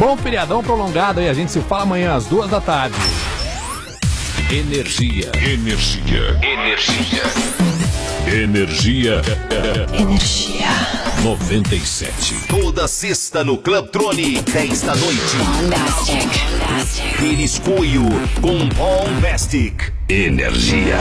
Bom feriadão prolongado aí, a gente se fala amanhã às 2 da tarde. Energia. 97. Toda sexta no Club Trone, 10 da noite. Periscoio com Bombastic. Energia.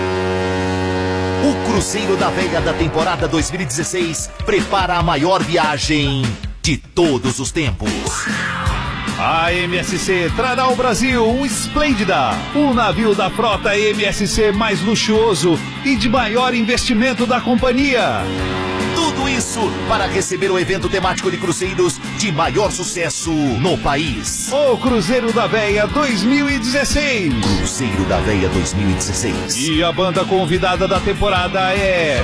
O Cruzeiro da Veia da temporada 2016 prepara a maior viagem de todos os tempos. A MSC trará ao Brasil o Esplêndida, o navio da frota MSC mais luxuoso e de maior investimento da companhia. Tudo isso para receber o evento temático de cruzeiros de maior sucesso no país. O Cruzeiro da Veia 2016. Cruzeiro da Veia 2016. E a banda convidada da temporada é...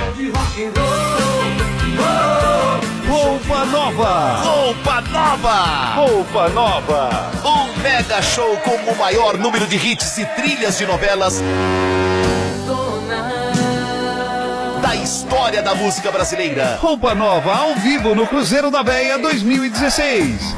Roupa Nova! Roupa Nova! Roupa Nova! Um mega show com o maior número de hits e trilhas de novelas da história da música brasileira. Roupa Nova ao vivo no Cruzeiro da Veia 2016.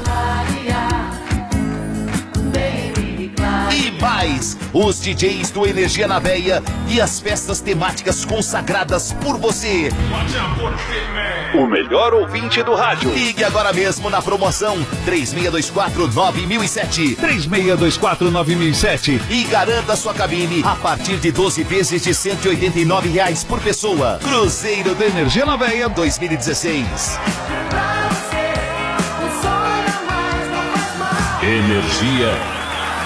E mais, os DJs do Energia na Veia e as festas temáticas consagradas por você. O melhor ouvinte do rádio. Ligue agora mesmo na promoção 3624-9007. 3624-9007. E garanta sua cabine a partir de 12 vezes de R$ 189 por pessoa. Cruzeiro do Energia na Veia 2016. Energia.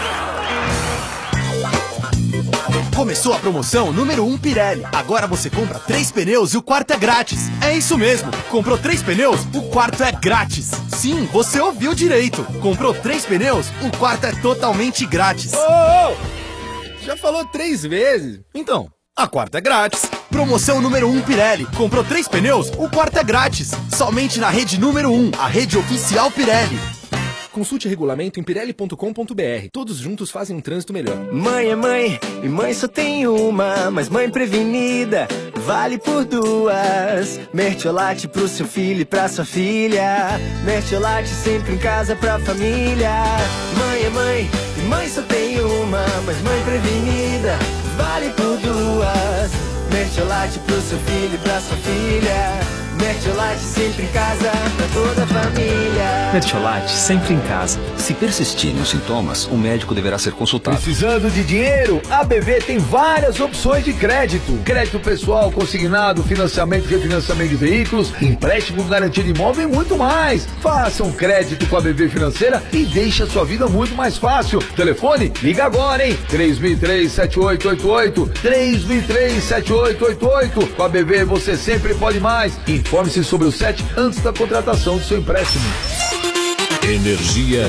Começou a promoção número 1 Pirelli. Agora você compra 3 pneus e o quarto é grátis. É isso mesmo. Comprou 3 pneus, o quarto é grátis. Sim, você ouviu direito. Comprou 3 pneus, o quarto é totalmente grátis. Já falou 3 vezes. Então, a quarta é grátis. Promoção número 1 Pirelli. Comprou 3 pneus, o quarto é grátis. Somente na rede número 1, a rede oficial Pirelli. Consulte regulamento em pirelli.com.br. Todos juntos fazem um trânsito melhor. Mãe é mãe, e mãe só tem uma, mas mãe prevenida vale por 2. Mertiolate pro seu filho e pra sua filha. Mertiolate sempre em casa pra família. Mãe é mãe, e mãe só tem uma, mas mãe prevenida vale por 2. Mertiolate pro seu filho e pra sua filha. Mertiolate sempre em casa, pra toda a família. Mertiolate sempre em casa. Se persistirem os sintomas, o médico deverá ser consultado. Precisando de dinheiro? A BV tem várias opções de crédito. Crédito pessoal, consignado, financiamento e refinanciamento de veículos, empréstimo com garantia de imóvel e muito mais. Faça um crédito com a BV Financeira e deixe a sua vida muito mais fácil. Telefone? Liga agora, hein? 3003-7888. 3003-7888. Com a BV você sempre pode mais. Informe-se sobre o SET antes da contratação do seu empréstimo. Energia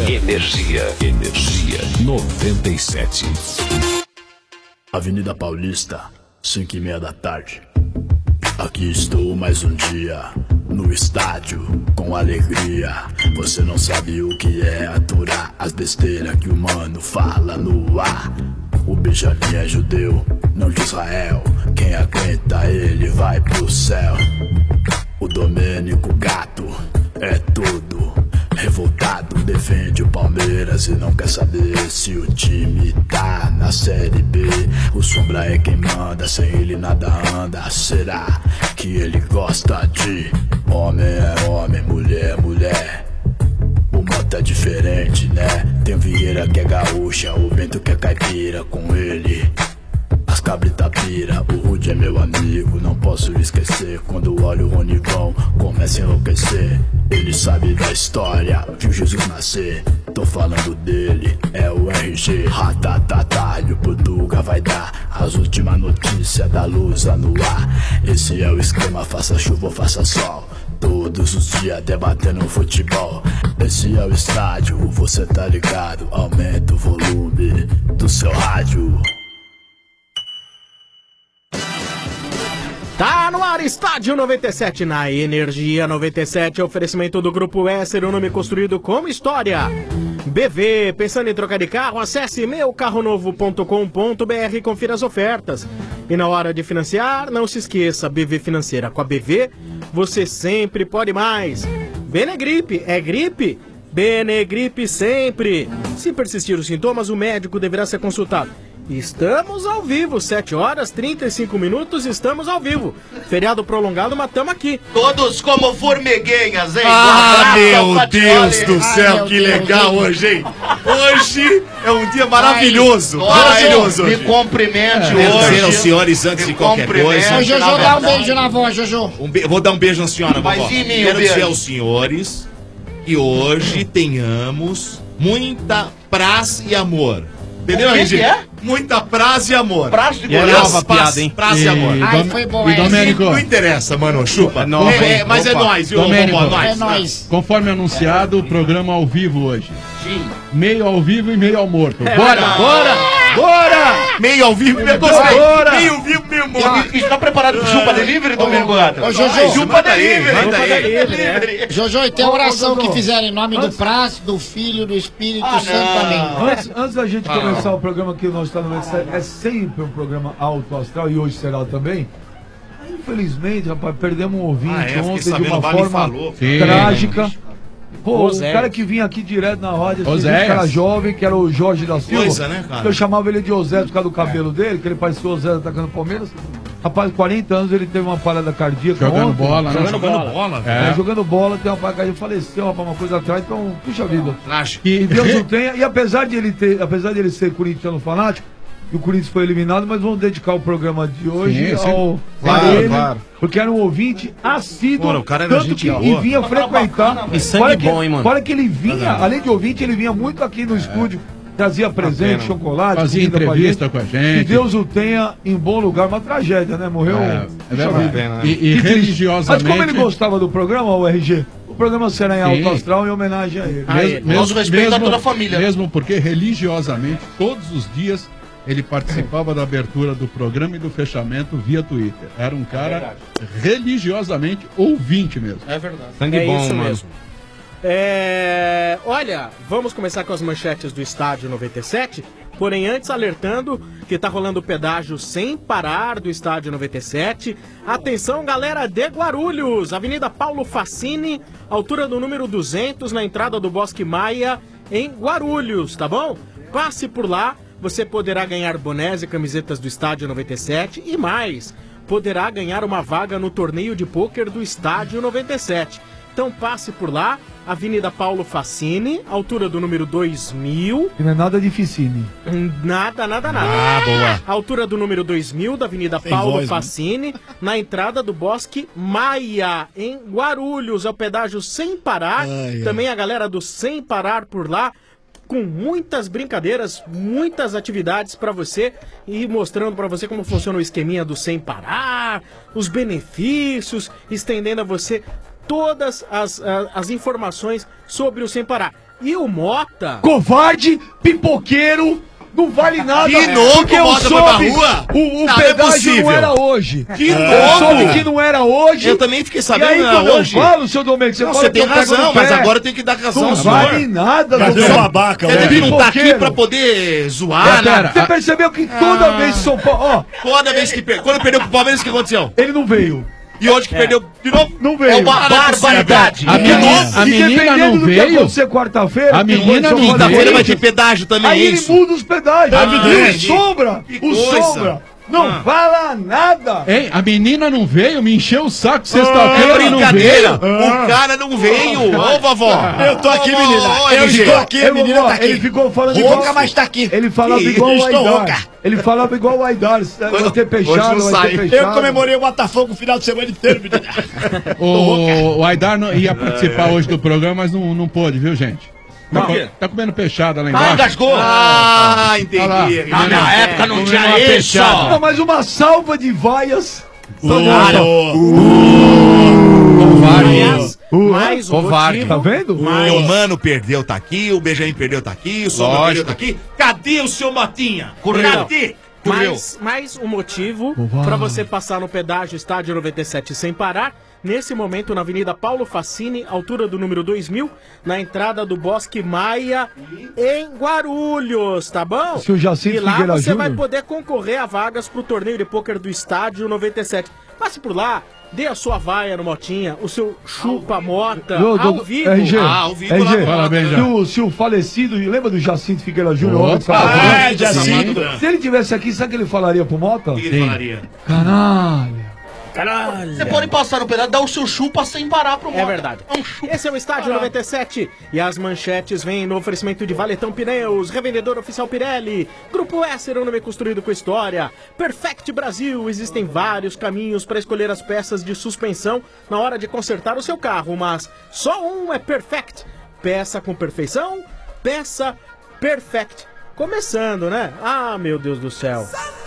97. Avenida Paulista, 5:30 da tarde. Aqui estou mais um dia, no estádio, com alegria. Você não sabe o que é aturar as besteiras que o mano fala no ar. O Benjamin é judeu, não de Israel. Quem aguenta ele vai pro céu. O Domênico Gato é tudo. Revoltado, defende o Palmeiras e não quer saber se o time tá na Série B. O Sombra é quem manda, sem ele nada anda. Será que ele gosta de homem é homem, mulher é mulher? O Mota é diferente, né? Tem o Vieira que é gaúcha, o Bento que é caipira. Com ele as cabrita pira. O Rude é meu amigo, não posso esquecer. Quando olho o Ronivão, começa a enlouquecer. Ele sabe da história, viu Jesus nascer. Tô falando dele, é o RG. Ratatata, e o Portuga vai dar as últimas notícias da Lusa no ar. Esse é o esquema, faça chuva ou faça sol. Todos os dias debatendo futebol. Esse é o estádio, você tá ligado. Aumenta o volume do seu rádio. Tá no ar, Estádio 97 na Energia 97, oferecimento do Grupo S, o nome construído como história. BV, pensando em trocar de carro? Acesse meucarronovo.com.br e confira as ofertas. E na hora de financiar, não se esqueça, BV Financeira. Com a BV, você sempre pode mais. Benegripe, é gripe? Benegripe sempre. Se persistir os sintomas, o médico deverá ser consultado. Estamos ao vivo, 7 horas 35 minutos, estamos ao vivo. Feriado prolongado, matamos aqui. Todos como formiguinhas, hein? Ah, meu Deus do céu, que legal hoje, hein? Hoje é um dia maravilhoso. Maravilhoso. Me cumprimente Quero hoje. dizer aos senhores, antes de qualquer coisa... Ô, Jojo, dá um beijo na avó, Jojo. Vou dar um beijo na senhora, vovó. Mas em mim, Quero beijo. dizer aos senhores que hoje tenhamos muita praz e amor. Entendeu, O que RG? que é? Muita praz e amor. Praz de E é goleiro. nova piada, hein? Praz e amor. Ai, foi bom E essa. Domênico, Não interessa, mano, chupa. nova, hein? Mas é Opa. nóis, viu, Domênico, vovó? É Nóis. nóis. conforme anunciado, o programa ao vivo hoje. Sim. Meio ao vivo e meio ao morto. Bora! Meio ao vivo, meio Bora! Meio vivo, meio morto. Está preparado pro Chupa Delivery, Domingo Gata? Ô, Jojo, Chupa Delivery. Chupa Delivery, Jojo, e tem a oração que fizeram em nome do Prazo, do Filho, do Espírito Santo, amém. Antes da gente começar o programa que nós estamos no 97, é sempre um programa alto astral e hoje será também. Infelizmente, rapaz, perdemos um ouvinte ontem de uma forma trágica. Pô, o cara que vinha aqui direto na rádio, esse cara jovem, que era o Jorge da Silva. Coisa, né, cara? Eu chamava ele de Osé por causa do cabelo dele, que ele parecia o Osé atacando o Palmeiras. Rapaz, 40 anos, ele teve uma parada cardíaca. Jogando ontem. bola, né? Jogando bola, É, jogando bola, tem uma parada cardíaca, faleceu, rapaz, uma coisa atrás, então, puxa vida. Trágico. Que Deus o tenha, e apesar de ele ser corintiano fanático, e o Corinthians foi eliminado, mas vamos dedicar o programa de hoje a ele, porque era um ouvinte assíduo, Pô, o cara era tanto gente que boa. e vinha frequentar. E sangue bom, hein, mano? Fora que ele vinha, além de ouvinte, ele vinha muito aqui no estúdio, trazia presente, chocolate, Fazia comida pra entrevista com a Que gente. Deus o tenha em bom lugar, uma tragédia, né? Morreu. É Puxa verdade. vida. E Que triste. religiosamente... Mas como ele gostava do programa, o RG, o programa será em Sim. alto astral em homenagem a ele. Nosso respeito a toda a família. Mesmo porque religiosamente, todos os dias, ele participava da abertura do programa e do fechamento via Twitter. Era um cara religiosamente ouvinte mesmo. É verdade. Sangue É bom, isso mano. mesmo. Olha, vamos começar com as manchetes do Estádio 97. Porém, antes alertando que tá rolando pedágio sem parar do Estádio 97. Atenção, galera de Guarulhos, Avenida Paulo Facini, altura do número 200, na entrada do Bosque Maia, em Guarulhos, tá bom? Passe por lá, você poderá ganhar bonés e camisetas do Estádio 97 e mais. Poderá ganhar uma vaga no torneio de pôquer do Estádio 97. Então passe por lá, Avenida Paulo Facini, altura do número 2000. E não é nada dificílimo. Nada. Ah, boa. Altura do número 2000 da Avenida Paulo Facini, na entrada do Bosque Maia, em Guarulhos. É o pedágio sem parar. Também a galera do Sem Parar por lá, com muitas brincadeiras, muitas atividades para você e mostrando para você como funciona o esqueminha do Sem Parar, os benefícios, estendendo a você todas as informações sobre o Sem Parar. E o Mota... Covarde, pipoqueiro, não vale nada. De novo, porque eu Mota foi soube, pra rua? o Não, não é pedágio não possível. era hoje. De Eu novo? soube que não era hoje. Eu também fiquei E sabendo aí, que não quando era hoje. eu falo, seu Domênico, você Não, fala você que eu tem pego no razão, mas pé. agora eu tenho que dar razão Não ao senhor. vale nada. Cadê doutor. o babaca, Ele velho? não tá aqui Pipoqueiro. pra poder zoar, né? Você percebeu que toda vez que São Paulo... Ó, Toda vez que perdeu. Quando perdeu pro Palmeiras, o que aconteceu? ele não veio. E onde que perdeu de novo? Não É veio. uma barbaridade. A menina não do que veio? acontecer quarta-feira... A menina não Quarta-feira veio? vai ter pedágio também, Aí é ele isso? muda os pedágios. Ah, E o entendi. Sombra, Que o coisa. Sombra, não fala nada. Hein? A menina não veio? Me encheu o saco É sexta-feira e não brincadeira. veio? O cara não veio. Ô, vovó. Eu tô aqui, Ô, menina. ô, Eu LG. estou aqui, a menina tá aqui. Ele ficou falando Rouca, mas tá aqui. Ele falava Que igual o estou Aidar. rouca. Ele falava igual o Aidar. Vai ter hoje fechado, não vai ter sai. fechado. Eu comemorei o Botafogo o final de semana inteiro, menina. O Aidar não ia participar hoje do programa, mas não pôde, viu, gente? Tá comendo peixada lá embaixo. Engasgou. Ah, entendi. Olha lá. Na minha época não Comeu uma tinha isso. peixada. Não, mas uma salva de vaias. Aliás, mais um Covarde. motivo... Tá vendo? O Mano perdeu, tá aqui. O Benjamin perdeu, tá aqui. O Sombra perdeu, tá aqui. Cadê o seu Motinha? Cadê? Mais um motivo para você passar no pedágio Estádio 97 sem parar. Nesse momento, na Avenida Paulo Facini, altura do número 2000, na entrada do Bosque Maia, em Guarulhos, tá bom? Se o Jacinto e lá Figueira você vai Júnior. poder concorrer a vagas pro torneio de pôquer do Estádio 97. Passe por lá, Dê a sua vaia no Motinha, o seu chupa-mota, Ô, ao vivo. RG, RG, parabéns, já. se o falecido, lembra do Jacinto Figueira Júnior? Jacinto. Se ele tivesse aqui, sabe o que ele falaria pro Mota? O que ele falaria? Caralho. Caralho. Você pode passar no pedaço, dar o seu chupa sem parar pro Mota. É verdade. Esse é o Estádio 97 e as manchetes vêm no oferecimento de Valetão Pneus, revendedor oficial Pirelli, Grupo Esser, um nome construído com história, Perfect Brasil. Existem vários caminhos para escolher as peças de suspensão na hora de consertar o seu carro, mas só um é Perfect. Peça com perfeição, peça Perfect. Começando, né? Ah, meu Deus do céu.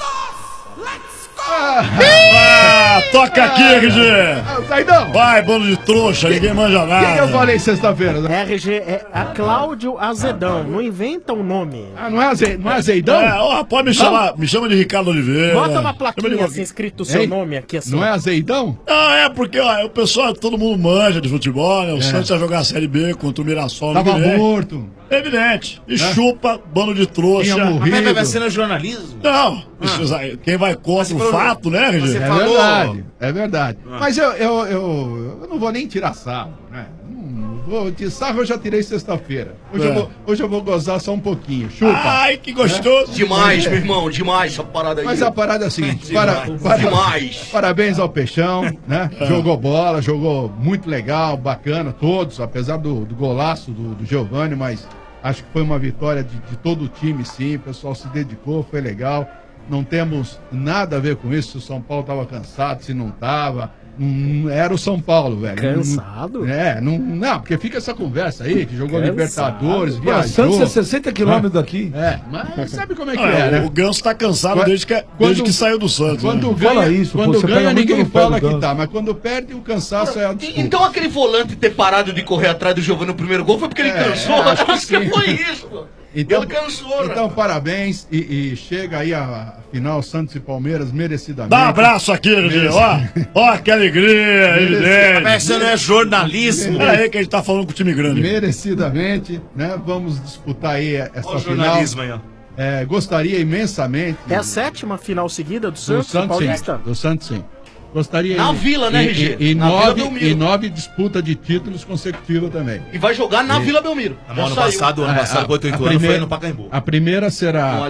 Toca aqui, RG! Saidão! Vai, bando de trouxa, ninguém manja nada. O que eu falei sexta-feira? RG é a Cláudio Azedão, não inventa um nome. Ah, não é azeidão? Pode me chamar, me chama de Ricardo Oliveira. Bota uma plaquinha assim, escrito o seu nome aqui assim. Não é azeidão? É porque o pessoal, todo mundo manja de futebol, né? O Santos ia jogar a Série B contra o Mirassol. Tava morto. Evidente. E chupa, bando de trouxa. Mas vai ser no jornalismo? Não. Quem vai contra o fato, né, RG? É verdade, é verdade. Mas eu não vou nem tirar sarro, né? De sarro eu já tirei sexta-feira. Hoje eu vou gozar só um pouquinho. Chupa. Ai, que gostoso. Demais, meu irmão, demais essa parada aí. Mas a parada é a seguinte, demais. Parabéns ao Peixão, né? Jogou bola, jogou muito legal, bacana, todos, apesar do golaço do Giovani, mas acho que foi uma vitória de todo o time, sim. O pessoal se dedicou, foi legal. Não temos nada a ver com isso, se o São Paulo estava cansado, se não estava. Era o São Paulo, velho. Cansado? Não, porque fica essa conversa aí, que jogou Libertadores, viajou. Santos é 60 quilômetros daqui. Mas sabe como é que é, né? O Ganso tá cansado desde que saiu do Santos. Quando ganha, ninguém fala que tá, mas quando perde, o cansaço é a desculpa. Então aquele volante ter parado de correr atrás do Giovani no primeiro gol foi porque ele cansou? Acho que foi isso, pô. Então, ele cansou, então parabéns e chega aí a final Santos e Palmeiras merecidamente. Dá um abraço aqui, RG, ó que alegria, RG. Mas isso não é jornalismo. É aí que a gente tá falando com o time grande. Merecidamente, né? Vamos disputar aí essa final. Jornalismo aí, ó. Gostaria imensamente. É a 7ª final seguida do Santos Paulista? Sim, do Santos, sim. Gostaria na Vila, né, RG? E 9 disputas de títulos consecutivas também. E vai jogar na Vila Belmiro. Ano passado, com 8 anos, foi no Pacaembu. A primeira será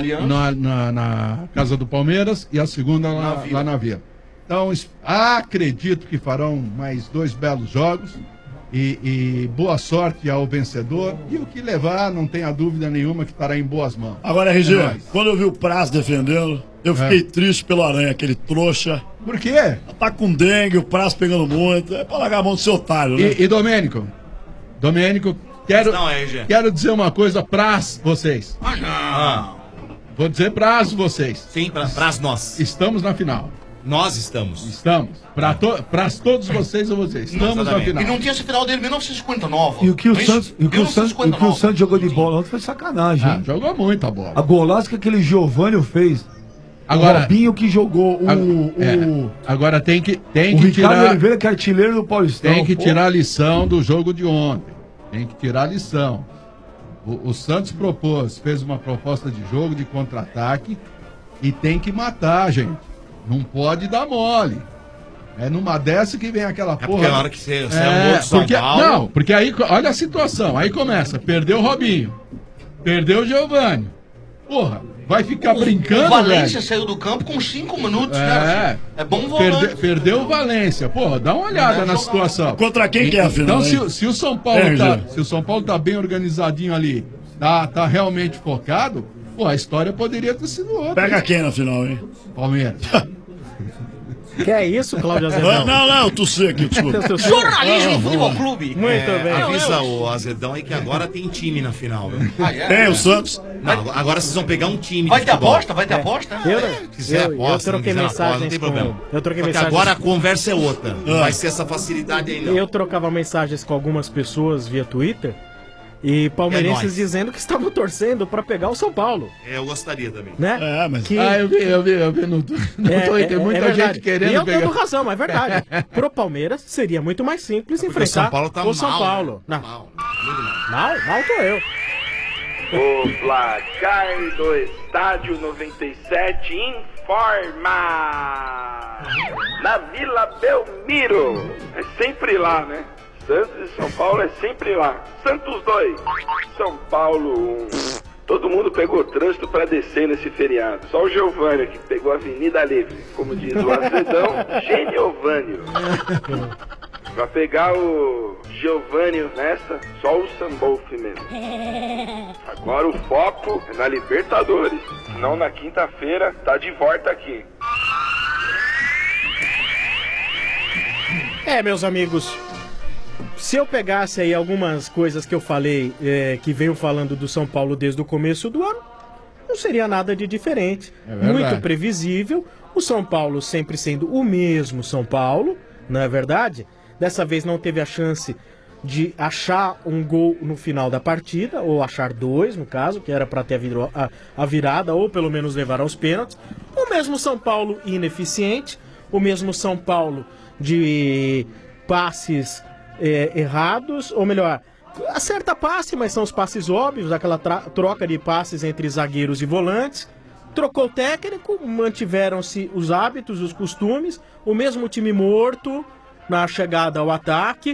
na casa do Palmeiras e a segunda lá na Vila. Então, acredito que farão mais 2 belos jogos. E boa sorte ao vencedor. E o que levar, não tenha dúvida nenhuma que estará em boas mãos. Agora, RG, quando eu vi o Praz defendendo, eu fiquei triste pelo Aranha, aquele trouxa. Por quê? Tá com dengue, o Praz pegando muito. É pra largar a mão do seu otário, né? E Domênico, quero dizer uma coisa pras vocês. Vou dizer pras vocês. Sim, pras nós. Estamos na final. Nós estamos. Estamos. Para todos vocês ou vocês. Estamos na final. E não tinha essa final dele em 1959. E o que o Santos jogou de bola ontem foi sacanagem. Jogou muita bola. A golaço que aquele Giovani fez. Agora, o Robinho que jogou. Agora tem que Ricardo tirar. Oliveira, que é artilheiro do Paulistão. Tem que tirar a lição do jogo de ontem. Tem que tirar a lição. O Santos fez uma proposta de jogo de contra-ataque e tem que matar, gente. Não pode dar mole. É numa dessa que vem aquela porra. Porque na hora que você é um São Paulo... Não, porque aí, olha a situação. Aí começa, perdeu o Robinho. Perdeu o Giovani. Porra, vai ficar brincando, o Valência velho. saiu do campo com 5 minutos, né? É bom volante. Perdeu o Valência. Porra, dá uma olhada na situação. Contra quem que é a final? Então, se o São Paulo tá bem organizadinho ali, tá realmente focado, pô, a história poderia ter sido outra. Pega quem na final, hein? Palmeiras. Que é isso, Cláudio Azedão? Não, tossi aqui, desculpa. Jornalismo no Futebol Clube. Muito bem. Avisa o Azedão aí que agora tem time na final. Tem o Santos. Não, agora vocês vão pegar um time. Vai ter aposta? Vai ter aposta? Eu troquei mensagens não tem problema. Eu troquei Porque mensagens. agora a conversa é outra. Não vai ser essa facilidade aí, não. Eu trocava mensagens com algumas pessoas via Twitter. E palmeirenses dizendo que estavam torcendo pra pegar o São Paulo. Eu gostaria também. Né? Mas... Eu vi no Twitter. Tem muita gente querendo eu pegar. tenho razão, mas é verdade. Pro Palmeiras seria muito mais simples enfrentar o São Paulo. Tá o São mal, Paulo. Né? Mal tô eu. O placar do Estádio 97 informa. na Vila Belmiro. É sempre lá, né? Santos e São Paulo é sempre lá. Santos 2, São Paulo 1. Todo mundo pegou trânsito pra descer nesse feriado. Só o Giovânio que pegou a Avenida Livre. Como diz o Azedão, Geniovânio. Pra pegar o Giovânio nessa, só o Sambolf mesmo. Agora o foco é na Libertadores. Senão na quinta-feira tá de volta aqui. Meus amigos, se eu pegasse aí algumas coisas que eu falei, que venho falando do São Paulo desde o começo do ano, não seria nada de diferente. Muito previsível. O São Paulo sempre sendo o mesmo São Paulo, não é verdade? Dessa vez não teve a chance de achar um gol no final da partida, ou achar dois, no caso, que era para ter a virada, ou pelo menos levar aos pênaltis. O mesmo São Paulo ineficiente, o mesmo São Paulo de passes errados, ou melhor, acerta passe, mas são os passes óbvios, aquela troca de passes entre zagueiros e volantes. Trocou o técnico, mantiveram-se os hábitos, os costumes, o mesmo time morto na chegada ao ataque.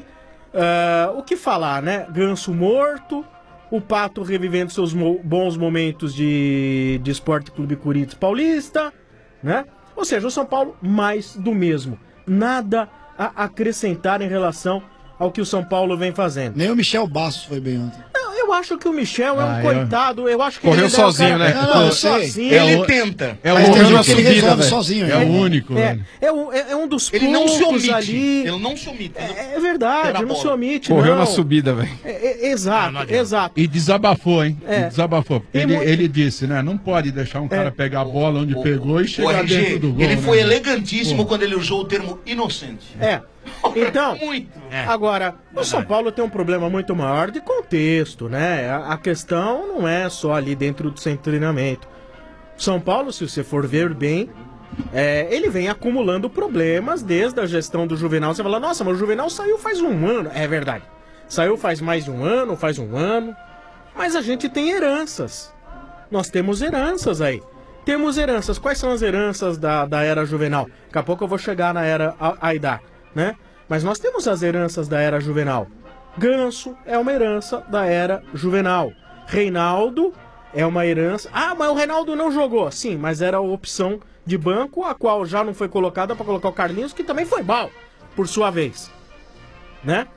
O que falar, né? Ganso morto, o Pato revivendo seus bons momentos de Esporte Clube Corinthians Paulista, né? Ou seja, o São Paulo mais do mesmo. Nada a acrescentar em relação ao que o São Paulo vem fazendo. Nem o Michel Bastos foi bem ontem. Eu acho que o Michel é um coitado. Eu acho que correu ele sozinho, né? Não, sozinho. Ele tenta. É o único que ele resolve sozinho. É o único. É um dos Ele não se poucos omite. ali. Ele não se omite. É verdade, não se omite. Correu não. na subida, velho. Exato, exato. E desabafou, hein? Desabafou. E Ele disse, né? Não pode deixar um cara pegar a bola onde pegou e chegar RG, dentro do gol. ele foi né? elegantíssimo quando ele usou o termo inocente. Então, agora, o São Paulo tem um problema muito maior de contexto, né? A questão não é só ali dentro do centro de treinamento. São Paulo, se você for ver bem, ele vem acumulando problemas desde a gestão do Juvenal. Você fala, nossa, mas o Juvenal saiu faz um ano. É verdade. Saiu faz mais de um ano, faz um ano. Mas a gente tem heranças. Nós temos heranças aí. Temos heranças. Quais são as heranças da era Juvenal? Daqui a pouco eu vou chegar na era Aidar, né? Mas nós temos as heranças da era Juvenal. Ganso é uma herança da era Juvenal. Reinaldo é uma herança... Ah, mas o Reinaldo não jogou. Sim, mas era a opção de banco, a qual já não foi colocada para colocar o Carlinhos, que também foi mal, por sua vez. Né?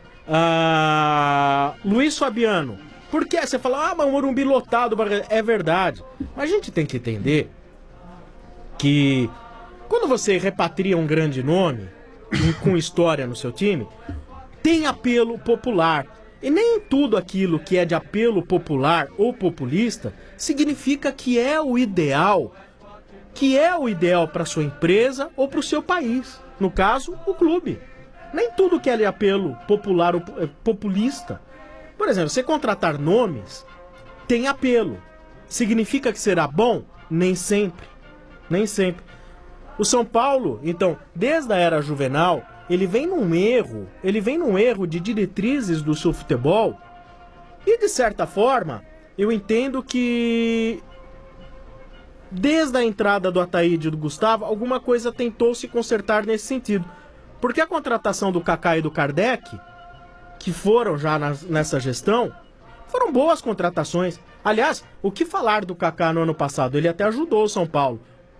Luiz Fabiano. Por que? Você fala, mas o Morumbi lotado. É verdade. Mas a gente tem que entender que quando você repatria um grande nome com história no seu time, tem apelo popular. E nem tudo aquilo que é de apelo popular ou populista significa que é o ideal para sua empresa ou para o seu país. No caso, o clube. Nem tudo que é de apelo popular ou populista. Por exemplo, você contratar nomes tem apelo. Significa que será bom? Nem sempre. Nem sempre. O São Paulo, então, desde a era Juvenal, ele vem num erro de diretrizes do seu futebol. E, de certa forma, eu entendo que desde a entrada do Ataíde e do Gustavo, alguma coisa tentou se consertar nesse sentido. Porque a contratação do Kaká e do Kardec, que foram já nessa gestão, foram boas contratações. Aliás, o que falar do Kaká no ano passado? Ele até ajudou o São Paulo.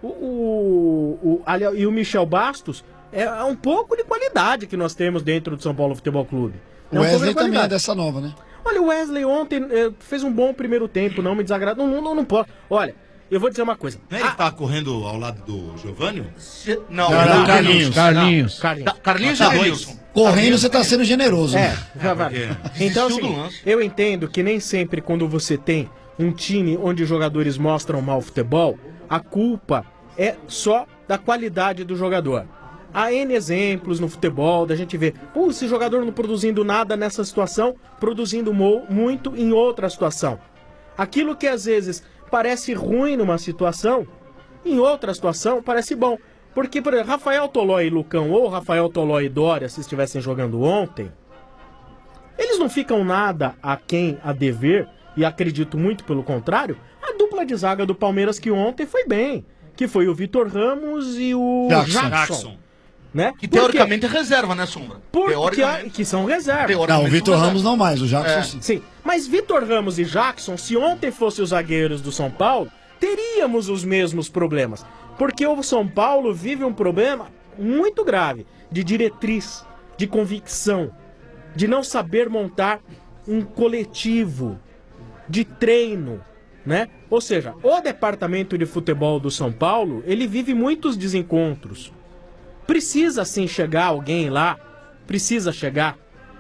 E o Michel Bastos é um pouco de qualidade que nós temos dentro do São Paulo Futebol Clube. O Wesley também é dessa nova, né? Olha, o Wesley ontem fez um bom primeiro tempo, não me desagrada. Não pode. Olha, eu vou dizer uma coisa. Não é ele que tá correndo ao lado do Giovânio? Não, Carlinhos. Carlinhos e Edenilson. Correndo você tá sendo generoso. Então, assim, eu entendo que nem sempre quando você tem um time onde os jogadores mostram mau futebol, a culpa é só da qualidade do jogador. Há N exemplos no futebol da gente ver, esse jogador não produzindo nada nessa situação, produzindo muito em outra situação. Aquilo que às vezes parece ruim numa situação, em outra situação parece bom. Porque, por exemplo, Rafael Tolói e Lucão, ou Rafael Tolói e Dória, se estivessem jogando ontem, eles não ficam nada a dever, e acredito muito pelo contrário, a dupla de zaga do Palmeiras que ontem foi bem, que foi o Vitor Ramos e o Jackson. Né? Que teoricamente é reserva, né, Sombra? Que são reservas. Não, o Vitor Ramos não mais, o Jackson sim. Sim, mas Vitor Ramos e Jackson, se ontem fossem os zagueiros do São Paulo, teríamos os mesmos problemas. Porque o São Paulo vive um problema muito grave de diretriz, de convicção, de não saber montar um coletivo, de treino, né? Ou seja, o departamento de futebol do São Paulo, ele vive muitos desencontros. Precisa sim chegar alguém lá, precisa chegar.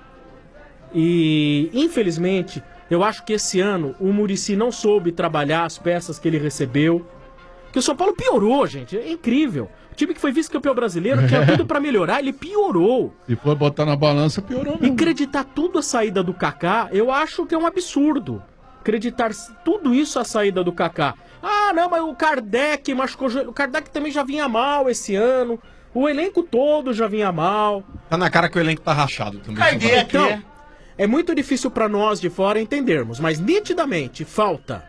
E, infelizmente, eu acho que esse ano o Muricy não soube trabalhar as peças que ele recebeu. Que o São Paulo piorou, gente, é incrível. O time que foi vice-campeão brasileiro tinha tudo pra melhorar, ele piorou. Se for botar na balança, piorou mesmo. E acreditar tudo a saída do Kaká, eu acho que é um absurdo. Acreditar tudo isso a saída do Kaká. Ah, não, mas o Kardec machucou o joelho. O Kardec também já vinha mal esse ano. O elenco todo já vinha mal. Tá na cara que o elenco tá rachado também. Então, é muito difícil pra nós de fora entendermos, mas nitidamente falta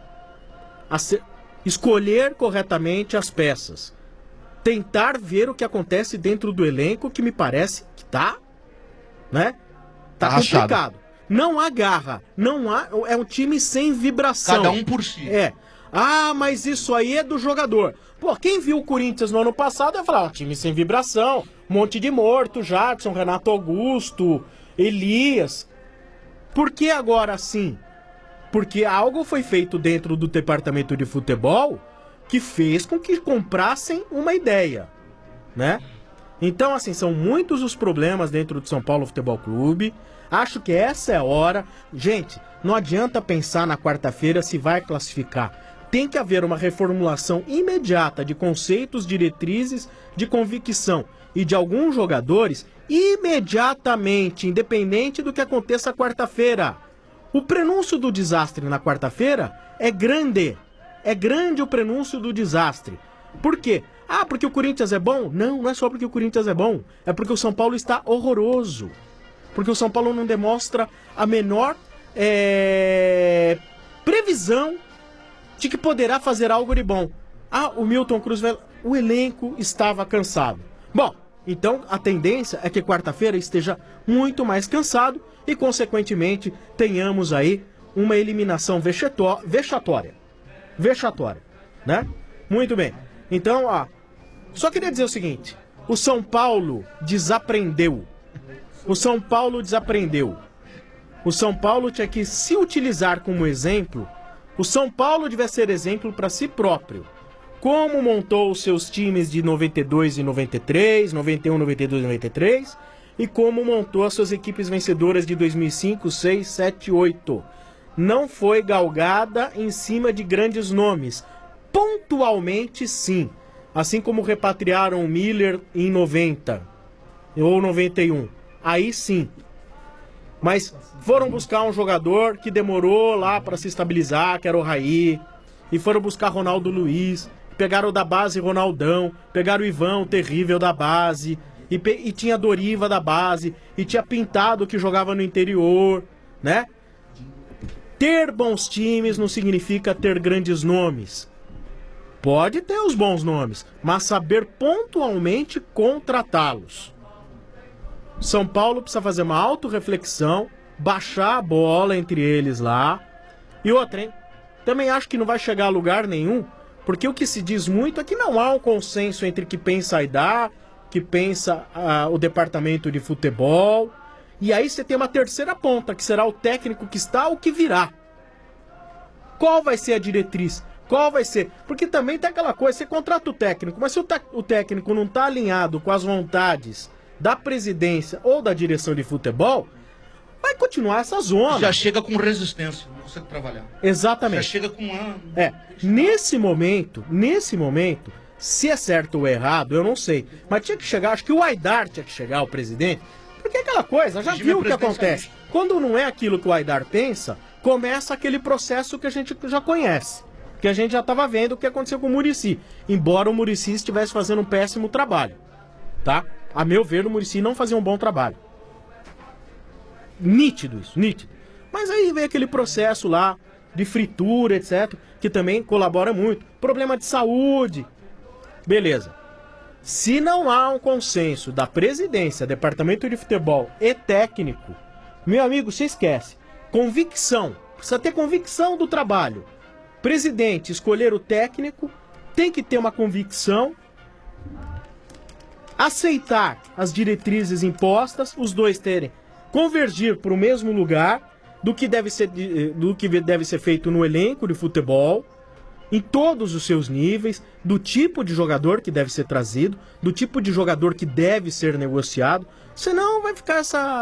escolher corretamente as peças. Tentar ver o que acontece dentro do elenco, que me parece que tá, né? Tá complicado. Não há garra, não há, é um time sem vibração. Cada um por si. É. Ah, mas isso aí é do jogador. Pô, quem viu o Corinthians no ano passado ia falar, time sem vibração, um monte de morto, Jadson, Renato Augusto, Elias. Por que agora sim? Porque algo foi feito dentro do departamento de futebol que fez com que comprassem uma ideia, né? Então, assim, são muitos os problemas dentro do São Paulo Futebol Clube. Acho que essa é a hora. Gente, não adianta pensar na quarta-feira se vai classificar. Tem que haver uma reformulação imediata de conceitos, diretrizes, de convicção e de alguns jogadores imediatamente, independente do que aconteça quarta-feira. O prenúncio do desastre na quarta-feira é grande. É grande o prenúncio do desastre. Por quê? Ah, porque o Corinthians é bom? Não, não é só porque o Corinthians é bom. É porque o São Paulo está horroroso. Porque o São Paulo não demonstra a menor previsão de que poderá fazer algo de bom. Ah, o Milton Cruz, o elenco estava cansado. Bom, então a tendência é que quarta-feira esteja muito mais cansado e, consequentemente, tenhamos aí uma eliminação vexatória. Vexatória, né? Muito bem. Então, ó, só queria dizer o seguinte, o São Paulo desaprendeu. O São Paulo desaprendeu. O São Paulo tinha que se utilizar como exemplo. O São Paulo devia ser exemplo para si próprio. Como montou os seus times de 92 e 93, 91, 92 e 93, e como montou as suas equipes vencedoras de 2005, 6, 7, 8. Não foi galgada em cima de grandes nomes. Pontualmente, sim. Assim como repatriaram o Miller em 90 ou 91. Aí sim. Mas foram buscar um jogador que demorou lá para se estabilizar, que era o Raí. E foram buscar Ronaldo Luiz. Pegaram da base Ronaldão. Pegaram o Ivão, o terrível da base. E tinha Doriva da base. E tinha Pintado que jogava no interior, né? Ter bons times não significa ter grandes nomes. Pode ter os bons nomes, mas saber pontualmente contratá-los. São Paulo precisa fazer uma autorreflexão, baixar a bola entre eles lá. E outra, hein? Também acho que não vai chegar a lugar nenhum, porque o que se diz muito é que não há um consenso entre o que pensa a Aidar, que pensa o departamento de futebol. E aí você tem uma terceira ponta, que será o técnico que está ou que virá. Qual vai ser a diretriz? Qual vai ser? Porque também tem aquela coisa, você contrata o técnico, mas se o técnico não está alinhado com as vontades da presidência ou da direção de futebol, vai continuar essa zona. Já chega com resistência, não consegue trabalhar. Exatamente. Já chega com nesse momento, se é certo ou errado, eu não sei. Mas tinha que chegar, acho que o Aidar tinha que chegar, o presidente, porque é aquela coisa, já viu o que acontece. Quando não é aquilo que o Aidar pensa, começa aquele processo que a gente já conhece. Que a gente já estava vendo o que aconteceu com o Muricy. Embora o Muricy estivesse fazendo um péssimo trabalho. Tá? A meu ver, o Muricy não fazia um bom trabalho. Nítido isso, nítido. Mas aí vem aquele processo lá de fritura, etc. Que também colabora muito. Problema de saúde. Beleza. Se não há um consenso da presidência, departamento de futebol e técnico, meu amigo, você esquece. Convicção. Precisa ter convicção do trabalho. Presidente escolher o técnico, tem que ter uma convicção, aceitar as diretrizes impostas, os dois terem, convergir para o mesmo lugar do que deve ser feito no elenco de futebol, em todos os seus níveis, do tipo de jogador que deve ser trazido, do tipo de jogador que deve ser negociado, senão vai ficar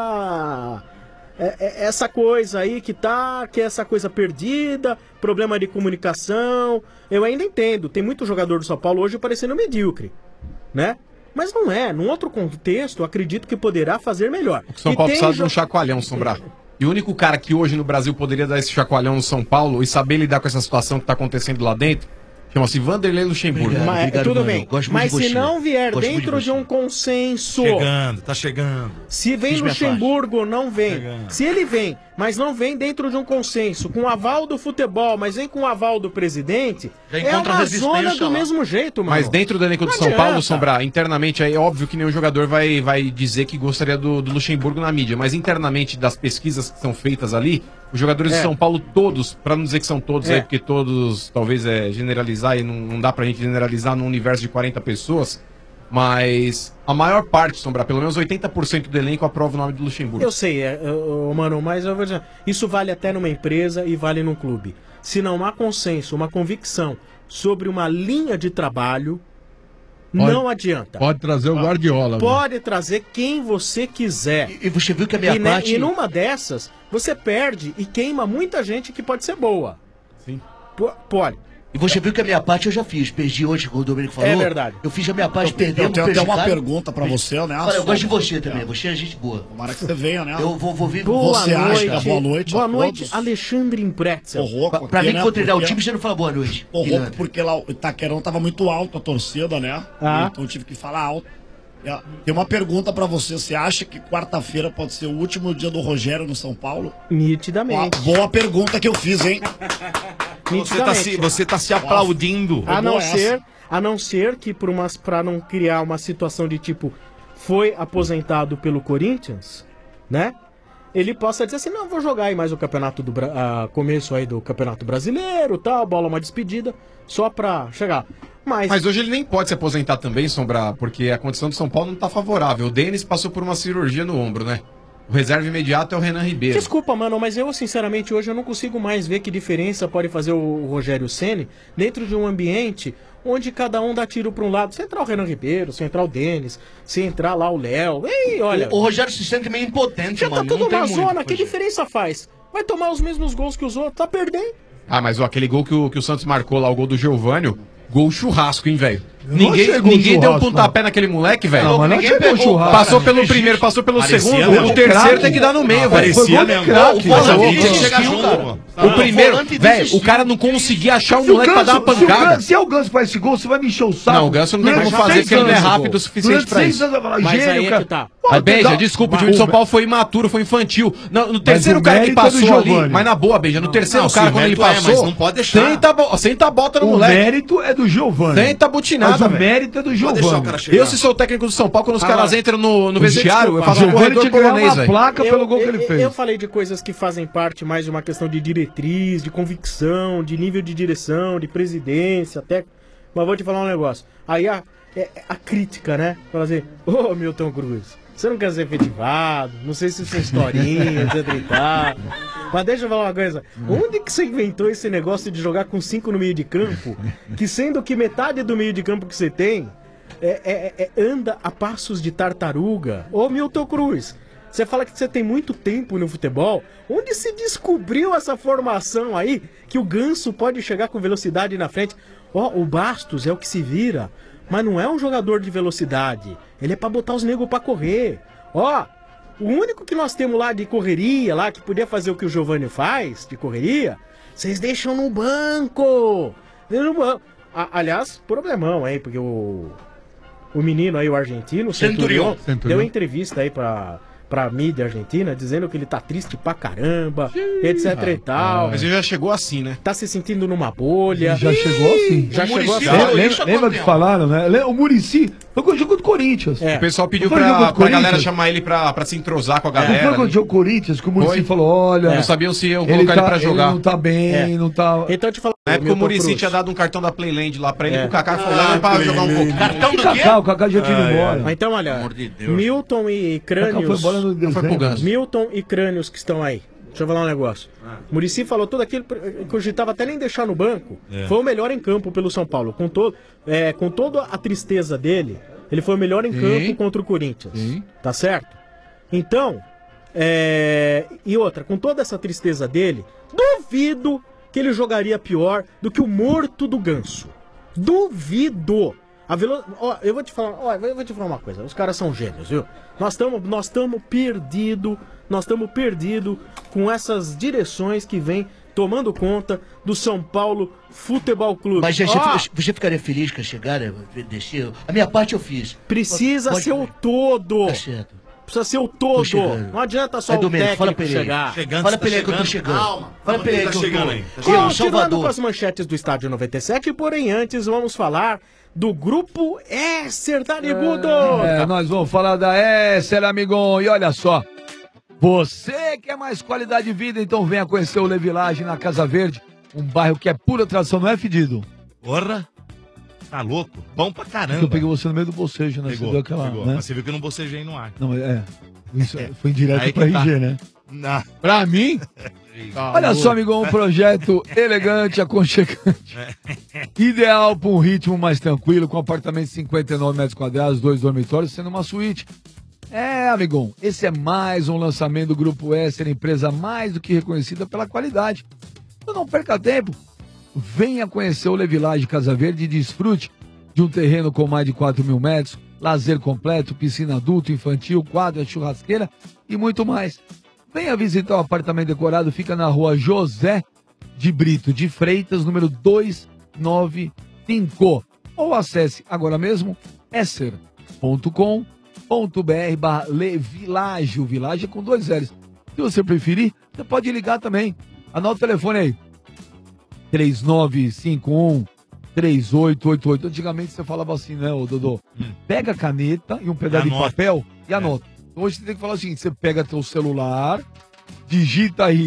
essa coisa aí que é essa coisa perdida, problema de comunicação. Eu ainda entendo, tem muito jogador do São Paulo hoje parecendo medíocre, né? Mas não é, num outro contexto, eu acredito que poderá fazer melhor. O São Paulo precisa de um chacoalhão, Sombra. E o único cara que hoje no Brasil poderia dar esse chacoalhão no São Paulo e saber lidar com essa situação que está acontecendo lá dentro, chama-se Vanderlei Luxemburgo. Obrigado, tudo bem, mas se não vier dentro de um consenso... Tá chegando. Se vem Luxemburgo, não vem. Se ele vem, mas não vem dentro de um consenso, com o aval do futebol, mas vem com o aval do presidente, é uma zona do mesmo jeito, mano. Mas dentro do elenco do São Paulo, Sombra, internamente, é óbvio que nenhum jogador vai dizer que gostaria do Luxemburgo na mídia, mas internamente, das pesquisas que são feitas ali, os jogadores de São Paulo todos, pra não dizer que são todos aí, porque todos, talvez generalizar, e não dá pra gente generalizar num universo de 40 pessoas, mas a maior parte, Sombra, pelo menos 80% do elenco aprova o nome do Luxemburgo. Eu sei, mano, mas eu vou dizer, isso vale até numa empresa e vale num clube. Se não há consenso, uma convicção sobre uma linha de trabalho, não adianta. Pode trazer o Guardiola. Pode trazer quem você quiser. E você viu que a minha parte... E numa dessas, você perde e queima muita gente que pode ser boa. Sim. Pode. E você viu que a minha parte eu já fiz. Perdi hoje, como o Domênico falou. É verdade. Eu fiz a minha parte, perdendo. Eu tenho até uma pergunta pra você, né? Olha, eu gosto de você também. Você é gente boa. Tomara que você venha, né? Eu vou vir. Boa noite. Boa noite. Boa noite, Alexandre Impretzel. Pra mim, quando treinar o time, você não fala boa noite. Porque lá o Itaquerão tava muito alto a torcida, né? Então eu tive que falar alto. Tem uma pergunta pra você. Você acha que quarta-feira pode ser o último dia do Rogério no São Paulo? Nitidamente. Boa pergunta que eu fiz, hein? Você tá se aplaudindo. A não ser que pra não criar uma situação de tipo foi aposentado pelo Corinthians, né? Ele possa dizer assim, não, vou jogar aí mais o campeonato começo aí do Campeonato Brasileiro, tal, bola uma despedida, só pra chegar. Mas hoje ele nem pode se aposentar também, Sombra, porque a condição do São Paulo não tá favorável. O Denis passou por uma cirurgia no ombro, né? O reserva imediato é o Renan Ribeiro. Desculpa, mano, mas eu, sinceramente, hoje eu não consigo mais ver que diferença pode fazer o Rogério Ceni dentro de um ambiente onde cada um dá tiro pra um lado. Se entrar o Renan Ribeiro, se entrar o Denis, se entrar lá o Léo. Ei, olha. O Rogério se sente meio impotente, já mano. Já tá tudo na zona, que diferença faz? Vai tomar os mesmos gols que os outros, tá perdendo. Ah, mas aquele gol que o Santos marcou lá, o gol do Giovânio, gol churrasco, hein, velho? Ninguém deu um pontapé naquele moleque, velho. Não, mas não chegou churrasco. Passou pelo primeiro, passou pelo segundo. O terceiro tem que dar no meio, velho. Parecia mesmo. O primeiro, velho, o cara não conseguia achar o moleque pra dar uma pancada. Se é o Ganso faz esse gol, você vai me encher o saco. Não, o Ganso não tem como fazer porque ele não é rápido o suficiente pra isso. Mas aí é que tá. Mas, Beija, desculpa, o time de São Paulo foi imaturo, foi infantil. No terceiro cara que passou ali, mas na boa, Beija, no terceiro cara, quando ele passou, senta a bota no moleque. O mérito é do Giovânio. Senta a butinada, mas o mérito é do Giovânio. Eu, se sou o técnico do São Paulo, quando os caras entram no vestiário, eu faço um corredor polonês, velho. Placa pelo gol que ele fez. Eu falei de coisas que fazem parte mais de uma questão de diretriz, de convicção, de nível de direção, de presidência, até. Mas vou te falar um negócio. Aí a crítica, né? Fala assim, ô Milton Cruz, você não quer ser efetivado, não sei se isso é historinha, etc e tal. Mas deixa eu falar uma coisa. Onde que você inventou esse negócio de jogar com 5 no meio de campo? Que sendo que metade do meio de campo que você tem anda a passos de tartaruga. Ô Milton Cruz, você fala que você tem muito tempo no futebol. Onde se descobriu essa formação aí? Que o Ganso pode chegar com velocidade na frente. O Bastos é o que se vira. Mas não é um jogador de velocidade. Ele é pra botar os negros pra correr. O único que nós temos lá de correria, lá que podia fazer o que o Giovânio faz, de correria, vocês deixam no banco. Aliás, problemão aí, porque o menino aí, o argentino, o Centurion, deu entrevista aí pra pra mídia argentina, dizendo que ele tá triste pra caramba, etc e tal. Mas ele já chegou assim, né? Tá se sentindo numa bolha. Já chegou assim. Já chegou assim. Lembra que falaram, né? O Muricy foi quando jogou do Corinthians. O pessoal pediu pra galera chamar ele pra se entrosar com a galera. Não foi quando jogou o Corinthians que o Muricy falou, olha... Não sabiam se iam colocar ele pra jogar. Ele não tá bem, não tá... Então te falo... Na época o Muricy tinha dado um cartão da Playland lá pra ele, o Kaká foi lá pra jogar um pouco. Cartão do quê? O Kaká já tinha ido embora. Mas então, olha, Milton e Crânios... Milton e Crânios que estão aí. Deixa eu falar um negócio. Muricy falou tudo aquilo, cogitava até nem deixar no banco. Foi o melhor em campo pelo São Paulo. Com toda a tristeza dele, ele foi o melhor em campo contra o Corinthians. Tá certo? Então, e outra, com toda essa tristeza dele, duvido que ele jogaria pior do que o morto do Ganso. Duvido! Eu vou te falar uma coisa, os caras são gênios, viu? Nós estamos perdidos com essas direções que vêm tomando conta do São Paulo Futebol Clube. Mas você ficaria feliz com a chegada? A minha parte eu fiz. Precisa ser o todo. Tá certo. Precisa ser o todo. Não adianta só o técnico chegar. Fala pra ele que eu tô chegando. Calma. Fala pra ele que eu tô chegando. Continuando com as manchetes do Estádio 97, porém antes vamos falar do Grupo Esser, tá Nigudo? Nós vamos falar da Esser, amigão. E olha só, você quer mais qualidade de vida, então venha conhecer o Le Village na Casa Verde, um bairro que é pura tradição, não é, Fedido? Porra! Tá louco? Bom pra caramba. Eu peguei você no meio do bocejo, né? Pegou, você deu aquela, pegou. né? Mas você viu que eu não bocejei no ar. Não, isso foi indireto pra tá. RG, né? Não. Pra mim? Olha só, amigão, um projeto elegante, aconchegante, ideal para um ritmo mais tranquilo, com apartamento de 59 metros quadrados, 2 dormitórios, sendo uma suíte. Amigão, esse é mais um lançamento do Grupo Esser, empresa mais do que reconhecida pela qualidade. Então não perca tempo, venha conhecer o Le Village Casa Verde e desfrute de um terreno com mais de 4 mil metros, lazer completo, piscina adulto, infantil, quadra, churrasqueira e muito mais. Venha visitar o apartamento decorado, fica na rua José de Brito de Freitas, número 295. Ou acesse agora mesmo esser.com.br/Le Village. O Village é com 2 L's. Se você preferir, você pode ligar também. Anota o telefone aí. 3951-3888. Antigamente você falava assim, né, ô Dodô? Pega a caneta e um pedaço de papel e anota. Hoje você tem que falar o seguinte, você pega teu celular, digita aí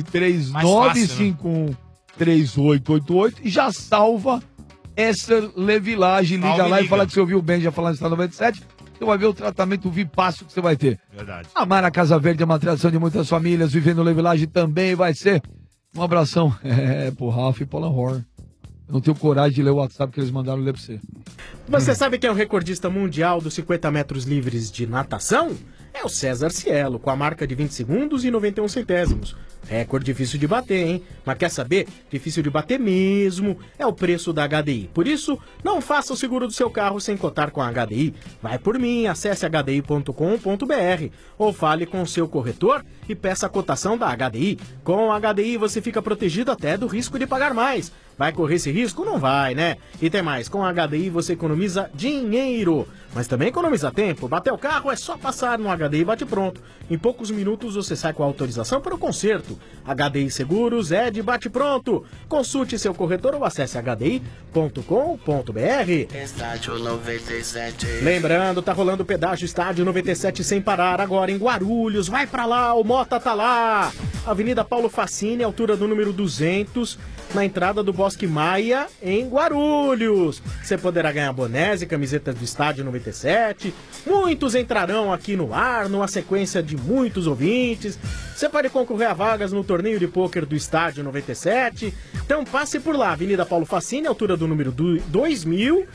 3951-3888 e já salva Esser Le Village. Liga lá e fala que você ouviu bem, já falando no Estado 97. Você vai ver o tratamento vipasso que você vai ter. Verdade. Amar a Casa Verde é uma tradição de muitas famílias, vivendo o Le Village também vai ser. Um abração. Pro Ralf e Paula Horror. Eu não tenho coragem de ler o WhatsApp que eles mandaram ler pra você. Você sabe quem é o recordista mundial dos 50 metros livres de natação? É o César Cielo, com a marca de 20 segundos e 91 centésimos. Recorde difícil de bater, hein? Mas quer saber? Difícil de bater mesmo é o preço da HDI. Por isso, não faça o seguro do seu carro sem cotar com a HDI. Vai por mim, acesse hdi.com.br ou fale com o seu corretor e peça a cotação da HDI. Com a HDI você fica protegido até do risco de pagar mais. Vai correr esse risco? Não vai, né? E tem mais, com a HDI você economiza dinheiro, mas também economiza tempo. Bater o carro é só passar no HDI Bate Pronto. Em poucos minutos você sai com a autorização para o conserto. HDI Seguros é de Bate Pronto. Consulte seu corretor ou acesse hdi.com.br. Estádio 97. Lembrando, tá rolando o pedágio Estádio 97 sem parar agora em Guarulhos. Vai pra lá, o Mota tá lá. Avenida Paulo Facchini, altura do número 200, na entrada do Bosque Maia, em Guarulhos. Você poderá ganhar bonés e camisetas do Estádio 97. Muitos entrarão aqui no ar, numa sequência de muitos ouvintes. Você pode concorrer a vagas no torneio de pôquer do Estádio 97. Então passe por lá, Avenida Paulo Facchini, altura do número 2000,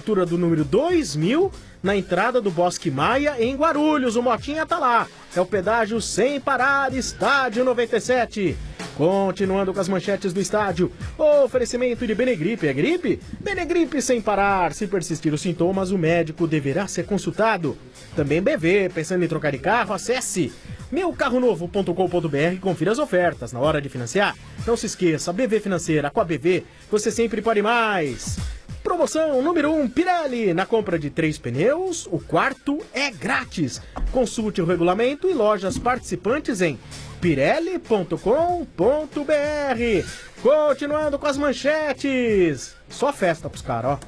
na entrada do Bosque Maia, em Guarulhos. O Motinha tá lá. É o pedágio sem parar, Estádio 97. Continuando com as manchetes do estádio, oferecimento de Benegripe. É gripe? Benegripe sem parar. Se persistir os sintomas, o médico deverá ser consultado. Também BV, pensando em trocar de carro, acesse meucarronovo.com.br e confira as ofertas. Na hora de financiar, não se esqueça, BV Financeira, com a BV, você sempre pode mais. Promoção número 1 Pirelli. Na compra de 3 pneus, o quarto é grátis. Consulte o regulamento e lojas participantes em pirelli.com.br. Continuando com as manchetes. Só festa pros caras, ó.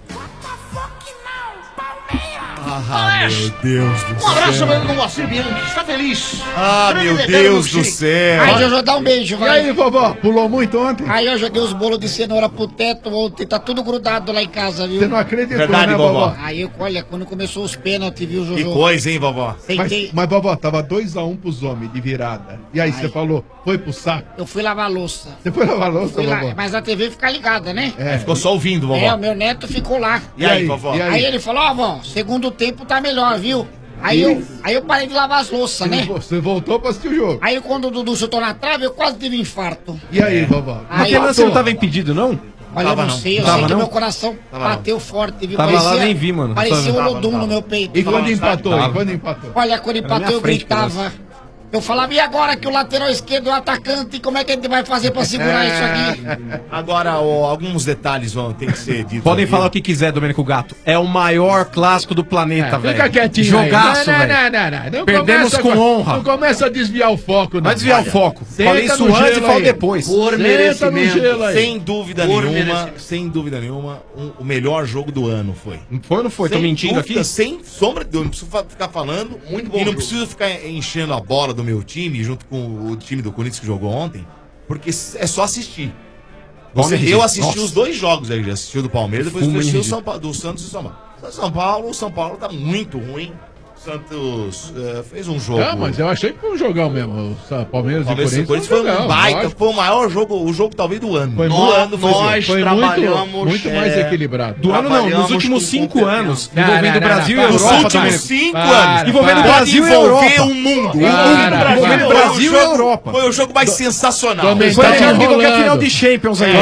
Ah, meu Deus do céu. Um abraço mesmo no Moacir Bianchi, está feliz. Ah, meu Deus do céu. Aí, Jojo, dá um beijo, vai. E aí, vovó, pulou muito ontem? Aí eu joguei os bolos de cenoura pro teto ontem, tá tudo grudado lá em casa, viu? Você não acreditou, Verdade, né, vovó? vovó? Aí, olha, quando começou os pênaltis, viu, Jojo? Que coisa, hein, vovó? Mas, vovó, tava 2x1 pros homens de virada. E aí, você falou, foi pro saco? Eu fui lavar a louça. Você foi lavar a louça, Fui lá, vovó? mas a TV fica ligada, né? Ficou só ouvindo, vovó. É, o meu neto ficou lá. E aí, vovó? Aí ele falou, ó, vó, segundo tempo tá melhor, viu? Aí eu parei de lavar as louças, né? Você voltou pra assistir o jogo. Aí quando o Dudu chutou na trave, eu quase tive infarto. E aí, vovó? Aquele lance não tava impedido, não? Olha, eu não sei, eu sei que meu coração bateu forte, viu? Tava lá, nem vi, mano. Parecia um Olodum no meu peito. E quando empatou? Olha, quando empatou, eu gritava. Eu falava, e agora que o lateral esquerdo é o atacante, como é que a gente vai fazer pra segurar isso aqui? Agora, alguns detalhes vão ter que ser ditos. Podem aqui. falar o que quiser, Domênico Gato. É o maior clássico do planeta, velho. Fica quietinho. Jogaço, aí. velho. Não Perdemos começa com honra. Não começa a desviar o foco, não. Vai desviar o foco. Senta Falei isso no antes e gelo falo aí. depois. Por Senta no merecimento. gelo aí. Sem dúvida nenhuma, o melhor jogo do ano foi. Foi ou não foi? Tô Sem mentindo dúvida, aqui? Sem sombra de dúvida, não preciso ficar falando. Muito bom e não jogo. preciso ficar enchendo a bola do meu time, junto com o time do Corinthians que jogou ontem, porque é só assistir. Eu assisti os dois jogos aí, assisti o do Palmeiras, depois assisti do Santos e São Paulo. O São Paulo tá muito ruim. O Santos fez um jogo. Não, mas eu achei que foi um jogão mesmo. O Palmeiras e Corinthians foi jogão, um baita, lógico. foi o maior jogo, o jogo talvez do ano. Foi Foi muito mais equilibrado. Do ano não, nos últimos 5 anos, Não, envolvendo não, Brasil não, e não. Europa. Nos últimos também. 5 anos. Envolvendo Pode Brasil e envolver Europa. o mundo. Envolvendo Brasil e Europa. Foi o jogo mais sensacional. Domênico, Foi tá melhor te que qualquer enrolando. final de Champions aí.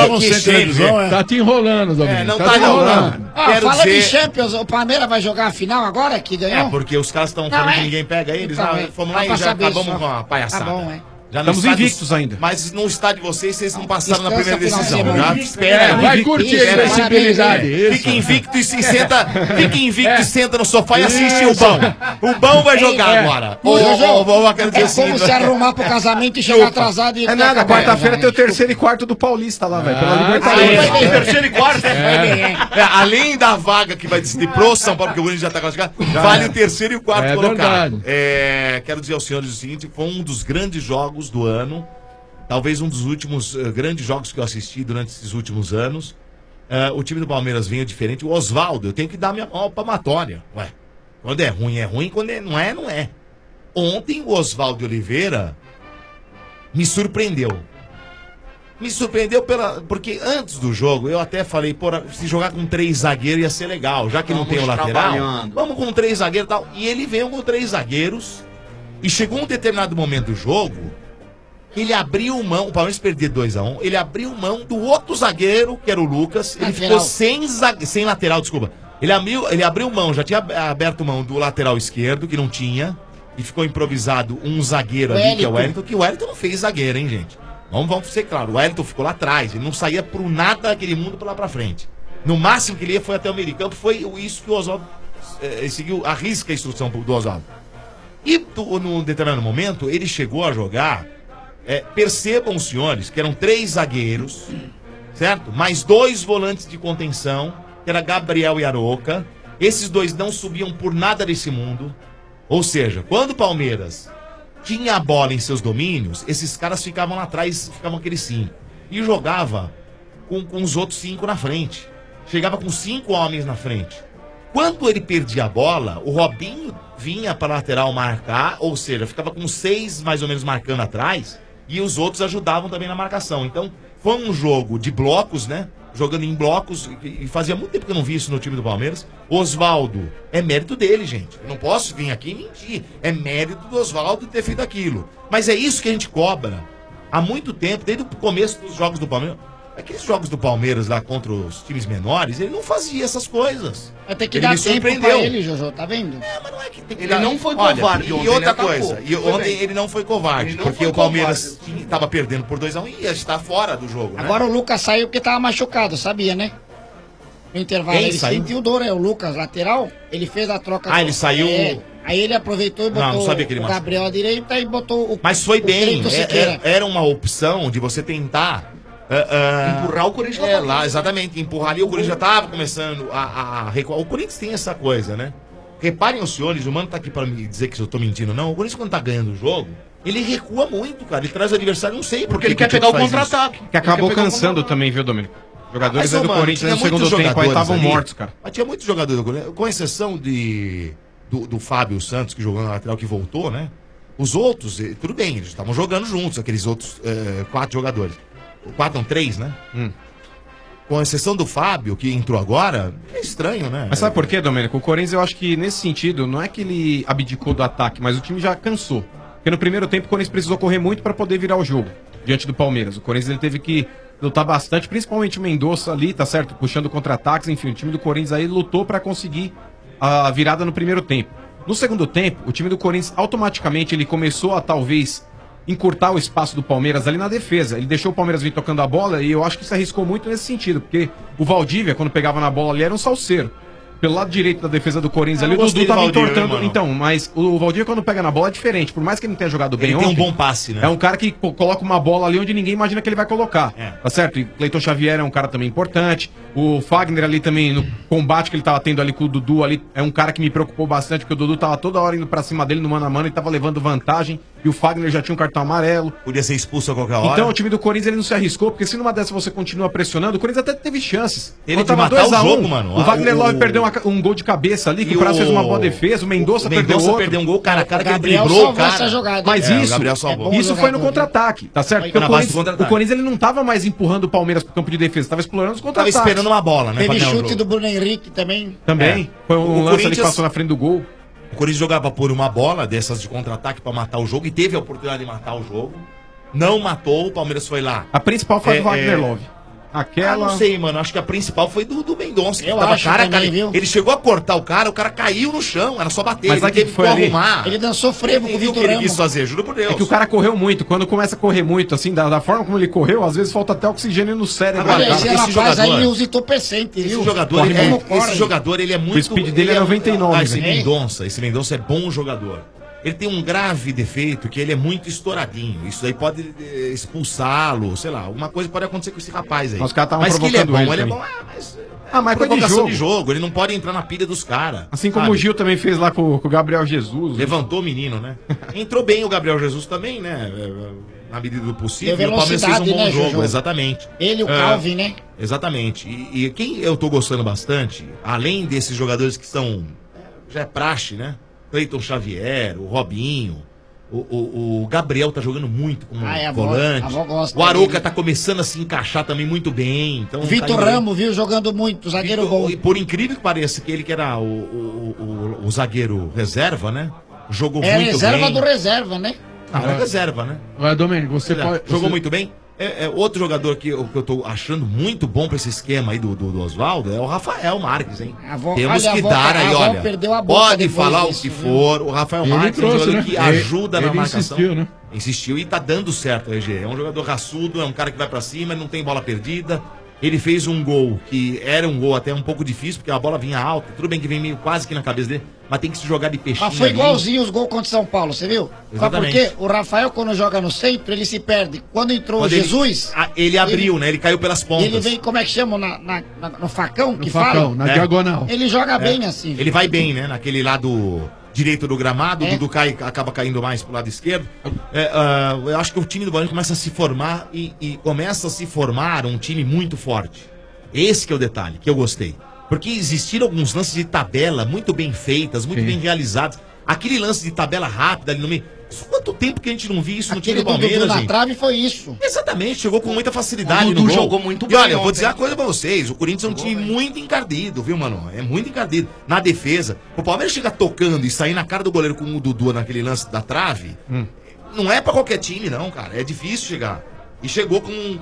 Tá te enrolando, Domênico. Não tá enrolando. Quero Fala de dizer... Champions, o Palmeiras vai jogar a final agora, que ganhou? Porque os caras estão Não, falando é. que ninguém pega eles. Então, Já, é. fomos lá Dá e pra já saber acabamos só. com a palhaçada. Tá bom, é. Já no Estamos estádio- invictos ainda. Mas no estádio de vocês, vocês não passaram na Descansa primeira final de decisão. semana. Já espera. Vai curtir a Espera. invencibilidade. Isso. Fique invicto e senta. Fique invicto e senta no sofá e assiste o Bão. O Bão vai jogar agora. Ô, Jojo, quero dizer é assim, como se arrumar pro casamento e chegar atrasado e... É nada, quarta-feira tem o terceiro e quarto do Paulista lá, velho. Pela Libertadores. Terceiro e quarto. além da vaga que vai decidir pro São Paulo, porque o Corinthians já tá classificado, vale o terceiro e o quarto É colocado. verdade. Quero dizer aos senhores o seguinte: foi um dos grandes jogos do ano. Talvez um dos últimos grandes jogos que eu assisti durante esses últimos anos. O time do Palmeiras vinha diferente. O Oswaldo, eu tenho que dar minha mão palmatória. Ué, quando é ruim, quando não é, não é. Ontem o Oswaldo Oliveira me surpreendeu. Porque antes do jogo eu até falei, se jogar com 3 zagueiros ia ser legal, já que não tem o lateral. Vamos com 3 zagueiros e tal. E ele veio com 3 zagueiros. E chegou um determinado momento do jogo, ele abriu mão, o Palmeiras perdeu 2-1, ele abriu mão do outro zagueiro, que era o Lucas, ele ficou sem lateral, desculpa. Ele abriu mão, já tinha aberto mão do lateral esquerdo, que não tinha, e ficou improvisado um zagueiro ali, que é o Wellington, que o Wellington não fez zagueiro, hein, gente? Vamos ser claro, o Wellington ficou lá atrás, ele não saía pro nada daquele mundo pra lá pra frente. No máximo que ele ia foi até o meio de campo, foi isso que o Oswaldo seguiu, arrisca a instrução do Oswaldo. E num determinado momento, ele chegou a jogar. Percebam, os senhores, que eram 3 zagueiros, certo? Mais 2 volantes de contenção, que era Gabriel e Aroca. Esses 2 não subiam por nada desse mundo. Ou seja, quando o Palmeiras tinha a bola em seus domínios, esses caras ficavam lá atrás, ficavam aqueles 5. E jogava com os outros 5 na frente. Chegava com 5 homens na frente. Quando ele perdia a bola, o Robinho vinha para a lateral marcar, ou seja, ficava com 6 mais ou menos marcando atrás, e os outros ajudavam também na marcação. Então, foi um jogo de blocos, né? Jogando em blocos, e fazia muito tempo que eu não vi isso no time do Palmeiras. Oswaldo, é mérito dele, gente. Eu não posso vir aqui e mentir. É mérito do Oswaldo ter feito aquilo. Mas é isso que a gente cobra há muito tempo, desde o começo dos jogos do Palmeiras. Aqueles jogos do Palmeiras lá contra os times menores, ele não fazia essas coisas. Vai ter que Ele dar me tempo surpreendeu. pra ele, Jojo, tá vendo? Mas não é que tem que Ele não foi Olha, covarde ontem, E outra ele atacou. coisa, Foi ontem bem. ele não foi covarde, Ele não porque foi o Palmeiras covarde. estava perdendo por 2-1 e ia estar fora do jogo, né? Agora o Lucas saiu porque tava machucado, sabia, né? no intervalo. Quem Ele saiu? sentiu dor, o Lucas, lateral. Ele fez a troca. Ah, ele saiu- Aí ele aproveitou e Não, não botou sabia que ele o machucou. Gabriel à direita e botou o. Mas foi o bem. Cleiton Siqueira. Era uma opção de você tentar. Empurrar o Corinthians É, pra lá, frente. exatamente. Empurrar ali. O Corinthians já tava começando a recuar. O Corinthians tem essa coisa, né? Reparem os senhores, o Mano tá aqui pra me dizer que eu tô mentindo, não. O Corinthians, quando tá ganhando o jogo, ele recua muito, cara. Ele traz o adversário, não sei Porque ele quer pegar o contra-ataque. Que acabou cansando também, viu, Domênico? Jogadores aí do Corinthians no segundo tempo aí estavam mortos, cara. Mas tinha muitos jogadores do Corinthians, com exceção do Fábio Santos, que jogou na lateral, que voltou, né? Os outros, tudo bem, eles estavam jogando juntos, aqueles outros 4 jogadores. 4 não, 3, né? Com exceção do Fábio, que entrou agora, é estranho, né? Mas sabe por quê, Domênico? O Corinthians, eu acho que nesse sentido, não é que ele abdicou do ataque, mas o time já cansou. Porque no primeiro tempo o Corinthians precisou correr muito para poder virar o jogo diante do Palmeiras. O Corinthians ele teve que lutar bastante, principalmente o Mendonça ali, tá certo? Puxando contra-ataques, enfim, o time do Corinthians aí lutou para conseguir a virada no primeiro tempo. No segundo tempo, o time do Corinthians automaticamente ele começou a talvez encurtar o espaço do Palmeiras ali na defesa. Ele deixou o Palmeiras vir tocando a bola e eu acho que isso arriscou muito nesse sentido, porque o Valdívia, quando pegava na bola ali, era um salseiro. Pelo lado direito da defesa do Corinthians ali, o Dudu tava entortando. Então, mas o Valdívia, quando pega na bola, é diferente. Por mais que ele não tenha jogado bem Ele ontem, tem um bom passe, né? é um cara que coloca uma bola ali onde ninguém imagina que ele vai colocar. Tá certo? E Cleiton Xavier é um cara também importante. O Fagner ali também, no combate que ele tava tendo ali com o Dudu ali, é um cara que me preocupou bastante, porque o Dudu tava toda hora indo pra cima dele no mano a mano e tava levando vantagem. E o Fagner já tinha um cartão amarelo. Podia ser expulso a qualquer hora. Então o time do Corinthians ele não se arriscou, porque se numa dessa você continua pressionando, o Corinthians até teve chances. Ele Quando de tava matar 2 a 1, o jogo, mano. O Wagner Ah, Love perdeu um gol de cabeça ali, que E o Prazo fez uma o- boa defesa, o Mendonça o perdeu Mendonça outro. perdeu um gol, cara que ele Gabriel driblou o salvou cara. essa jogada. Mas É, o isso, Gabriel salvou. isso foi no contra-ataque, tá certo? Porque na o base do Corinthians, contra-ataque. o Corinthians ele não tava mais empurrando o Palmeiras pro campo de defesa, tava explorando os contra-ataques. Tava esperando uma bola, né? Teve pra ganhar o chute jogo. do Bruno Henrique também. Também. Foi um O lance ali que Corinthians- passou na frente do gol. O Corinthians jogava por uma bola dessas de contra-ataque pra matar o jogo e teve a oportunidade de matar o jogo. Não matou, o Palmeiras foi lá. A principal foi do Wagner Love. Aquela. Não sei, mano. Acho que a principal foi do Mendonça. que Eu tava acho cara, também, cara, viu? Ele chegou a cortar o cara caiu no chão. Era só bater. Mas ele sabe o que teve foi ali? arrumar. Ele dançou frevo com o Viu o que Vitor ele Ramos. quis fazer, juro por Deus. É que o cara correu muito. Quando começa a correr muito, assim, da forma como ele correu, às vezes falta até oxigênio no cérebro. Agora, cara. Esse rapaz aí ele usa entorpecente, viu? Esse jogador, Corre ele como corre. esse jogador, ele é muito... O speed dele ele é 99, esse velho. Mendonça é bom jogador. Ele tem um grave defeito, que ele é muito estouradinho. Isso aí pode expulsá-lo, sei lá. Alguma coisa pode acontecer com esse rapaz aí. Mas os caras estavam Mas que ele é provocando bom, ele ele é também. bom. Mas mas coisa de provocação jogo. de jogo. Ele não pode entrar na pilha dos caras. Assim como o Gil também fez lá com o Gabriel Jesus. Levantou o menino, né? Entrou bem o Gabriel Jesus também, né? Na medida do possível. Deu E o Palmeiras fez um bom velocidade, né, jogo, Jojo? exatamente. Ele e o Calvin, né? Exatamente. E quem eu tô gostando bastante, além desses jogadores que são. Já é praxe, né? Cleiton Xavier, o Robinho. O Gabriel tá jogando muito como volante. a avó gosta O Arouca dele. tá começando a se encaixar também muito bem. Então, O Vitor tá indo bem. Ramos, viu? Jogando muito, zagueiro bom. E por incrível que pareça, que ele que era o zagueiro reserva, né? Jogou É muito reserva bem. do reserva, né? Ah, é reserva, né? Vai, Domênico, você pode. Jogou você- muito bem. Outro jogador que eu tô achando muito bom pra esse esquema aí do Oswaldo é o Rafael Marques, hein? Temos olha, que a avó- dar aí, a avó olha. perdeu a boca Pode depois falar disso, o que viu? for. O Rafael Ele Marques é um trouxe, jogador né? que Ele- ajuda na ele marcação. insistiu, né? Insistiu e tá dando certo, RG. É um jogador raçudo, é um cara que vai pra cima, não tem bola perdida. Ele fez um gol que era um gol até um pouco difícil, porque a bola vinha alta. Tudo bem que vem meio quase que na cabeça dele, mas tem que se jogar de peixinho. Mas foi ali. igualzinho os gols contra o São Paulo, você viu? Sabe por Exatamente. quê? O Rafael, quando joga no centro, ele se perde. Quando entrou Quando o ele- Jesus... ele abriu, né? Ele caiu pelas pontas. Ele vem, como é que chama? No facão, que facão, fala? na diagonal. Ele joga bem assim. Ele vai bem, né? Naquele lado direito do gramado, É. o Dudu acaba caindo mais pro lado esquerdo. Eu acho que o time do Bahia começa a se formar e começa a se formar um time muito forte. Esse que é o detalhe, que eu gostei. Porque existiram alguns lances de tabela muito bem feitas, muito bem realizados. Aquele lance de tabela rápida ali no meio. Quanto tempo que a gente não via isso no time Aquele do Palmeiras, Dudu na gente? trave foi isso. Exatamente, chegou com muita facilidade O Dudu no gol. jogou muito E bem olha, eu vou ontem. dizer uma coisa pra vocês, o Corinthians é um time muito encardido, viu, mano? É muito encardido. Na defesa, o Palmeiras chega tocando e sair na cara do goleiro com o Dudu naquele lance da trave, não é pra qualquer time, não, cara. É difícil chegar. E chegou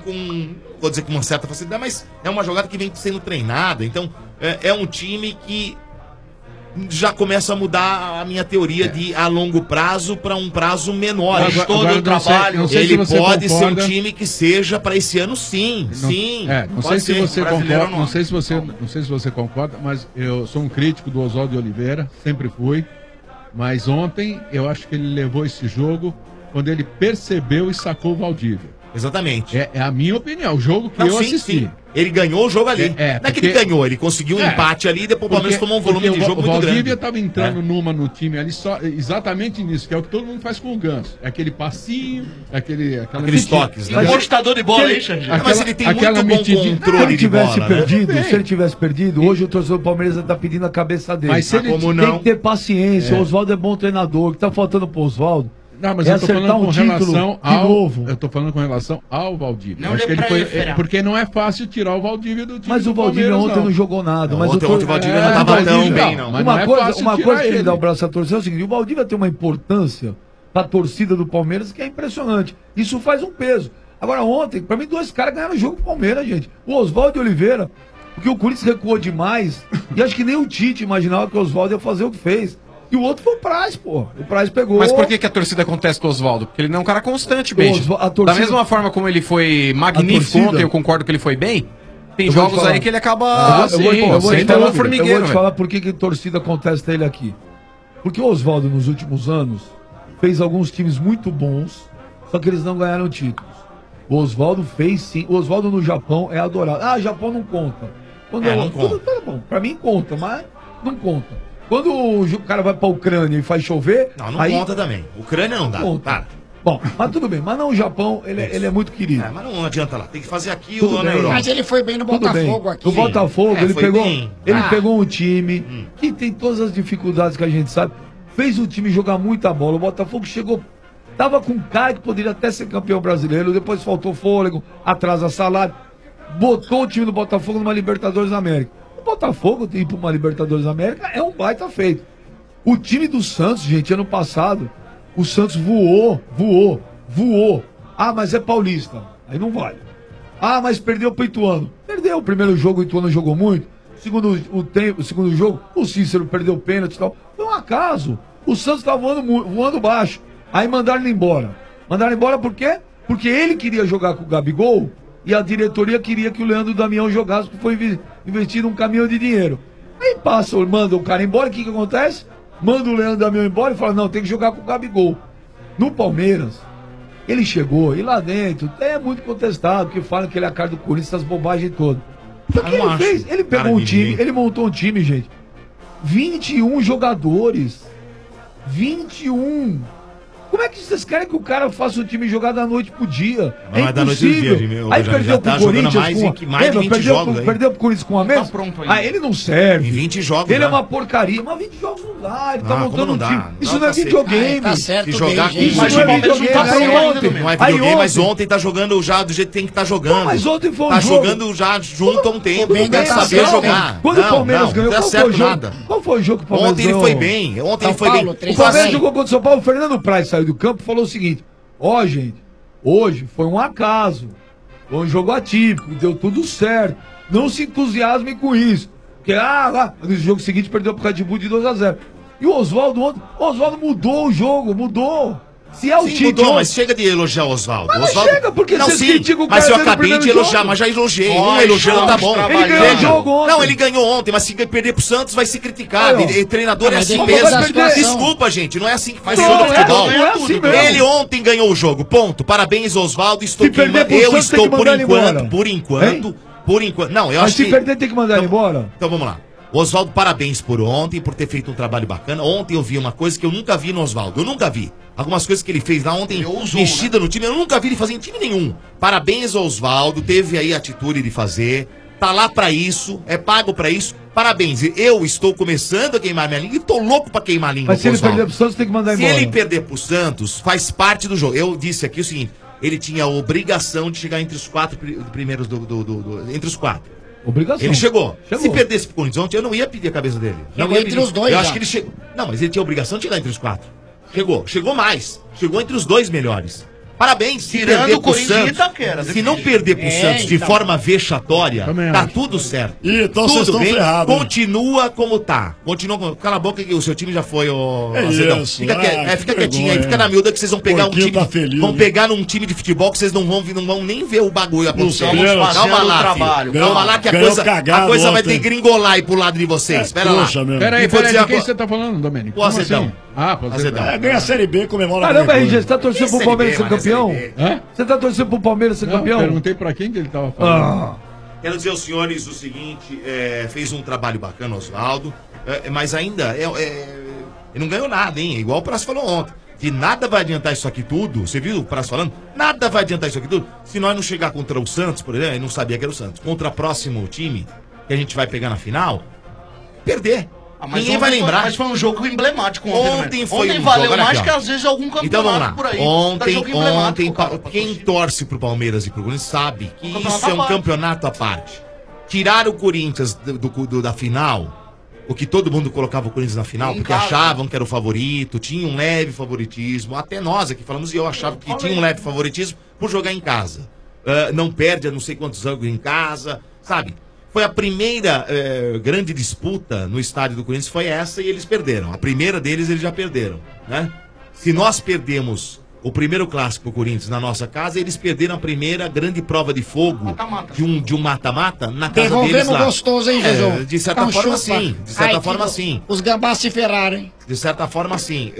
vou dizer com uma certa facilidade, mas é uma jogada que vem sendo treinada. Então, é um time que já começa a mudar a minha teoria de a longo prazo para um prazo menor. Agora, o trabalho, sei ele se você pode concorda. ser um time que seja para esse ano, sim, sim. Não sei se você concorda, não sei se você concorda, mas eu sou um crítico do Oswaldo de Oliveira, sempre fui. Mas ontem eu acho que ele levou esse jogo quando ele percebeu e sacou o Valdívia. Exatamente. É a minha opinião, o jogo que eu assisti. Sim. Ele ganhou o jogo ali. Não é que ele ganhou, ele conseguiu um empate ali e depois o Palmeiras tomou um volume de jogo muito grande. O Valdívia estava entrando numa no time ali só, exatamente nisso, que é o que todo mundo faz com o Ganso. É aquele passinho, aqueles toques. Um gostador de bola aí, Xandinho. Mas ele tem muito bom controle de bola. Se ele tivesse perdido, hoje o torcedor do Palmeiras está pedindo a cabeça dele. Mas se ele tem que ter paciência. O Oswaldo é bom treinador. O que está faltando pro Oswaldo? Não, mas eu tô falando com relação ao. Eu tô falando com relação ao Valdívia. Não acho que ele foi porque não é fácil tirar o Valdívia do time. Mas o Valdívia ontem não jogou nada. Mas ontem o Valdívia não tava tão bem, não. Uma coisa que me dá o braço a torcer é o seguinte: o Valdívia tem uma importância pra torcida do Palmeiras que é impressionante. Isso faz um peso. Agora, ontem, pra mim, dois caras ganharam o jogo do Palmeiras, gente. O Oswaldo de Oliveira, porque o Corinthians recuou demais. E acho que nem o Tite imaginava que o Oswaldo ia fazer o que fez. E o outro foi o Praz, pô. O Praz pegou. Mas por que a torcida acontece com o Oswaldo? Porque ele não é um cara constante, Benji. Torcida... Da mesma forma como ele foi magnífico ontem, eu concordo que ele foi bem. Tem jogos aí que ele acaba. Eu vou te falar por que a torcida contesta ele aqui. Porque o Oswaldo, nos últimos anos, fez alguns times muito bons, só que eles não ganharam títulos. O Oswaldo fez sim. O Oswaldo no Japão é adorado. Ah, Japão não conta. Não conta. Tá bom. Pra mim conta, mas não conta. Quando o cara vai pra Ucrânia e faz chover... Não aí... conta também. Ucrânia não dá. Conta. Bom, mas tudo bem. Mas não, o Japão, ele é muito querido. Mas não adianta lá. Tem que fazer aqui ou na Europa. Mas ele foi bem no Botafogo aqui. No Botafogo, ele pegou um time que tem todas as dificuldades que a gente sabe. Fez o time jogar muita bola. O Botafogo chegou... Tava com um cara que poderia até ser campeão brasileiro. Depois faltou fôlego, atrasa salário. Botou o time do Botafogo numa Libertadores da América. O Botafogo ir para uma Libertadores da América é um baita feito. O time do Santos, gente, ano passado, o Santos voou. Ah, mas é paulista. Aí não vale. Ah, mas perdeu pro Ituano. Perdeu o primeiro jogo, o Ituano jogou muito. O segundo jogo, o Cícero perdeu o pênalti e tal. Foi um acaso. O Santos estava voando baixo. Aí mandaram ele embora. Mandaram embora por quê? Porque ele queria jogar com o Gabigol e a diretoria queria que o Leandro Damião jogasse, porque foi investido um caminhão de dinheiro. Aí manda o cara embora, o que acontece? Manda o Leandro Damião embora e fala, não, tem que jogar com o Gabigol. No Palmeiras, ele chegou, e lá dentro, é muito contestado, porque falam que ele é a cara do Corinthians, essas bobagens todas. O que ele fez? Ele pegou um time, ele montou um time, gente. 21 jogadores. 21. Como é que vocês querem que o cara faça o time jogar da noite pro dia? Não é da noite pro dia, meu. Aí perdeu pro Corinthians mais de 20 jogos. Perdeu pro Corinthians com a mesma? Tá pronto aí. Ele não serve. Em 20 jogos. Ele é uma porcaria. Mas 20 jogos não dá. Ele tá montando um time. Isso não é videogame. Tá certo. Se jogar com isso não é videogame. Não é videogame, mas ontem tá jogando já do jeito que tem que tá jogando. Mas ontem foi um jogo. Tá jogando já junto há um tempo. Tem que saber jogar. Quando o Palmeiras ganhou, qual foi o jogo? Qual foi o jogo que o Palmeiras ganhou? Ontem ele foi bem. Ontem ele foi bem. O Palmeiras jogou contra o São Paulo. O Fernando Praz saiu do campo e falou o seguinte: ó, gente, hoje foi um acaso, foi um jogo atípico, deu tudo certo, não se entusiasmem com isso, porque no jogo seguinte perdeu pro Red Bull de 2-0. E o Oswaldo ontem, mudou o jogo, mudou. Se é o Sim, Tite, mudou, mas chega de elogiar o Oswaldo. Mas não chega, porque não, vocês criticam o cara. Mas eu acabei de elogiar, mas já elogiei. Elogiando tá bom. Ele ganhou o jogo ontem. Não, ele ganhou ontem, mas se perder pro Santos vai ser criticado. Treinador é assim mesmo. Desculpa, gente, não é assim que faz jogo de futebol. Ele ontem ganhou o jogo, ponto. Parabéns, Oswaldo. Eu estou por enquanto. Não, eu acho que... Mas se perder tem que mandar ele embora? Então vamos lá. Oswaldo, parabéns por ontem, por ter feito um trabalho bacana. Ontem eu vi uma coisa que eu nunca vi no Oswaldo. Eu nunca vi. Algumas coisas que ele fez lá ontem, mexida no time, eu nunca vi ele fazer em time nenhum. Parabéns, Oswaldo. Teve aí a atitude de fazer. Tá lá pra isso. É pago pra isso. Parabéns. Eu estou começando a queimar minha língua e tô louco pra queimar a língua. Mas se ele perder pro Santos, tem que mandar embora. Se ele perder pro Santos, faz parte do jogo. Eu disse aqui o seguinte: ele tinha a obrigação de chegar entre os 4 primeiros entre os 4. Obrigação. Ele chegou. Se perdesse pro Corinthians ontem, eu não ia pedir a cabeça dele. Não ia entre os dois. Eu acho que ele chegou. Não, mas ele tinha a obrigação de chegar entre os 4. Chegou mais. Chegou entre os 2 melhores. Parabéns, se Tirando perder o pro Corinthians e Santos, Itaquera, se não perder pro Santos de então. forma vexatória, tá tudo certo. Então vocês tudo estão bem, ferrados. continua como tá. Cala a boca que o seu time já foi, ô Azedão. Isso, Fica, fica que quietinho aí, vergonha. fica na miúda que vocês vão pegar Porquinho um time. tá feliz, vão né? pegar num time de futebol que vocês não vão nem ver o bagulho acontecer. Estamos Calma fazendo lá, o trabalho. filho. Calma lá que a Ganhou coisa cagado vai ontem. ter gringolar aí pro lado de vocês. Espera lá. Peraí, E vou dizer de a quem co- você tá falando, Domênico? O Azedão. Pro Azedão. Ganha a Série B, comemora. Caramba, qualquer RG, coisa. você tá torcendo pro Palmeiras ser campeão? Você tá torcendo pro Palmeiras ser Não, campeão? perguntei pra quem que ele tava falando. Quero dizer aos senhores o seguinte, fez um trabalho bacana, Oswaldo, mas ainda ele não ganhou nada, hein? Igual o Prazo falou ontem. De nada vai adiantar isso aqui tudo, você viu o Prazo falando? Nada vai adiantar isso aqui tudo se nós não chegar contra o Santos, por exemplo, eu não sabia que era o Santos, contra o próximo time que a gente vai pegar na final, perder. Ninguém vai lembrar. Mas foi um jogo emblemático ontem. Ontem valeu jogo, olha mais aqui, que ó. às vezes algum campeonato Então vamos lá. por aí. Ontem, quem torce pro Palmeiras e pro Corinthians sabe que isso é um campeonato à parte. Tirar o Corinthians da final, o que todo mundo colocava o Corinthians na final, porque achavam que era o favorito, tinha um leve favoritismo. Até nós aqui falamos, e eu achava que tinha um leve favoritismo por jogar em casa. Não perde a não sei quantos jogos em casa, sabe? Foi a primeira grande disputa no estádio do Corinthians, foi essa e eles perderam. A primeira deles eles já perderam, né? Se nós perdemos o primeiro clássico do Corinthians na nossa casa, eles perderam a primeira grande prova de fogo de um mata-mata na casa deles Devolvendo lá. gostoso, hein, Jesus? De certa forma, sim. De certa forma, sim. Os gambás se ferraram, hein? De certa forma, sim.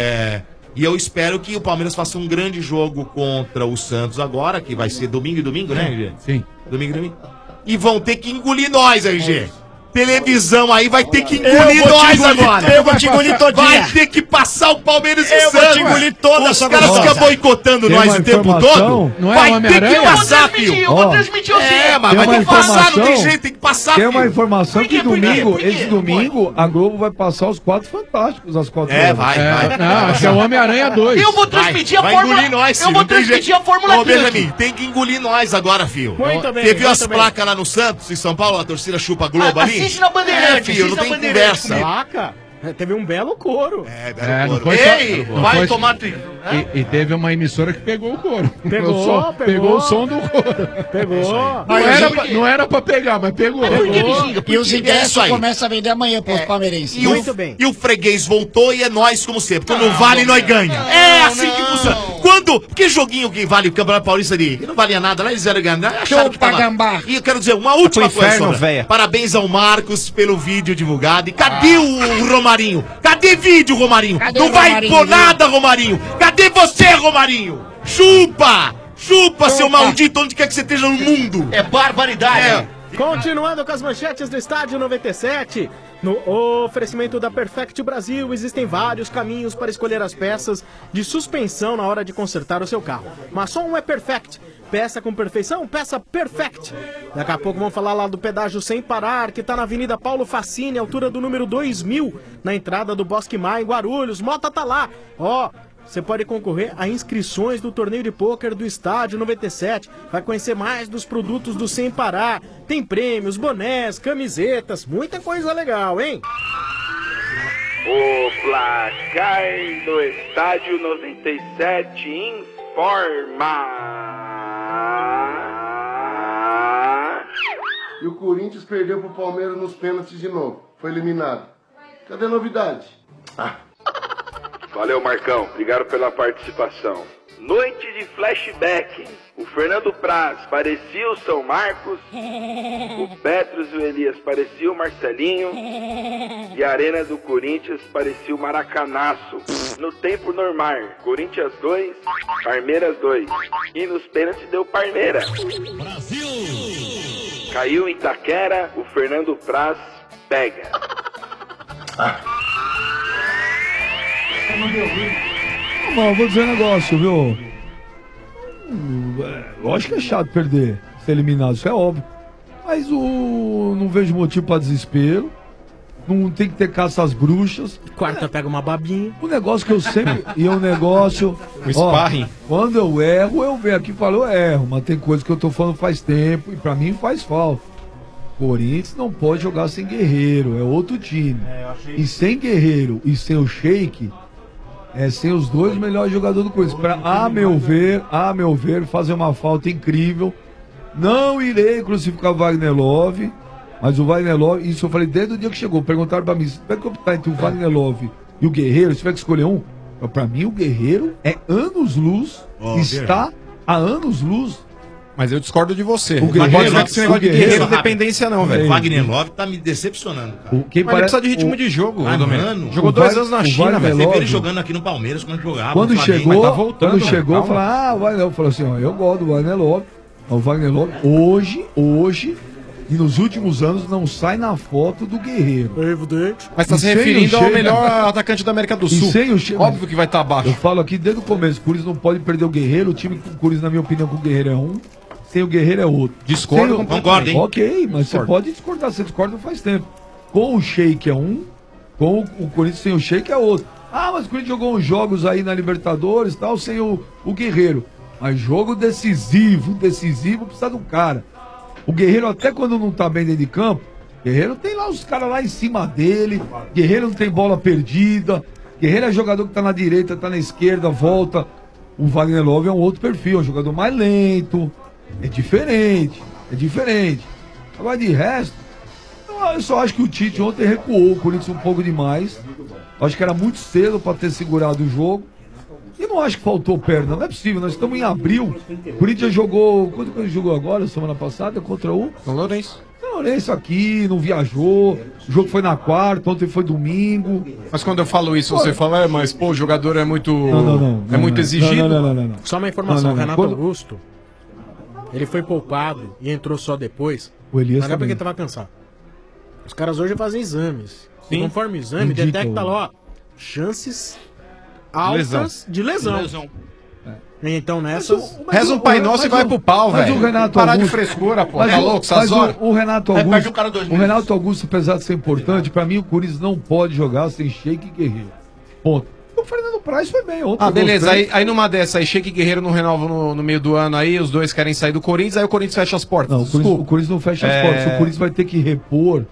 E eu espero que o Palmeiras faça um grande jogo contra o Santos agora, que vai ser domingo e domingo, né, RG? Sim. Domingo e domingo. E vão ter que engolir nós, RG. Televisão aí vai ter que engolir nós agora. Eu vou te engolir todinha. Vai ter que passar o Palmeiras e o Eu Santos. vou te engolir toda Os essa caras gostosa. ficam boicotando Tem nós uma o tempo informação? todo. Não é Vai o ter que Homem-Aranha? passar, filho. Eu vou transmitir o quê? Mas Tem vai uma ter que passar, não tem informação- jeito, tem que passar, Tem uma filho. informação que Por quê? domingo, Por quê? esse domingo, a Globo vai passar os Quatro Fantásticos às 4 horas. Vai. Não, acho que é o Homem-Aranha 2. Eu vou transmitir a Vai Fórmula... engolir nós, eu filho, vou não tem transmitir jeito. a Fórmula Ô, 3. Benjamin, tem que engolir nós agora, filho. Muito bem, Você viu as muito bem. placas lá no Santos, em São Paulo, a torcida chupa Globo ali? Assiste na Bandeirante, filho, não assiste na tem Bandeirante conversa. Placa. Teve um belo coro. Não foi só- Ei, não vai foi- tomar... E teve uma emissora que pegou o couro. Pegou, O som- pegou. Pegou o som do couro. Pegou. Não era pra pegar, mas pegou. E os É isso ingressos aí. começam a vender amanhã pros palmeirenses. E Muito o, bem. e o freguês voltou e é nós como sempre. Quando não vale, nós ganha. É assim que funciona. Que joguinho que vale o Campeonato Paulista ali? Que não valia nada, lá eles eram ganhando. Acharam que tava... Gambá. E eu quero dizer uma última pro coisa. inferno, Sombra. véia. Parabéns ao Marcos pelo vídeo divulgado. E cadê o Romarinho? Cadê vídeo, Romarinho? Cadê não o vai Romarinho, impor viu? nada, Romarinho. Cadê você, Romarinho? Chupa! Chupa, seu maldito, onde quer que você esteja no mundo. É barbaridade. Continuando com as manchetes do Estádio 97. No oferecimento da Perfect Brasil, existem vários caminhos para escolher as peças de suspensão na hora de consertar o seu carro. Mas só um é Perfect. Peça com perfeição, peça Perfect. Daqui a pouco vamos falar lá do pedágio Sem Parar, que está na Avenida Paulo Facine, altura do número 2000, na entrada do Bosque Mar, em Guarulhos. Mota tá lá. Você pode concorrer a inscrições do torneio de pôquer do Estádio 97. Vai conhecer mais dos produtos do Sem Parar. Tem prêmios, bonés, camisetas, muita coisa legal, hein? O placar do Estádio 97 informa. E o Corinthians perdeu pro Palmeiras nos pênaltis de novo. Foi eliminado. Cadê a novidade? Valeu, Marcão. Obrigado pela participação. Noite de flashback. O Fernando Praz parecia o São Marcos. O Petros e o Elias parecia o Marcelinho. E a Arena do Corinthians parecia o Maracanaço. No tempo normal, Corinthians 2, Palmeiras 2. E nos pênaltis deu Palmeiras. Caiu em Itaquera, o Fernando Praz pega. Não, vou dizer um negócio, viu? Lógico que é chato perder, ser eliminado, isso é óbvio. Mas não vejo motivo pra desespero. Não tem que ter caça às bruxas. Quarta pega uma babinha. O negócio que eu sempre... E é um negócio... O sparring. Quando eu erro, eu venho aqui e falo, eu erro. Mas tem coisa que eu tô falando faz tempo e pra mim faz falta. Corinthians não pode jogar sem Guerreiro, é outro time. E sem Guerreiro e sem o Sheik, sem os dois melhores jogadores do Corinthians. A meu ver, fazer uma falta incrível. Não irei crucificar o Wagner Love, mas o Wagner Love, isso eu falei desde o dia que chegou. Perguntaram pra mim, se tiver que optar entre o Wagner Love e o Guerreiro, se tiver que escolher um, pra mim o Guerreiro é anos-luz, está há anos-luz. Mas eu discordo de você. O Guerreiro, não esse negócio de Guerreiro dependência não, velho. O Wagner Love tá me decepcionando, cara. Mas ele precisa de ritmo de jogo, mano. Jogou 2 anos na China, velho. velho. Teve ele jogando aqui no Palmeiras quando jogava. Quando chegou, mas tá voltando, o Wagner Love falou assim, ó, eu gosto do Wagner Love. O Wagner Love, hoje, e nos últimos anos, não sai na foto do Guerreiro. Mas tá se referindo ao melhor atacante da América do Sul. Óbvio que vai estar abaixo. Eu falo aqui desde o começo, o Corinthians não pode perder o Guerreiro. O time com o Corinthians, na minha opinião, com o Guerreiro é um. Sem o Guerreiro é outro. Discordo, concordo, hein? Ok, mas você pode discordar, você discorda faz tempo. Com o Sheik é um, com o Corinthians sem o Sheik é outro. Ah, mas o Corinthians jogou uns jogos aí na Libertadores e tal, sem o Guerreiro. Mas jogo decisivo precisa do cara. O Guerreiro, até quando não tá bem dentro de campo, Guerreiro tem lá os caras lá em cima dele. Guerreiro não tem bola perdida. Guerreiro é jogador que tá na direita, tá na esquerda, volta. O Wagner Love é um outro perfil, é um jogador mais lento. É diferente. Agora de resto, eu só acho que o Tite ontem recuou o Corinthians um pouco demais. Eu acho que era muito cedo para ter segurado o jogo. E não acho que faltou perna, não é possível. Nós estamos em abril. O Corinthians jogou. Quando ele jogou agora, semana passada, contra o São Lourenço. São Lourenço aqui, não viajou. O jogo foi na quarta, ontem foi domingo. Mas quando eu falo isso, você fala, mas pô, o jogador é muito. Não, muito exigido. Não. Só uma informação, Renato Augusto. Ele foi poupado e entrou só depois. O Elias não é porque também. ele tava cansado. Os caras hoje fazem exames. Sim. E conforme o exame, Indica detecta lá, ó, chances altas de lesão. Então nessas... Reza um Pai Nosso e vai pro pau, velho. Mas o Renato Parar Augusto, de frescura, pô. Mas Tá louco, essas horas? o Renato Perde Augusto, o cara 2 o Renato Augusto, apesar de ser importante, pra mim o Corinthians não pode jogar sem Sheik e Guerreiro. Ponto. O Fernando Praz foi bem ontem. Ah, beleza. Aí numa dessa, aí Sheik e Guerreiro não renovam no meio do ano aí, os dois querem sair do Corinthians, aí o Corinthians fecha as portas. Não, o Corinthians não fecha as portas. O Corinthians vai ter que repor.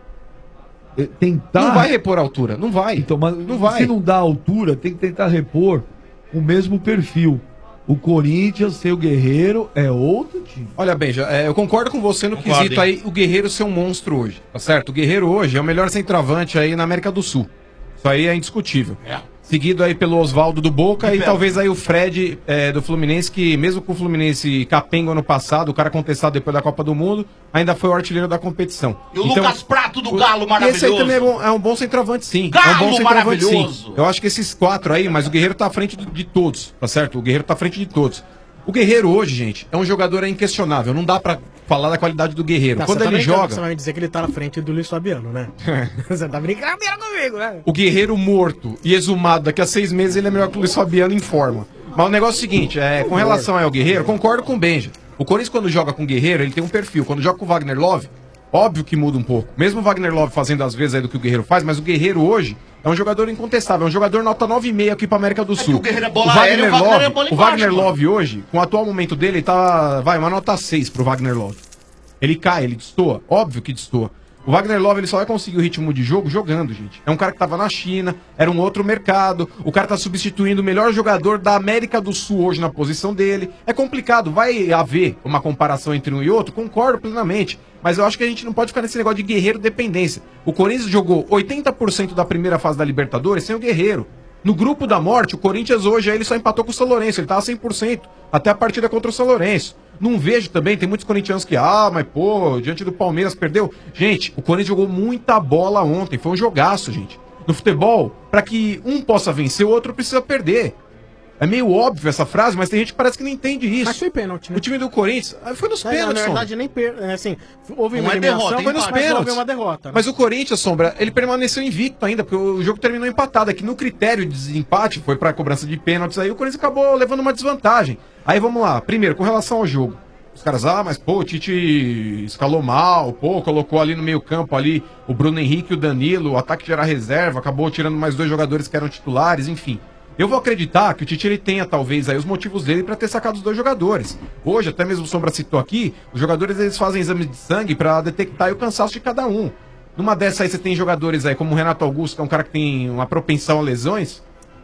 Tentar. Não vai repor a altura, não vai. Então, mas não vai. Se não dá a altura, tem que tentar repor o mesmo perfil. O Corinthians sem o Guerreiro é outro time. Olha bem, eu concordo com você no quesito aí, o Guerreiro ser um monstro hoje, tá certo? O Guerreiro hoje é o melhor centroavante aí na América do Sul. Isso aí é indiscutível. Seguido aí pelo Oswaldo do Boca e talvez aí o Fred do Fluminense, que mesmo com o Fluminense capengo ano passado, o cara contestado depois da Copa do Mundo, ainda foi o artilheiro da competição. E o Lucas Prato do Galo, maravilhoso. Esse aí também é um bom centroavante, sim. Galo, é um bom centroavante, maravilhoso. sim. Eu acho que esses 4 aí, mas o Guerreiro tá à frente de todos, tá certo? O Guerreiro tá à frente de todos. O Guerreiro hoje, gente, é um jogador inquestionável. Não dá pra falar da qualidade do Guerreiro. Quando ele joga... Você vai me dizer que ele tá na frente do Luiz Fabiano, né? Você tá brincando comigo, né? O Guerreiro morto e exumado daqui a 6 meses, ele é melhor que o Luiz Fabiano em forma. Mas o negócio é o seguinte, com relação ao Guerreiro, concordo com o Benja. O Corinthians, quando joga com o Guerreiro, ele tem um perfil. Quando joga com o Wagner Love, óbvio que muda um pouco. Mesmo o Wagner Love fazendo às vezes aí do que o Guerreiro faz, mas o Guerreiro hoje é um jogador incontestável, é um jogador nota 9,5 aqui pra América do Sul. O Guerreiro é bola aérea, o Wagner Love hoje, com o atual momento dele, tá, uma nota 6 pro Wagner Love. Ele cai, ele destoa, óbvio que destoa. O Wagner Love, ele só vai conseguir o ritmo de jogo jogando, gente. É um cara que tava na China, era um outro mercado, o cara tá substituindo o melhor jogador da América do Sul hoje na posição dele. É complicado, vai haver uma comparação entre um e outro, concordo plenamente. Mas eu acho que a gente não pode ficar nesse negócio de Guerreiro dependência. O Corinthians jogou 80% da primeira fase da Libertadores sem o Guerreiro. No grupo da morte, o Corinthians hoje ele só empatou com o São Lourenço, ele tava 100% até a partida contra o São Lourenço. Não vejo também, tem muitos corintianos que, mas pô, diante do Palmeiras perdeu. Gente, o Corinthians jogou muita bola ontem, foi um jogaço, gente. No futebol, pra que um possa vencer, o outro precisa perder. É meio óbvio essa frase, mas tem gente que parece que não entende isso. Mas foi pênalti, né? O time do Corinthians foi nos pênaltis, na verdade, nem assim, houve uma derrota, eliminação, foi nos mas pênaltis. houve uma derrota. Né? Mas o Corinthians, Sombra, ele permaneceu invicto ainda, porque o jogo terminou empatado. Aqui no critério de desempate, foi pra cobrança de pênaltis, aí o Corinthians acabou levando uma desvantagem. Aí vamos lá, primeiro, com relação ao jogo. Os caras, mas pô, o Tite escalou mal, pô, colocou ali no meio campo ali o Bruno Henrique e o Danilo, o ataque era reserva, acabou tirando mais 2 jogadores que eram titulares, enfim. Eu vou acreditar que o Tite ele tenha talvez aí os motivos dele para ter sacado os 2 jogadores. Hoje, até mesmo o Sombra citou aqui, os jogadores eles fazem exame de sangue para detectar o cansaço de cada um. Numa dessa aí você tem jogadores aí como o Renato Augusto, que é um cara que tem uma propensão a lesões.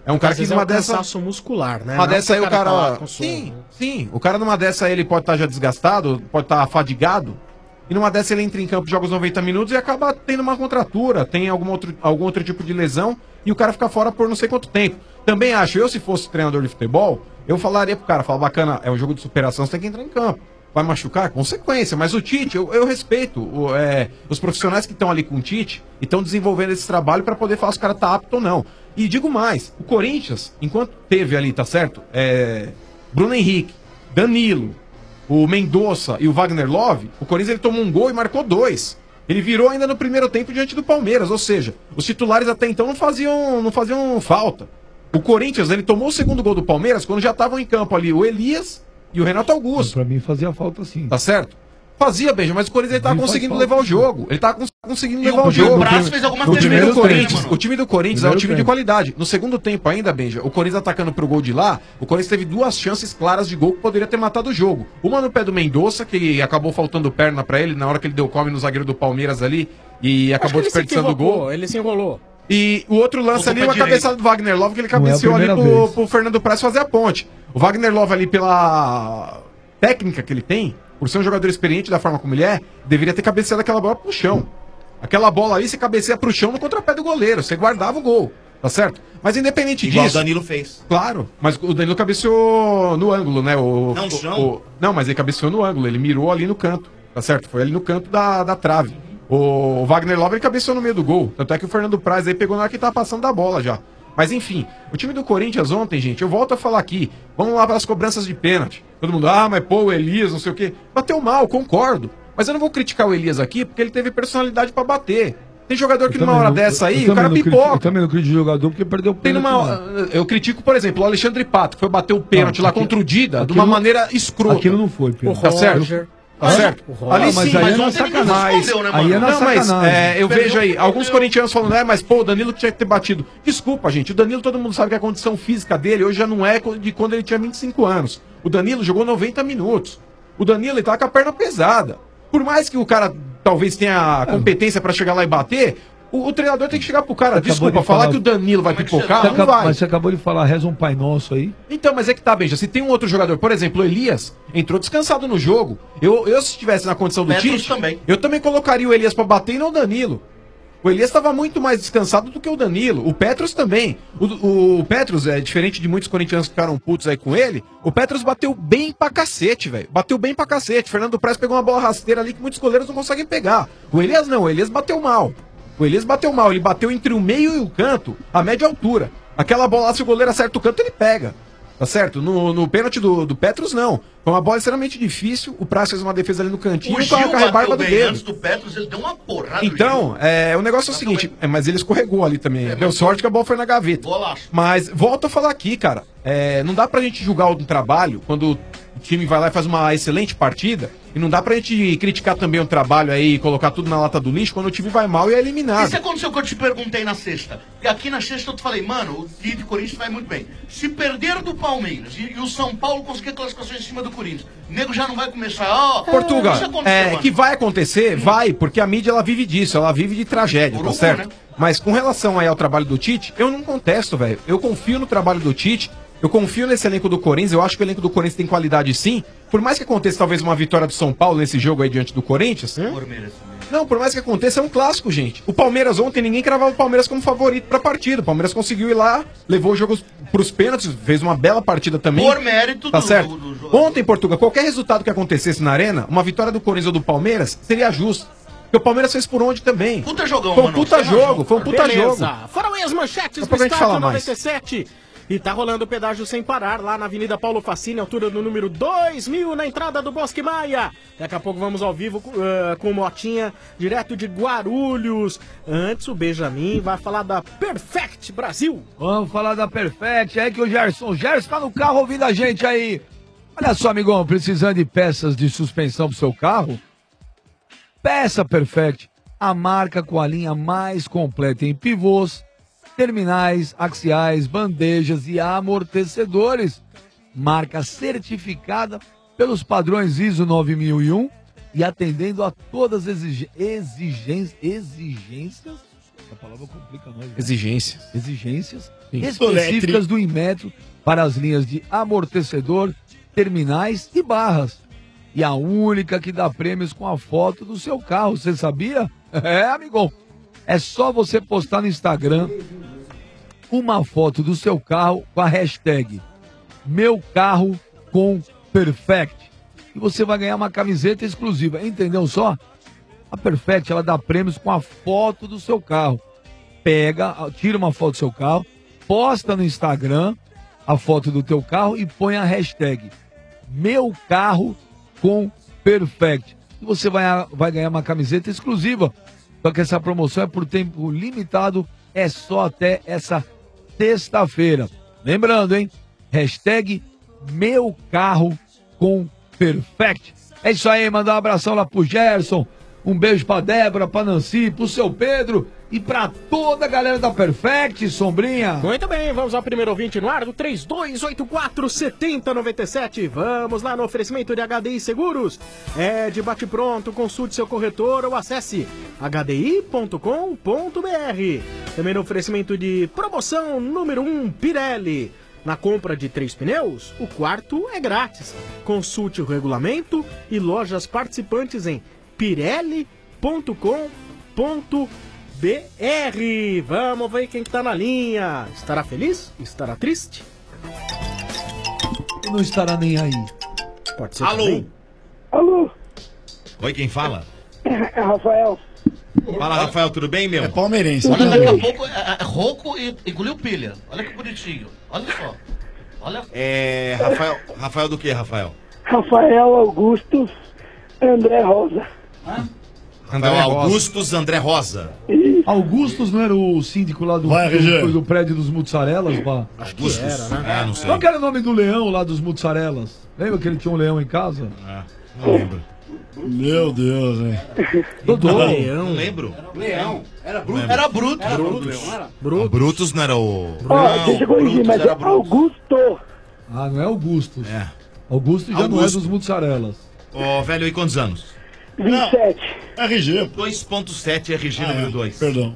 É um cara que numa dessa... cansaço muscular, né? Uma Não dessa aí o cara... tá lá com Sim, sim. O cara numa dessa aí ele pode estar já desgastado, pode estar fadigado. E numa dessa ele entra em campo, joga os 90 minutos e acaba tendo uma contratura, tem algum outro tipo de lesão e o cara fica fora por não sei quanto tempo. Também acho, eu se fosse treinador de futebol, eu falaria pro cara, bacana, é um jogo de superação, você tem que entrar em campo. Vai machucar? Consequência. Mas o Tite, eu respeito os profissionais que estão ali com o Tite e estão desenvolvendo esse trabalho para poder falar se o cara tá apto ou não. E digo mais, o Corinthians, enquanto teve ali, tá certo? Bruno Henrique, Danilo, o Mendonça e o Wagner Love, o Corinthians ele tomou um gol e marcou 2. Ele virou ainda no primeiro tempo diante do Palmeiras, ou seja, os titulares até então não faziam falta. O Corinthians, ele tomou o segundo gol do Palmeiras quando já estavam em campo ali o Elias e o Renato Augusto. Pra mim fazia falta sim. Tá certo? Fazia, Benja, mas o Corinthians ele tava conseguindo levar o jogo. Ele tava conseguindo levar o jogo. O Prazo fez algumas O time do Corinthians, mano. o time do Corinthians é um time de qualidade. No segundo tempo ainda, Benja, o Corinthians atacando pro gol de lá, o Corinthians teve 2 chances claras de gol que poderia ter matado o jogo. Uma no pé do Mendonça, que acabou faltando perna pra ele na hora que ele deu come no zagueiro do Palmeiras ali e acabou desperdiçando o gol. Ele se enrolou. E o outro lance ali, uma cabeçada do Wagner Love, que ele cabeceou ali pro Fernando Praz fazer a ponte. O Wagner Love ali, pela técnica que ele tem, por ser um jogador experiente da forma como ele é, deveria ter cabeceado aquela bola pro chão. Aquela bola ali, você cabeceia pro chão no contrapé do goleiro, você guardava o gol, tá certo? Mas independente Igual disso... o Danilo fez. Claro, mas o Danilo cabeceou no ângulo, né? Não, no chão? Não, mas ele cabeceou no ângulo, ele mirou ali no canto, tá certo? Foi ali no canto da trave. O Wagner Love, ele cabeceou no meio do gol. Tanto é que o Fernando Praz aí pegou na hora que tava passando da bola já. Mas enfim, o time do Corinthians ontem, gente, eu volto a falar aqui. Vamos lá para as cobranças de pênalti. Todo mundo, mas pô, o Elias, não sei o quê. Bateu mal, concordo. Mas eu não vou criticar o Elias aqui porque ele teve personalidade para bater. Tem jogador que numa hora dessa aí, o cara pipoca. Eu também não critico o jogador porque perdeu o pênalti. Eu critico, por exemplo, o Alexandre Pato, que foi bater o pênalti lá contra o Dida de uma maneira escrota. Aquilo não foi pênalti. Tá certo? Tá certo? Ali sim, mas aí é sacanagem. Aí é na sacanagem. Eu vejo aí, alguns corintianos falando, mas pô, o Danilo tinha que ter batido. Desculpa, gente, o Danilo todo mundo sabe que a condição física dele hoje já não é de quando ele tinha 25 anos. O Danilo jogou 90 minutos. O Danilo, ele tá com a perna pesada. Por mais que o cara talvez tenha competência pra chegar lá e bater, o treinador tem que chegar pro cara, desculpa, falar que o Danilo vai pipocar, não vai. Mas você acabou de falar, reza um Pai Nosso aí. Então, mas é que tá, Benja, se tem um outro jogador, por exemplo, o Elias, entrou descansado no jogo. Eu se estivesse na condição do Tite, eu também colocaria o Elias pra bater e não o Danilo. O Elias estava muito mais descansado do que o Danilo. O Petros também. O Petros, diferente de muitos corintianos que ficaram putos aí com ele, o Petros bateu bem pra cacete, velho. Bateu bem pra cacete. Fernando Praz pegou uma bola rasteira ali que muitos goleiros não conseguem pegar. O Elias não, o Elias bateu mal. O Elias bateu mal, ele bateu entre o meio e o canto, a média altura. Aquela bola lá, se o goleiro acerta o canto, ele pega. Tá certo? No pênalti do Petros, não. Foi uma bola extremamente difícil. O Praz fez uma defesa ali no cantinho o Gil com a rebarba do dedo. Antes do Petros, ele deu uma porrada. Então, o negócio é o seguinte, mas ele escorregou ali também. Deu sorte que a bola foi na gaveta. Golaço. Mas, volto a falar aqui, cara. Não dá pra gente julgar o trabalho quando o time vai lá e faz uma excelente partida. E não dá pra gente criticar também o trabalho aí e colocar tudo na lata do lixo quando o time vai mal e é eliminado. Isso aconteceu que eu te perguntei na sexta. E aqui na sexta eu te falei, mano, o time de Corinthians vai muito bem. Se perder do Palmeiras e o São Paulo conseguir a classificação em cima do Corinthians, o nego já não vai começar, Portugal, isso aconteceu, mano. que vai acontecer, vai, porque a mídia ela vive disso, ela vive de tragédia, tá certo? Né? Mas com relação aí ao trabalho do Tite, eu não contesto, velho. Eu confio no trabalho do Tite. Eu confio nesse elenco do Corinthians, eu acho que o elenco do Corinthians tem qualidade sim. Por mais que aconteça talvez uma vitória do São Paulo nesse jogo aí diante do Corinthians. Não, por mais que aconteça, é um clássico, gente. O Palmeiras ontem, ninguém cravava o Palmeiras como favorito pra partida. O Palmeiras conseguiu ir lá, levou o jogo pros pênaltis, fez uma bela partida também. Por mérito tá certo? do jogo. Ontem, Portugal, qualquer resultado que acontecesse na Arena, uma vitória do Corinthians ou do Palmeiras seria justa. Porque o Palmeiras fez por onde também. Puta jogão, foi um mano. puta jogo, foi um puta jogo. Foram aí as manchetes do Estádio 97. E tá rolando o pedágio sem parar lá na Avenida Paulo Facine, altura do número 2000, na entrada do Bosque Maia. Daqui a pouco vamos ao vivo com o Motinha, direto de Guarulhos. Antes o Benjamin vai falar da Perfect Brasil. Vamos falar da Perfect, é que o Gerson tá no carro ouvindo a gente aí. Olha só, amigão, precisando de peças de suspensão pro seu carro? Peça Perfect, a marca com a linha mais completa em pivôs, terminais, axiais, bandejas e amortecedores. Marca certificada pelos padrões ISO 9001 e atendendo a todas as exigências Essa palavra complica nós. Né? Exigência. Exigências Sim. específicas do Inmetro para as linhas de amortecedor, terminais e barras. E a única que dá prêmios com a foto do seu carro. Você sabia? É, amigão. É só você postar no Instagram uma foto do seu carro com a hashtag Meu Carro com Perfect. E você vai ganhar uma camiseta exclusiva. Entendeu só? A Perfect, ela dá prêmios com a foto do seu carro. Pega, tira uma foto do seu carro, posta no Instagram a foto do teu carro e põe a hashtag Meu Carro com Perfect. E você vai ganhar uma camiseta exclusiva. Só que essa promoção é por tempo limitado, é só até essa sexta-feira. Lembrando, hein? Hashtag Meu Carro com Perfect. É isso aí, mandar um abração lá pro Gerson, um beijo pra Débora, pra Nancy, pro seu Pedro e pra toda a galera da Perfect, Sombrinha. Muito bem, vamos ao primeiro ouvinte no ar do 3284-7097. Vamos lá no oferecimento de HDI Seguros. É de bate-pronto, consulte seu corretor ou acesse hdi.com.br. Também no oferecimento de promoção número 1 Pirelli. Na compra de 3 pneus, o quarto é grátis. Consulte o regulamento e lojas participantes em pirelli.com.br. Vamos ver quem que tá na linha. Estará feliz? Estará triste? E não estará nem aí. Pode ser. Alô? Também. Alô? Oi, quem fala? É Rafael. Fala, Rafael, tudo bem, meu? É palmeirense. Olha, daqui a pouco é rouco e engoliu pilha. Olha que bonitinho. Olha só. Olha. É. Rafael do que, Rafael? Rafael Augustus André Rosa. Rafael Augustus André Rosa. Augustus não era o síndico lá do prédio dos mozzarelas, pá? Acho que era, né? Não sei. Qual que era o nome do leão lá dos mozzarelas? Lembra que ele tinha um leão em casa? Não lembro. Meu Deus, velho. Dodô. Não lembro. Leão. Era Bruto. Era Bruto. Brutus não era o... Ó, deixa eu corrigir, mas é Augusto. Ah, não é Augustus. Augusto já não é dos mozzarelas. Ô, velho, e quantos anos? 27. RG. 2.7 RG número 2. Perdão.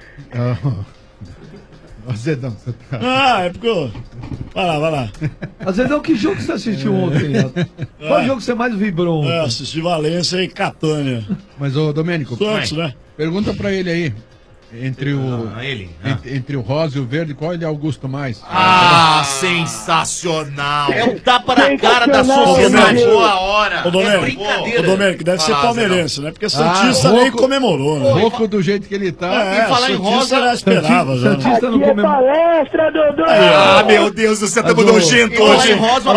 Azedão, você tá... Ah, é porque eu... Vai lá. Azedão, que jogo você assistiu ontem? Qual jogo você mais vibrou ontem? Assisti Valência e Catânia. Mas, ô, Domênico, Santos, né? Pergunta pra ele aí. Entre o entre o rosa e o verde, qual ele é Augusto mais? Sensacional! É um tapa na cara da sociedade. Boa hora. Ô, Domênico, deve ser palmeirense, né? Porque Santista nem comemorou, né? Rouco do jeito que ele tá. E falar em rosa, já esperava, já. Santista não Aqui é comemorou. palestra, Dodô. Meu Deus do céu, estamos nojento hoje.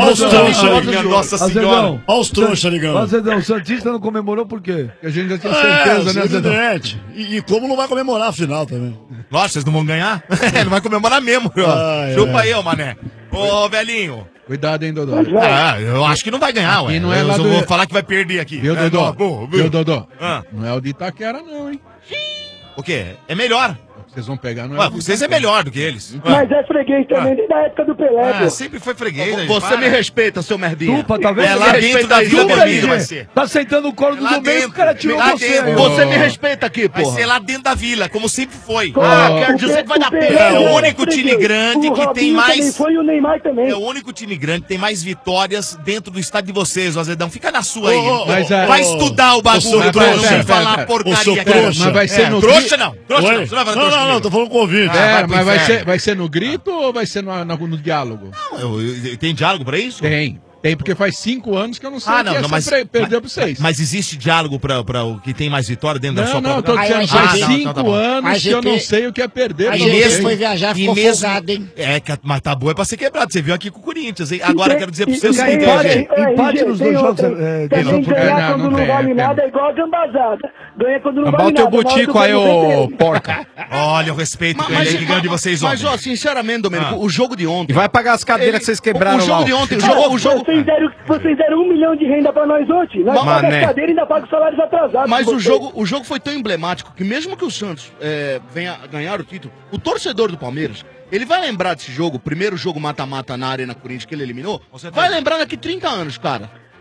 Nossa Senhora. Olha os trouxas ligando. Azedão, o Santista não comemorou por quê? Que a gente já tinha certeza, né, Azedão? Evidente. E como não vai comemorar a final também? Lógico, vocês não vão ganhar? Ele vai comemorar mesmo. Chupa aí, ô mané. Ô, velhinho. Cuidado, hein, Dodô. Eu acho que não vai ganhar, ué. Não é eu lá só do... vou falar que vai perder aqui. Viu, Dodô? Viu, Dodô? Ah. Não é o de Itaquera, não, hein? O quê? É melhor. Vocês vão pegar, não é? Ué, vocês é melhor do que eles. Mas é freguês também, desde a época do Pelé. pô. Sempre foi freguês. Você me respeita, seu merdinha. Tupa, tá vendo? É lá dentro da Vila Belmiro vai ser. Tá sentando o colo do Domênico, o cara tirou lá você. dentro. aí, ó. Você me respeita aqui, Vai porra. ser lá dentro da Vila, como sempre foi. Quer dizer que vai dar Pelé pena. É o é único freguês. time grande O que tem Robinho mais... também foi e o Neymar também. É o único time grande que tem mais vitórias dentro do estádio de vocês, o Azedão. Fica na sua aí. mas vai estudar o bagulho, trouxa. sem falar porcaria aqui. Mas vai ser no Trouxa não. Trouxa não. Oi? Você não vai fazer trouxa Não, comigo. tô falando convite. É, mas pro inferno. vai ser no grito ou vai ser no diálogo? Tem diálogo pra isso? Tem, porque faz 5 anos que eu não sei Não, que mas perdeu pra vocês. Mas existe diálogo pra o que tem mais vitória dentro da sua Não, própria... tô dizendo, faz 5 anos A que eu GP não sei o que é perder A pra gente vocês. foi viajar, ficou folgado, hein? Mas tá boa pra ser quebrado. Você viu aqui com o Corinthians, hein? Agora eu quero dizer pra você o tem seguinte, outra, gente. Empate nos dois jogos. Também ganhar não quando não tem, vale nada é igual a gambazada. Ganha quando não vale Bota nada. o teu botico aí, ô porca. Olha, eu respeito ele que ganhou de vocês ontem. Mas, ó, sinceramente, Domênico, o jogo de ontem... E vai pagar as cadeiras que vocês quebraram O jogo lá. de ontem, Vocês deram 1 milhão de renda pra nós ontem. Nós pagamos as cadeiras e ainda pagamos salários atrasados. Mas o jogo foi tão emblemático que mesmo que o Santos venha ganhar o título, o torcedor do Palmeiras, ele vai lembrar desse jogo, o primeiro jogo mata-mata na Arena Corinthians que ele eliminou, vai lembrar daqui 30 anos, cara.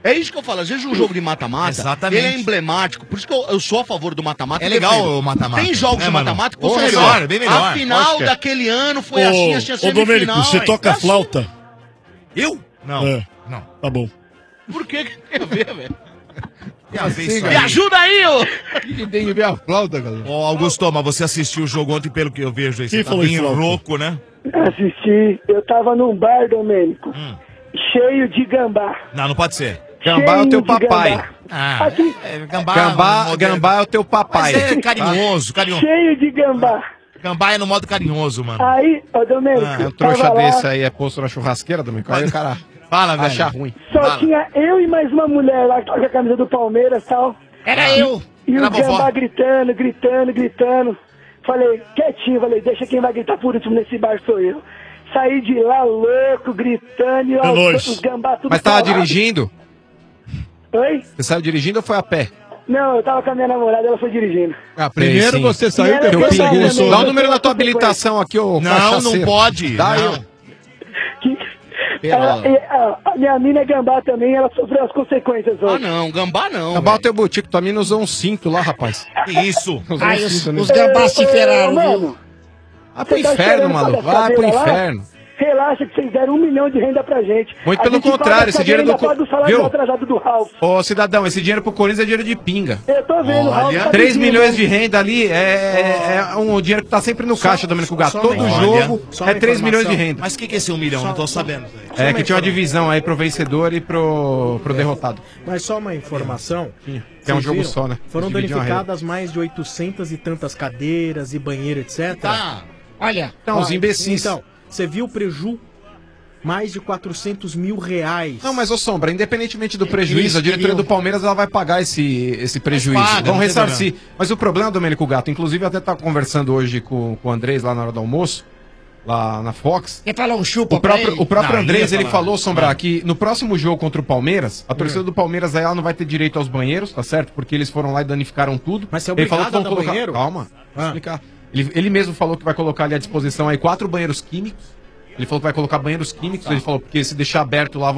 É isso que eu falo. Às vezes um jogo de mata-mata, Exatamente. ele é emblemático. Por isso que eu sou a favor do mata-mata. É legal o mata-mata. Tem jogos É, de mano. mata-mata que Ou você melhor, sabe. bem melhor. A final Lógico que é. daquele ano foi assim, assim, Ô, Domênico, você toca flauta? Eu? Não. É. Não. Tá bom. Por que tem a ver, velho? Me ajuda aí, ô! Que tem que ver a flauta, galera. Ô, Augusto, mas você assistiu o jogo ontem, pelo que eu vejo aí. Você Quem tá falou bem em flauta? louco, né? Assisti, eu tava num bar, Domênico, cheio de gambá. Não pode ser. Gambá é o teu papai. Ah, Aqui, Gambá é o teu papai. Mas é carinhoso, carinhoso. cheio de gambá. Gambá é no modo carinhoso, mano. Aí, ô Domênico, É um trouxa tava lá, desse aí, é posto na churrasqueira, Domênico. Aí o cara Fala, velho. acha ruim. só tinha eu e mais uma mulher lá que tava com a camisa do Palmeiras e tal. Era eu. E Era o a vovó. gambá gritando. Falei, quietinho, deixa quem vai gritar por último nesse bar sou eu. Saí de lá louco, gritando, e ó, nóis. os gambá tudo Mas tava colado. dirigindo? Oi? Você saiu dirigindo ou foi a pé? Não, eu tava com a minha namorada, ela foi dirigindo. Ah, primeiro sim. você saiu, Era depois eu você também, gostou. Dá o número da tua habilitação aqui, ô Não, cachaceiro. não pode. Dá não. eu. A minha mina é gambá também, ela sofreu as consequências Ah, hoje. não, gambá não. Gambá o velho. teu butico, tua mina usou um cinto lá, rapaz. Que isso? Usou Ai, um os, cinto, né? os gambás se ferraram, viu? Mano, Vai pro você tá inferno, esperando maluco. pagar Vai pro cadeira lá? inferno. Relaxa que vocês deram 1 milhão de renda pra gente. Muito A pelo gente paga contrário, essa esse dinheiro renda, do... paga o salário Viu? atrasado do Ralf. Ô, cidadão, esse dinheiro pro Corinthians é dinheiro de pinga. Eu tô vendo, o Ralf Olha, tá 3 pedindo, milhões né? de renda ali é um dinheiro que tá sempre no caixa, Domênico Gato. só Todo uma- jogo só uma é 3 milhões de informação. renda. Mas o que é esse 1 milhão? Não tô sabendo. É que tinha uma divisão aí pro vencedor e pro derrotado. Mas só uma informação. Que é um Vocês jogo viram? só, né? Foram Dividiam a danificadas mais de 800 e tantas cadeiras e banheiro, etc. Tá. Olha, Então, os imbecis. Então, você viu o preju? Mais de 400 mil reais. Não, mas ô Sombra, independentemente do prejuízo, a diretoria do Palmeiras ela vai pagar esse prejuízo. paga, Vão não tem ressarcir. Mas o problema, Domênico Gato, inclusive eu até estava conversando hoje com o Andrés lá na hora do almoço, lá na Fox. quer falar um chupa O próprio Não, Andrés, ia ele falar. falou, Sombra, que no próximo jogo contra o Palmeiras, a torcida do Palmeiras aí ela não vai ter direito aos banheiros, tá certo? Porque eles foram lá e danificaram tudo. Mas você é ele falou que obrigado vão a dar colocar... banheiro? Calma, vou explicar. Ele mesmo falou que vai colocar ali à disposição aí 4 banheiros químicos. Ele falou que vai colocar banheiros químicos, ele falou, porque se deixar aberto lá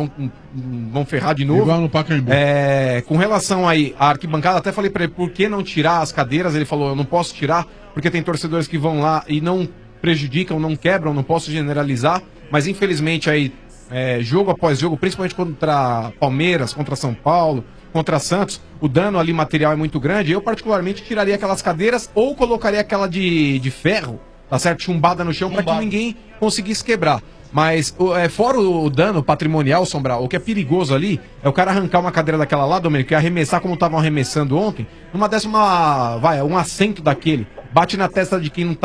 vão ferrar de novo. Igual no Pacaembu. Com relação aí à arquibancada, até falei pra ele, por que não tirar as cadeiras? Ele falou, eu não posso tirar, porque tem torcedores que vão lá e não prejudicam, não quebram, não posso generalizar, mas infelizmente aí, jogo após jogo, principalmente contra Palmeiras, contra São Paulo, contra Santos, o dano ali material é muito grande, eu particularmente tiraria aquelas cadeiras ou colocaria aquela de ferro, tá certo? Chumbada no chão para que ninguém conseguisse quebrar. Mas, fora o dano patrimonial, Sombra, o que é perigoso ali é o cara arrancar uma cadeira daquela lá, Domênico, e arremessar como estavam arremessando ontem, numa décima, um assento daquele, bate na testa de quem não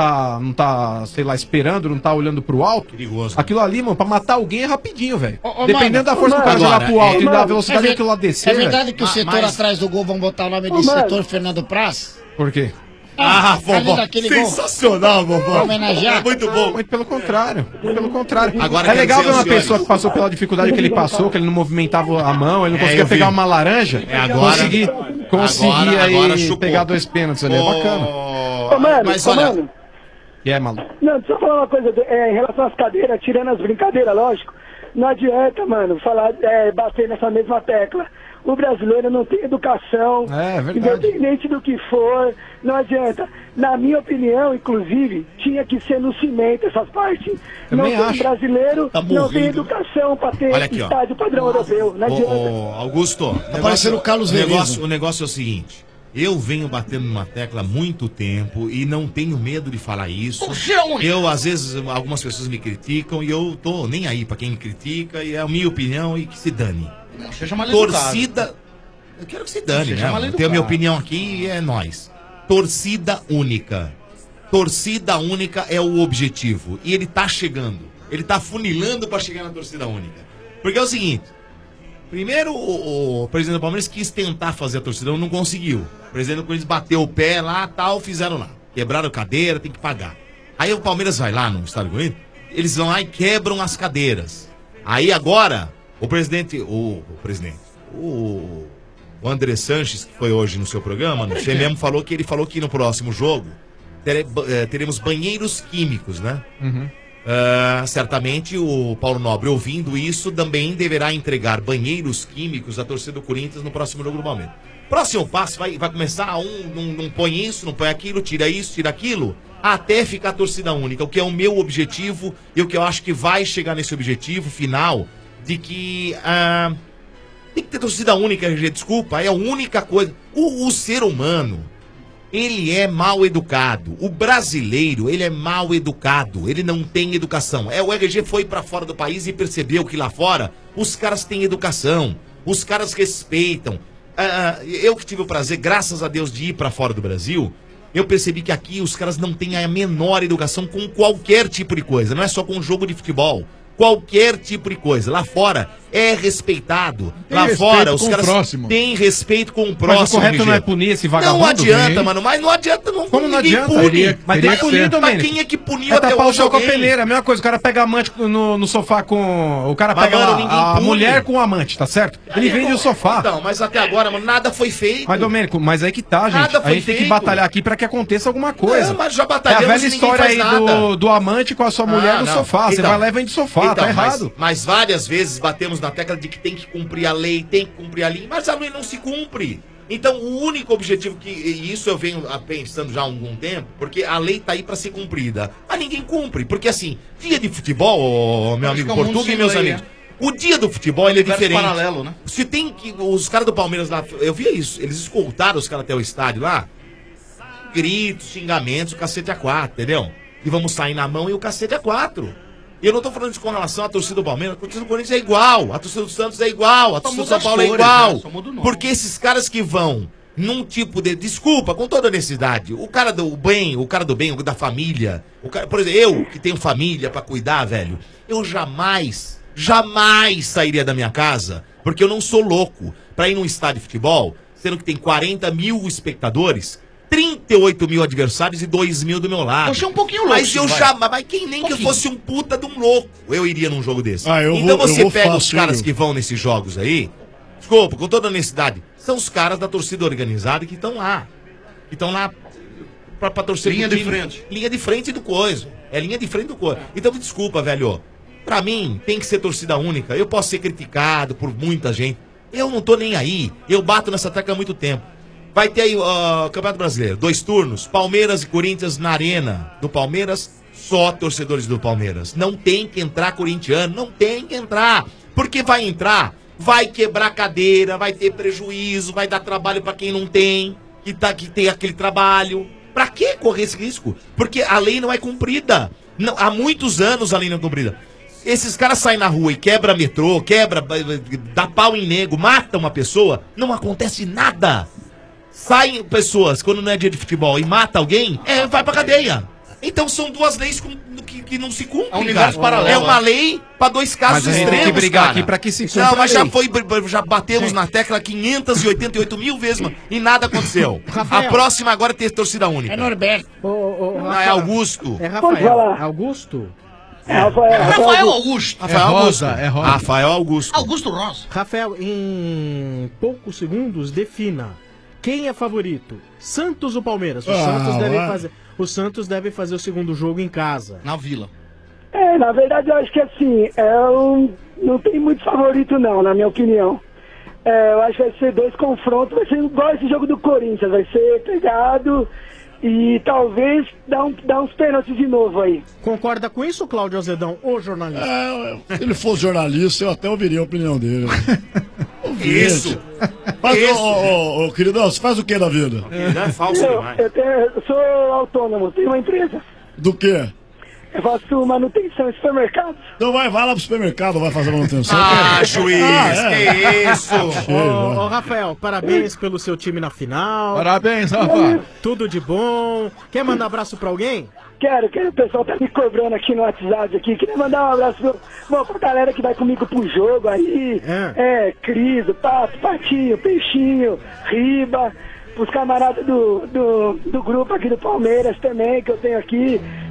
tá, sei lá, esperando, não tá olhando pro alto. Perigoso. Aquilo ali, mano, pra matar alguém é rapidinho, velho. Ô, Dependendo mano, da força do cara agora, jogar pro alto e da mano, velocidade que aquilo lá descer, é verdade velho. que o setor atrás do gol vão botar o nome de mano. setor Fernando Praz? Por quê? além daquele gol. Sensacional, Pra vovó. homenagear. É muito bom. Muito pelo contrário. Muito pelo contrário. Agora, é quer legal ver dizer, uma senhores, pessoa que passou pela dificuldade que ele passou, que ele não movimentava a mão, ele não conseguia eu vi. pegar uma laranja. Agora- conseguir agora aí chupou. pegar 2 pênaltis ali. É bacana. Ô, mano, Mas ô, olha, mano. E é, maluco. Não, deixa eu falar uma coisa em relação às cadeiras, tirando as brincadeiras, lógico. Não adianta, mano, falar, bater nessa mesma tecla. O brasileiro não tem educação, É verdade. independente do que for, não adianta. Na minha opinião, inclusive, tinha que ser no cimento essas partes. Também não tem acho. brasileiro, Tá não tem morrendo. educação pra ter Olha aqui, ó. estádio padrão europeu. Não adianta. Ô, Augusto, Tá parecendo o Carlos Veloso. o negócio é o seguinte. Eu venho batendo numa tecla há muito tempo e não tenho medo de falar isso. Eu, às vezes, algumas pessoas me criticam e eu tô nem aí pra quem me critica e é a minha opinião e que se dane. Seja mal educado. Torcida. Eu quero que se dane, Seja né? mal Mano? Tenho a minha educado. opinião aqui e é nóis. Torcida única. Torcida única é o objetivo. E ele tá chegando. Ele tá funilando pra chegar na torcida única. Porque é o seguinte. Primeiro, o presidente do Palmeiras quis tentar fazer a torcida, não conseguiu. O presidente do Corinthians bateu o pé lá, tal, fizeram lá. Quebraram cadeira, tem que pagar. Aí o Palmeiras vai lá no estádio do Corinthians, eles vão lá e quebram as cadeiras. Aí agora, o André Sanches, que foi hoje no seu programa, você mesmo falou que no próximo jogo teremos banheiros químicos, né? Uhum. certamente o Paulo Nobre, ouvindo isso, também deverá entregar banheiros químicos à torcida do Corinthians no próximo jogo do Palmeiras. Próximo passo vai começar não põe isso, não põe aquilo, tira isso, tira aquilo, até ficar torcida única, o que é o meu objetivo e o que eu acho que vai chegar nesse objetivo final de que tem que ter torcida única, RG, desculpa, é a única coisa. O ser humano, ele é mal educado. O brasileiro, ele é mal educado. Ele não tem educação. O RG foi pra fora do país e percebeu que lá fora os caras têm educação. Os caras respeitam. Eu que tive o prazer, graças a Deus, de ir pra fora do Brasil, eu percebi que aqui os caras não têm a menor educação com qualquer tipo de coisa. Não é só com jogo de futebol. Qualquer tipo de coisa. Lá fora é respeitado. Lá fora os caras têm respeito com o próximo. Mas o correto não é punir esse vagabundo? Não adianta, mano. Mas não adianta. Como não adianta? Mas tem que punir, Domênico. Mas quem é que puniu até tapar o hoje sol com a alguém? peneira. A mesma coisa. O cara pega amante no sofá com... O cara Mas, pega mano, lá, ninguém a pune. mulher com o amante, tá certo? Ele vende o sofá. Então, mas até agora, mano, nada foi feito. Mas, Domênico, mas aí que tá, gente. Nada A foi gente tem que feito. batalhar aqui pra que aconteça alguma coisa. Não, mas já É a batalhamos velha e ninguém história faz aí nada. do amante com a sua mulher no não. sofá. Você Então, vai lá e vende sofá, tá errado. Mas várias vezes batemos na tecla de que tem que cumprir a lei, tem que cumprir a lei, mas a lei não se cumpre. Então o único objetivo e isso eu venho pensando já há algum tempo, porque a lei tá aí pra ser cumprida, mas ninguém cumpre, porque assim, dia de futebol, meu amigo Portuga e meus amigos, o dia do futebol ele é Universo diferente. paralelo, né? Se tem que os caras do Palmeiras lá, eu via isso, eles escoltaram os caras até o estádio lá, gritos, xingamentos, o cacete a 4, entendeu? E vamos sair na mão e o cacete a 4. E eu não tô falando isso com relação à torcida do Palmeiras, a torcida do Corinthians é igual, a torcida do Santos é igual, a torcida do São Paulo é igual. Porque esses caras que vão num tipo de... Desculpa, com toda honestidade, o cara do bem, o da família, o cara, por exemplo, eu que tenho família pra cuidar, velho, eu jamais sairia da minha casa, porque eu não sou louco, pra ir num estádio de futebol, sendo que tem 40 mil espectadores, 38 mil adversários e 2 mil do meu lado. Você é um pouquinho louco. Mas eu jamais, mas quem nem que eu fosse um puta de um louco, eu iria num jogo desse. Eu Então vou você pega os fácil, caras eu. que vão nesses jogos aí, desculpa, com toda honestidade, são os caras da torcida organizada que estão lá. Que estão lá pra torcer Linha pro de time. frente. Linha de frente do coisa. É linha de frente do coisa. Então me desculpa, velho. Pra mim, tem que ser torcida única. Eu posso ser criticado por muita gente. Eu não tô nem aí. Eu bato nessa tecla há muito tempo. Vai ter aí o Campeonato Brasileiro, 2 turnos, Palmeiras e Corinthians na arena do Palmeiras, só torcedores do Palmeiras. Não tem que entrar corintiano, não tem que entrar. Porque vai entrar, vai quebrar cadeira, vai ter prejuízo, vai dar trabalho pra quem não tem, que tem aquele trabalho. Pra que correr esse risco? Porque a lei não é cumprida. Não, há muitos anos a lei não é cumprida. Esses caras saem na rua e quebra metrô, dá pau em nego, mata uma pessoa, não acontece nada. Saem pessoas, quando não é dia de futebol, e mata alguém, vai pra cadeia. Então são duas leis que não se cumprem. É um universo paralelo. É uma lei pra 2 casos Mas a gente extremos, tem que brigar cara. aqui pra que se cumpra Não, mas a lei. já batemos na tecla 588 mil vezes, mano, e nada aconteceu. Rafael. A próxima agora é ter torcida única. É Norberto. Não, é Augusto. É Pode Rafael. falar. Augusto? Rafael Augusto. Rafael Augusto. Rafael Augusto. Augusto Rosa. Rafael, em poucos segundos, defina quem é favorito. Santos ou Palmeiras? O Santos deve fazer o segundo jogo em casa. Na Vila. Na verdade eu acho que assim, não tem muito favorito não, na minha opinião. Eu acho que vai ser 2 confrontos, vai ser igual esse jogo do Corinthians, vai ser pegado e talvez dar uns pênaltis de novo aí. Concorda com isso, Cláudio Azedão, o jornalista? Se ele fosse jornalista, eu até ouviria a opinião dele. Isso. Ô, queridão, você faz o que da vida? É falso demais. Eu sou autônomo, tenho uma empresa. Do quê? Eu faço manutenção em supermercados. Então vai lá pro supermercado, vai fazer manutenção. Juiz, que isso? Ô, Rafael, parabéns pelo seu time na final. Parabéns, Rafa. Tudo de bom. Quer mandar abraço pra alguém? Quero, o pessoal tá me cobrando aqui no WhatsApp aqui. Queria mandar um abraço pra galera que vai comigo pro jogo aí. Cris, Pato, Patinho, Peixinho, Riba, pros camaradas do grupo aqui do Palmeiras também, que eu tenho aqui.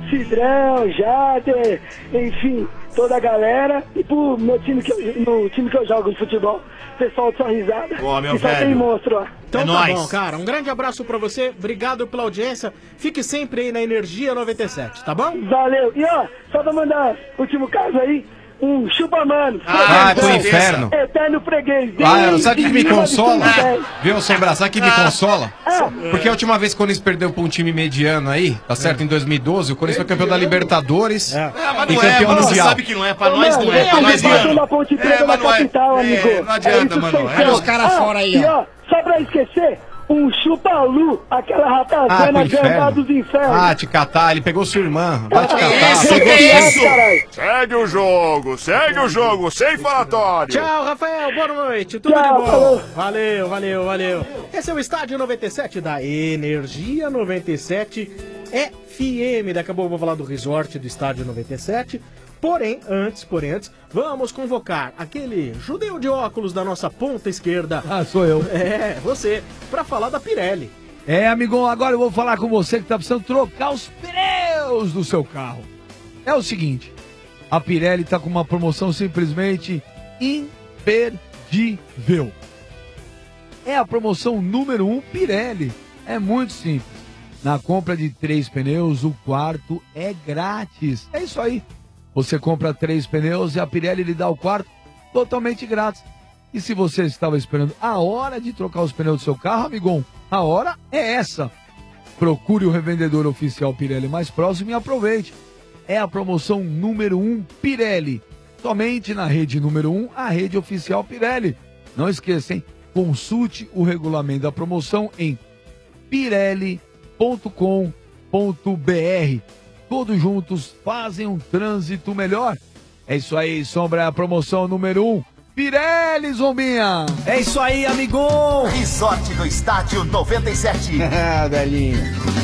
Cidrão, Jader, enfim, toda a galera. E pro meu time no time que eu jogo de futebol, pessoal de sua risada. Boa, meu que só velho. tem monstro, ó. Então tá bom, cara. Um grande abraço pra você. Obrigado pela audiência. Fique sempre aí na Energia 97, tá bom? Valeu. E ó, só pra mandar último caso aí, um chupa-mano. Ah, pro inferno. Eterno freguês. Sabe o que me consola? Viu, Sombra? Sabe o que me consola? Ah. Porque a última vez que o Corinthians perdeu pra um time mediano aí, tá certo? Em 2012, o Corinthians foi campeão da Libertadores mas e não é, campeão mano, você mundial. sabe que não é, pra nós não é, pra nós não. não. Da Ponte Preta da capital, amigo. Não adianta, isso, mano. feitão. Os caras fora aí, ó. E ó, só pra esquecer, um chupa-lu, aquela ratazana gambá dos infernos. Ah, te catar, ele pegou sua irmã. Vai te catar. Segue o jogo, sem falatório. Tchau, Rafael, boa noite, tudo de bom. Valeu. Esse é o Estádio 97 da Energia 97 FM. Daqui a pouco eu vou falar do resort do Estádio 97. Porém, antes, vamos convocar aquele judeu de óculos da nossa ponta esquerda. Ah, sou eu. É, você, pra falar da Pirelli. É, amigão, agora eu vou falar com você que tá precisando trocar os pneus do seu carro. É o seguinte, a Pirelli tá com uma promoção simplesmente imperdível. É a promoção número 1 Pirelli. É muito simples. Na compra de 3 pneus, o quarto é grátis. É isso aí. Você compra 3 pneus e a Pirelli lhe dá o quarto totalmente grátis. E se você estava esperando a hora de trocar os pneus do seu carro, amigão, a hora é essa. Procure o revendedor oficial Pirelli mais próximo e aproveite. É a promoção número 1 Pirelli. Somente na rede número 1, a rede oficial Pirelli. Não esqueça, hein? Consulte o regulamento da promoção em pirelli.com.br. Todos juntos fazem um trânsito melhor. É isso aí, Sombra, é a promoção número 1. Pirelli, Zombinha! É isso aí, amigo! Resort do Estádio 97. Galinha.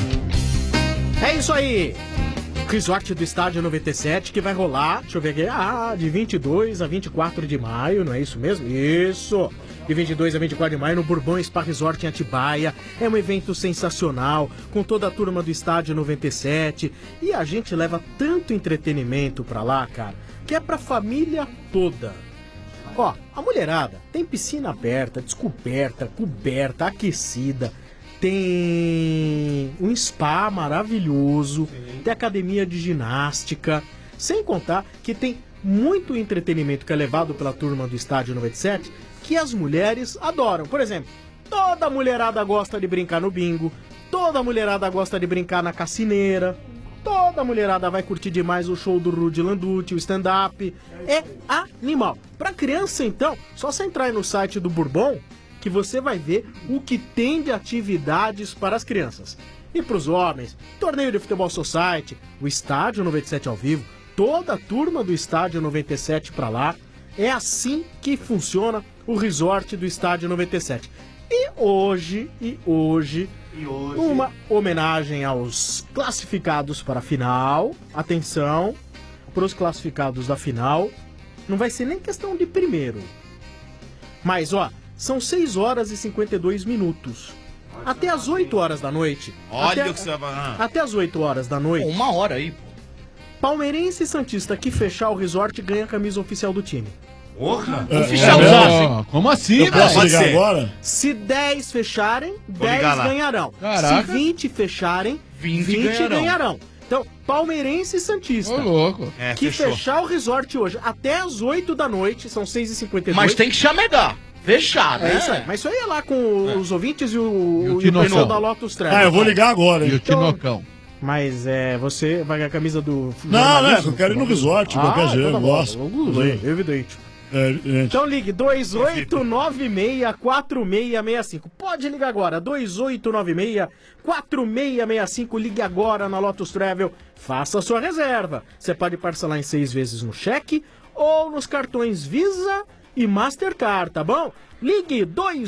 É isso aí! Resort do Estádio 97 que vai rolar, deixa eu ver aqui, de 22 a 24 de maio, não é isso mesmo? Isso! De 22 a 24 de maio no Bourbon Spa Resort em Atibaia. É um evento sensacional, com toda a turma do Estádio 97. E a gente leva tanto entretenimento pra lá, cara, que é pra família toda. Ó, a mulherada tem piscina aberta, descoberta, coberta, aquecida. Tem um spa maravilhoso, tem academia de ginástica. Sem contar que tem muito entretenimento que é levado pela turma do Estádio 97, que as mulheres adoram. Por exemplo, toda mulherada gosta de brincar no bingo, toda mulherada gosta de brincar na cassineira, toda mulherada vai curtir demais o show do Rudy Landucci, o stand-up. É animal. Pra criança, então, só você entrar aí no site do Bourbon, que você vai ver o que tem de atividades para as crianças. E para os homens, torneio de futebol society, o Estádio 97 ao vivo, toda a turma do Estádio 97 para lá. É assim que funciona o resort do Estádio 97. E hoje, uma homenagem aos classificados para a final. Atenção, para os classificados da final, não vai ser nem questão de primeiro. Mas, ó, são 6 horas e 52 minutos. Até as 8 horas da noite. Olha o que você vai... Até as 8 horas da noite. 1 hora aí, pô. Palmeirense e Santista que fechar o resort ganha a camisa oficial do time. Porra! Como assim, eu posso ligar agora? Se 10 fecharem, Vou 10 ligar lá. ganharão. Caraca. Se 20 fecharem, 20 ganharão. Então, Palmeirense e Santista. Ô, louco. Que fechar o resort hoje até as 8 da noite, são 6h52. Mas tem que chamegar. Fechar, né? É isso aí. Mas isso aí é lá com os ouvintes e o Tinocão. pessoal da Lotus Travel. Eu vou ligar agora, E hein? o Tinocão. Mas você vai ganhar a camisa do... Não, eu quero ir no resort, de qualquer jeito, eu gosto. Evidente. Gente. Então ligue 2896-4665. Pode ligar agora, 2896-4665. Ligue agora na Lotus Travel. Faça a sua reserva. Você pode parcelar em 6 vezes no cheque ou nos cartões Visa e Mastercard, tá bom? Ligue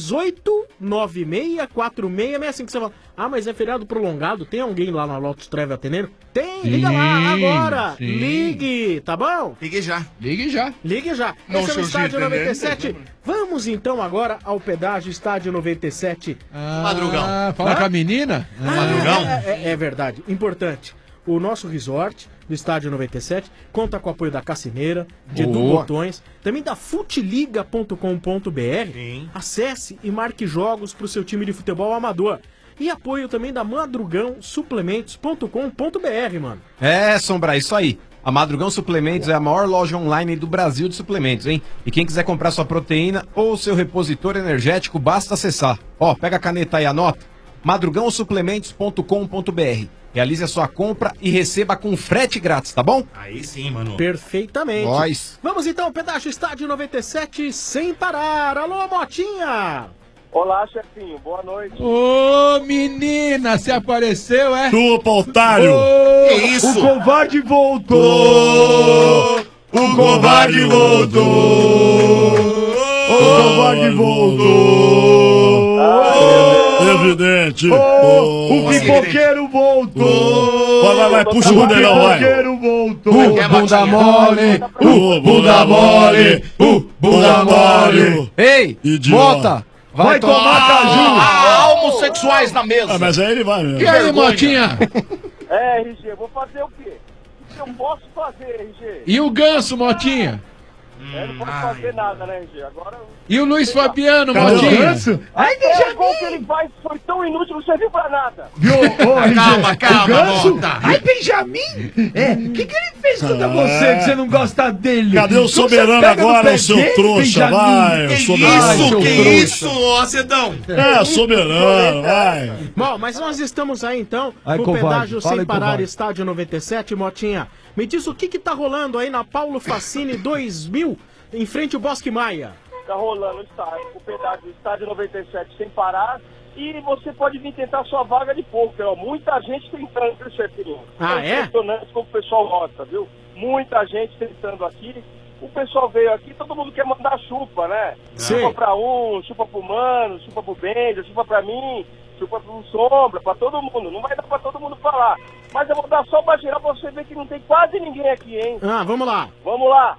2896-4665. Você fala, mas é feriado prolongado, tem alguém lá na Lotus Travel atendendo? Tem, liga lá agora. Sim. Ligue, tá bom? Ligue já. Ligue já. Ligue já. Não, Esse é o seu Estádio jeito, né? 97. Vamos então agora ao pedágio Estádio 97. Madrugão. Fala com a menina? Madrugão? É verdade, importante. o nosso resort do Estádio 97 conta com o apoio da Cassineira, de Du Boa. Botões, também da futiliga.com.br. Acesse e marque jogos para o seu time de futebol amador. E apoio também da Madrugão Suplementos.com.br, mano. É, Sombra, isso aí. A Madrugão Suplementos é a maior loja online do Brasil de suplementos, hein? E quem quiser comprar sua proteína ou seu repositor energético, basta acessar. Ó, pega a caneta aí, anota. madrugãosuplementos.com.br. Realize a sua compra e receba com frete grátis, tá bom? Aí sim, mano. Perfeitamente. Nós. Vamos então, pedaço Estádio 97 sem parar. Alô, Motinha! Olá, chefinho. Boa noite. Ô, menina, você apareceu, é? Chupa, otário! Ô, Que isso? O covarde voltou! O covarde voltou! O covarde voltou! Evidente! O pipoqueiro voltou! Vai, puxa o bandeirão, vai! O pipoqueiro voltou! Bunda mole! Bunda mole! Bunda mole! Ei, Idiota! Vai tomar Ah, homossexuais na mesa. Mas aí ele vai mesmo. E aí, Motinha? RG, vou fazer o quê? O que eu posso fazer, RG? E o Ganso, Motinha? Eu não posso fazer nada, né, RG? Agora... E o Luiz Fabiano, Cadê o Motinha? Ganso? Até o gol que ele faz foi tão inútil, não serviu pra nada. Calma, Mota. Ai, Benjamin! O que ele fez contra você que você não gosta dele? Cadê o soberano agora, seu trouxa? Vai, o soberano. Que isso, ô Acedão? É, soberano, vai. Bom, mas nós estamos aí então Ai, no covarde, pedágio fala sem aí, parar, covarde. Estádio 97, Motinha. Me diz o que tá rolando aí na Paulo Facini 2000, em frente ao Bosque Maia. Tá rolando o pedágio do Estádio 97 sem parar. E você pode vir tentar sua vaga de poker, ó. Muita gente tentando, viu, chefinho? Ah, é? Impressionante como o pessoal gosta, viu? Muita gente tentando aqui. O pessoal veio aqui, todo mundo quer mandar chupa, né? Sim. Chupa pra um, chupa pro Mano, chupa pro Benja, chupa pra mim, chupa pro Sombra, pra todo mundo. Não vai dar pra todo mundo falar. Mas eu vou dar só pra geral pra você ver que não tem quase ninguém aqui, hein? Ah, vamos lá. Vamos lá.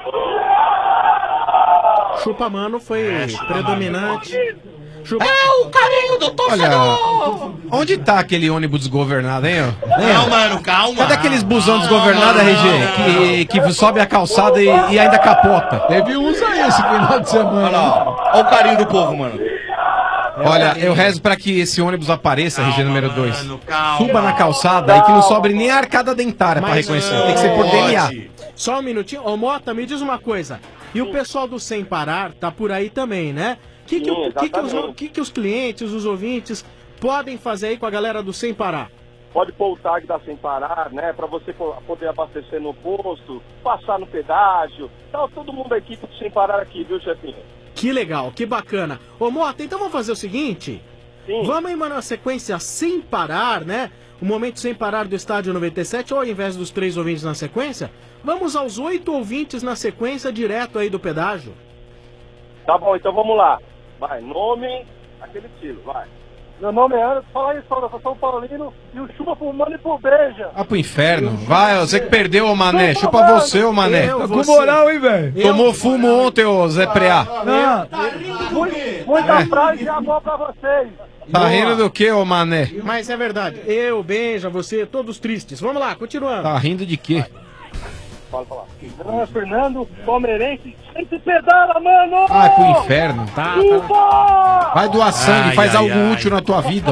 Chupa Mano foi predominante. Chupa... o carinho do torcedor! Onde tá aquele ônibus desgovernado, hein? Ó? Não, mano, calma. Cadê aqueles busão desgovernados, RG? Que sobe a calçada e ainda capota? Teve uns aí esse final de semana. Olha o carinho do povo, mano. Olha, eu rezo pra que esse ônibus apareça, RG número 2. calma. Suba na calçada e que não sobre nem a arcada dentária pra reconhecer. Tem que ser por DNA. Só um minutinho. Ô, Mota, me diz uma coisa. E o pessoal do Sem Parar tá por aí também, né? O que os clientes, os ouvintes podem fazer aí com a galera do Sem Parar? Pode pôr o tag da Sem Parar, né? Pra você poder abastecer no posto, passar no pedágio. Tá todo mundo da equipe do Sem Parar aqui, viu, chefinho? Que legal, que bacana. Ô, Mota, então vamos fazer o seguinte? Sim. Vamos aí, mano, na sequência Sem Parar, né? O momento Sem Parar do Estádio 97, ou ao invés dos 3 ouvintes na sequência, vamos aos 8 ouvintes na sequência, direto aí do pedágio. Tá bom, então vamos lá. Vai, nome, aquele estilo, vai. Meu nome é Anderson, fala aí, eu sou Paulino e o chupa pro Mano e pro Beija. Vai pro inferno. Vai, você que perdeu, ô Mané. Chupa você, ô Mané. Tá com moral, hein, velho? Tomou fumo ontem, ô Zé Preá. Muita frase e amor pra vocês. Tá rindo do que, ô Mané? Mas é verdade. Eu, Benja, você, todos tristes. Vamos lá, continuando. Tá rindo de quê? Fala. Meu nome é Fernando, palmeirense, sempre pedala, mano! Vai pro inferno. Tá. Vai doar sangue, faz algo útil na tua vida.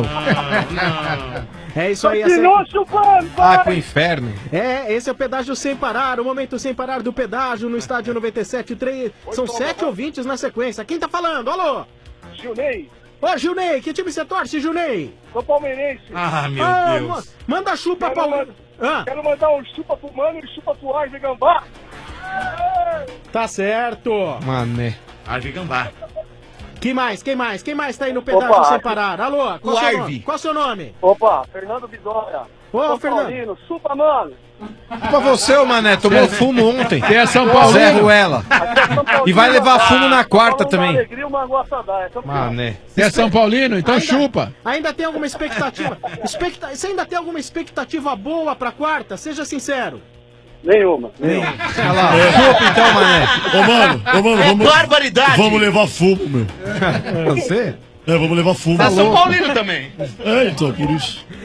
É isso aí. Vai pro inferno. É, esse é o pedágio Sem Parar, o momento Sem Parar do pedágio no Estádio 97. São 7 ouvintes na sequência. Quem tá falando? Alô? Gilney. Ô, Gilney, que time você torce, Gilney? Sou palmeirense. Ah, meu Deus. Manda chupa, Paulo. Quero mandar um chupa pro Mano e chupa pro Arge Gambá. Tá certo. Mané. Arge Gambá. Quem mais tá aí no pedágio Opa, Sem Parar? Alô? O Arve. Qual seu nome? Opa, Fernando Bidóia. Ô, Fernando. Paulino, chupa, mano. Chupa você, ô Mané. Tomou fumo ontem. Quem é São Paulo? Zé Ruela. E vai levar fumo na quarta também. Alegria, uma guaçadá. Mané. Você é São Paulino? Então chupa. Ainda tem alguma expectativa? Você ainda tem alguma expectativa boa pra quarta? Seja sincero. Nenhuma. Olha lá. Chupa então, Mané. Ô, mano, vamos... barbaridade. Vamos levar fumo, meu. Você? É, vamos levar fumo. Tá São Paulino também. É, então, por isso.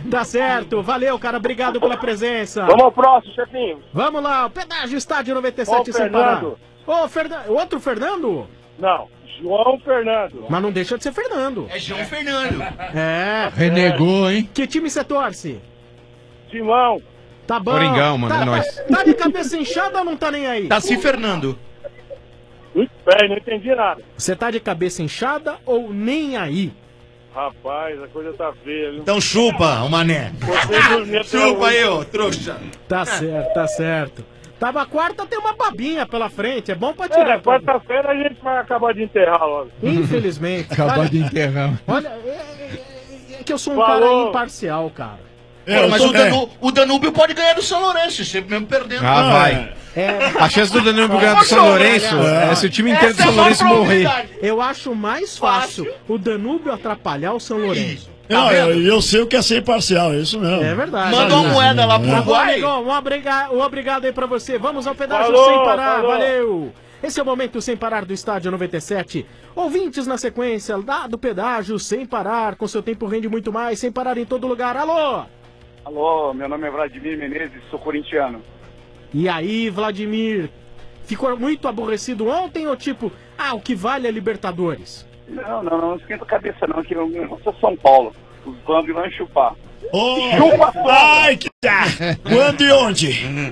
Tá certo, valeu, cara, obrigado pela presença. Vamos ao próximo, chefinho. Vamos lá, o pedágio Estádio 97 Ô, sem parar. Fernando. Ô, outro Fernando? Não, João Fernando. Mas não deixa de ser Fernando. É João Fernando. É. Renegou, hein? Que time você torce? Timão. Tá bom. Coringão, mano, é nóis. Tá de cabeça inchada ou não tá nem aí? Tá se Fernando. Muito bem, não entendi nada. Você tá de cabeça inchada ou nem aí? Rapaz, a coisa tá feia, viu? Então chupa, o mané. Chupa aí, ô, trouxa. Tá certo, tá certo. Tava quarta, tem uma babinha pela frente, é bom pra tirar. É, quarta-feira a gente vai acabar de enterrar logo. Infelizmente. Acabar Olha- de enterrar. Olha, é que eu sou um Falou. cara imparcial, cara. Pô, mas o Danúbio pode ganhar do São Lourenço, sempre mesmo perdendo. Ah, vai. A chance do Danúbio ganhar do São Lourenço é se o time inteiro do São Lourenço morrer. Eu acho mais fácil o Danúbio atrapalhar o São Lourenço. Não, eu sei o que é ser imparcial, é isso mesmo. É verdade. Manda uma moeda lá pro Tá bom, Uruguai. amigão, um obrigado aí pra você. Vamos ao pedágio Falou, sem parar, falou. valeu! Esse é o momento sem parar do Estádio 97. Ouvintes na sequência, lá do pedágio sem parar, com seu tempo rende muito mais, sem parar em todo lugar. Alô! Alô, meu nome é Vladimir Menezes, sou corintiano. E aí, Vladimir, ficou muito aborrecido ontem ou tipo, o que vale é Libertadores? Não esquenta a cabeça não, que eu sou São Paulo. Os Bambi vão chupar. Chupa, ai, que quando e onde?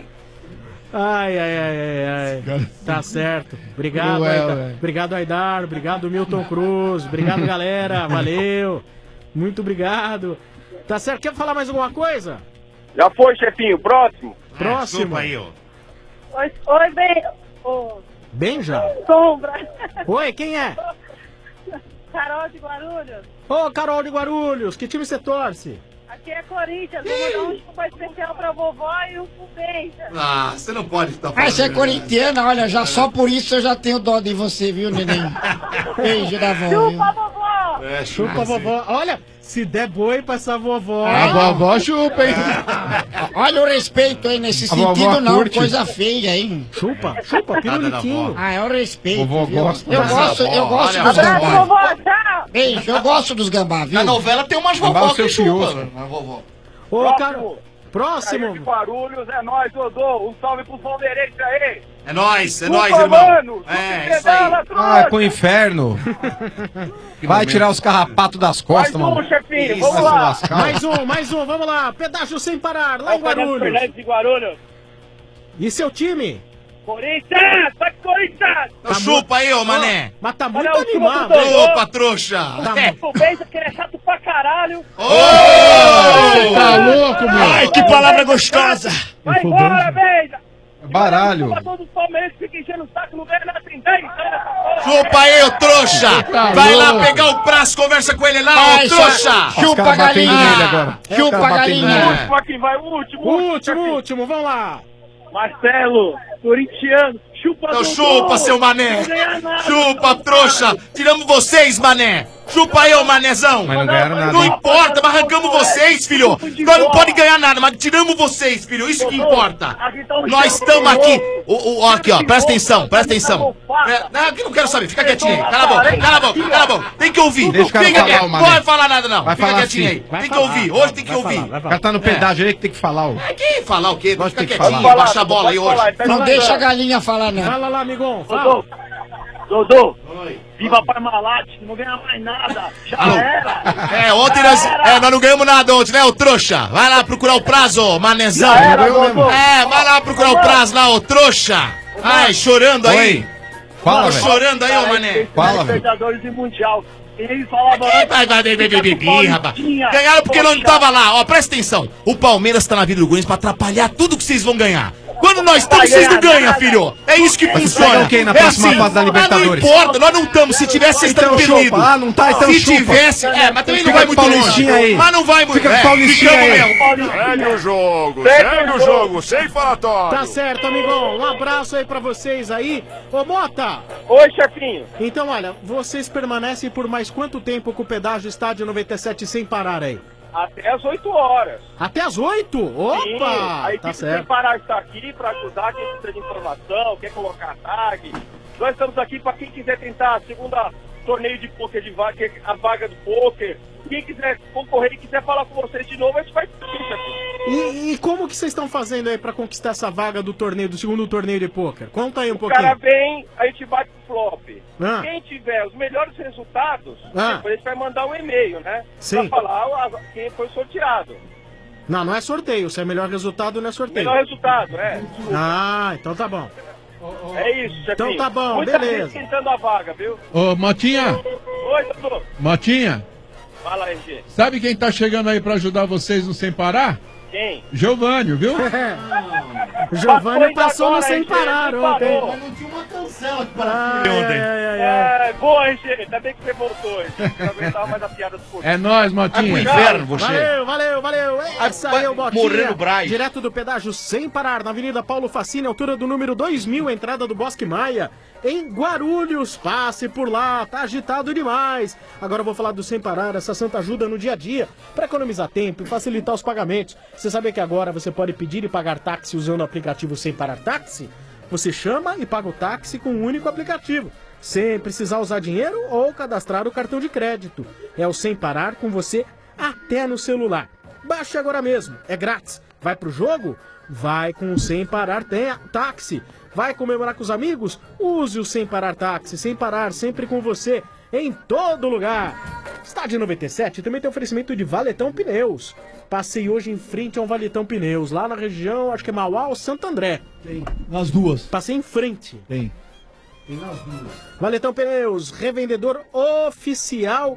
Ai. Tá certo. Obrigado, Cruel, Aidar. velho. Obrigado, Aidar. Obrigado, Milton Cruz. Obrigado, galera. Valeu. Muito obrigado. Tá certo. Quer falar mais alguma coisa? Já foi, chefinho, próximo. Próximo. Chupa aí, ó. Oi, bem. Ô, Benja. Sombra. Oi, quem é? Carol de Guarulhos. Ô, Carol de Guarulhos. Que time você torce? Aqui é Corinthians. Vou mandar um chupa especial pra vovó e um pro Benja. Ah, você não pode estar Ah, você é corintiana, olha, já só por isso eu já tenho dó de você, viu, neném? Beijo da avó, viu? Chupa, vovó. É, Chupa a vovó. Olha, se der boi pra essa vovó. A vovó chupa, hein? Olha o respeito aí nesse A vovó sentido, não, curte. coisa feia, hein? Chupa, pirulitinho. Ah, é o respeito. Vovó viu? gosta Eu dessa gosto vovó. dos Olha, gambá. Vovó, tchau. Beijo, eu gosto dos gambá, viu? Na novela tem umas Gambá vovó o seu que chupa. fioso. Uma vovó. Ô, Carol. Próximo. Próximo. Guarulhos, é nóis, Dodô. Um salve pro palmeirense aí. É nóis, Chupa, irmão. mano. É, isso aí. Ah, com o inferno. Vai tirar os carrapatos das costas, Mais um, mano. chefinho, Isso, vamos vai se lá. lascar. Mais um, vamos lá. Pedágio sem parar, lá em Fernando Guarulhos. Fernandes de Guarulhos. E seu time? Corinthians, vai Corinthians. Então chupa aí, ô mané. Mas tá muito Olha o time animado. do hein? Dodô. Opa, trouxa. O Benja, que ele é chato pra caralho. Você tá louco, meu? Ai, que palavra gostosa! Vai embora, Benja. Baralho. Chupa todos os palmeirenses que ficam enchendo o saco no meio da tendência. Chupa aí, ô trouxa. tá Vai lá louco. pegar o braço, conversa com ele lá, Vai, ô trouxa. Os Chupa caras batendo galinha. nele agora. Chupa galinha. Último aqui, vai, Último, vamos lá. Marcelo, corintiano, chupa Então Dodô. chupa, seu mané. Não ganha nada. Chupa, trouxa. Tiramos vocês, mané. Chupa aí, ô manézão. Mas não ganharam nada, Não hein? importa, mas arrancamos vocês, filho. Nós não pode ganhar nada, mas tiramos vocês, filho. Isso que importa. Nós estamos aqui. Aqui, ó. Presta atenção, presta atenção. Não, aqui não quero saber. Fica quietinho aí. Cala a boca, cala a boca, cala a boca. Tem que ouvir. Deixa o cara Fica falar, quieto. o Não mané. vai falar nada, não. Vai Fica falar quietinho assim. aí. Tem que ouvir. Hoje tem que ouvir. O cara tá no pedágio aí que tem que falar, ó. Aqui, falar o quê? Lógico Fica que tem que quietinho. falar. Baixa a bola aí hoje. Não deixa a galinha falar, não. Fala lá, amigão. Fala. Dodô, viva Parmalat, não ganha mais nada. Já era. Ontem nós não ganhamos nada ontem, né, ô trouxa? Vai lá procurar o prazo, ô manézão. Já era, Dodô. Vai lá procurar o prazo lá, ô trouxa. Ai, chorando aí. Oi. Fala, Tá velho. chorando aí, ô mané. Fala, velho. Libertadores e Mundial. Ele falava Vai, rapaz. Ganharam porque nós não tava lá. Ó, presta atenção. O Palmeiras tá na vida do Corinthians pra atrapalhar tudo que vocês vão ganhar. Quando nós estamos, vocês não ganham, filho. É isso que funciona. pega o quê na próxima fase da Libertadores? Não importa, nós não estamos. Se tivesse, vocês Então estão perdidos. chupa. Ah, não tá, então Se chupa. tivesse, mas também não Fica vai com muito Paulistinha longe. aí. Mas não vai muito. Fica com Paulistinha ficamos aí. mesmo. Segue o jogo, sem falatório. Tá certo, amigão. Um abraço aí pra vocês aí. Ô, Mota. Oi, chefinho. Então, olha, vocês permanecem por mais quanto tempo com o pedágio Estádio 97 sem parar aí? Até as 8 horas. Até as 8? Opa! Sim, a equipe Tá sem certo. parar está aqui para ajudar quem precisa de informação, quer colocar tag. Nós estamos aqui para quem quiser tentar a segunda torneio de pôquer, a vaga do pôquer. Quem quiser concorrer e quiser falar com vocês de novo, a gente faz isso aqui. E como que vocês estão fazendo aí pra conquistar essa vaga do torneio, do segundo torneio de pôquer? Conta aí um O pouquinho. cara vem, a gente bate o flop. Ah. Quem tiver os melhores resultados, Ah. depois a gente vai mandar um e-mail, né? Sim. Pra falar quem foi sorteado. Não é sorteio. Se é melhor resultado, não é sorteio. Melhor resultado, é. Ah, então tá bom. É isso, chefinho. Então tá bom, Muita beleza. gente tentando a vaga, viu? Ô, Motinha, Oi, doutor. Motinha, Fala, RG. sabe quem tá chegando aí pra ajudar vocês no Sem Parar? Quem? Giovânio, viu? O Giovânio passou no agora, Sem RG, Parar ele ontem. parou. Não tinha uma canção É, boa, RG. Ainda bem que você voltou, RG. Não aguentava mais a piada do português. É nóis, Motinha. Valeu. Essa aí é o Botinha. morrer no Braz. Direto do pedágio Sem Parar, na Avenida Paulo Facine, altura do número 2000, entrada do Bosque Maia. Em Guarulhos, passe por lá, tá agitado demais. Agora eu vou falar do Sem Parar, essa santa ajuda no dia a dia, para economizar tempo e facilitar os pagamentos. Você sabia que agora você pode pedir e pagar táxi usando o aplicativo Sem Parar Táxi? Você chama e paga o táxi com um único aplicativo, sem precisar usar dinheiro ou cadastrar o cartão de crédito. É o Sem Parar com você até no celular. Baixe agora mesmo, é grátis. Vai pro jogo? Vai com o Sem Parar Táxi. Vai comemorar com os amigos? Use o Sem Parar Táxi. Sem Parar, sempre com você, em todo lugar. Estádio 97 também tem oferecimento de Valetão Pneus. Passei hoje em frente a um Valetão Pneus, lá na região, acho que é Mauá ou Santo André. Tem. Nas duas. Passei em frente. Tem. Tem nas duas. Valetão Pneus, revendedor oficial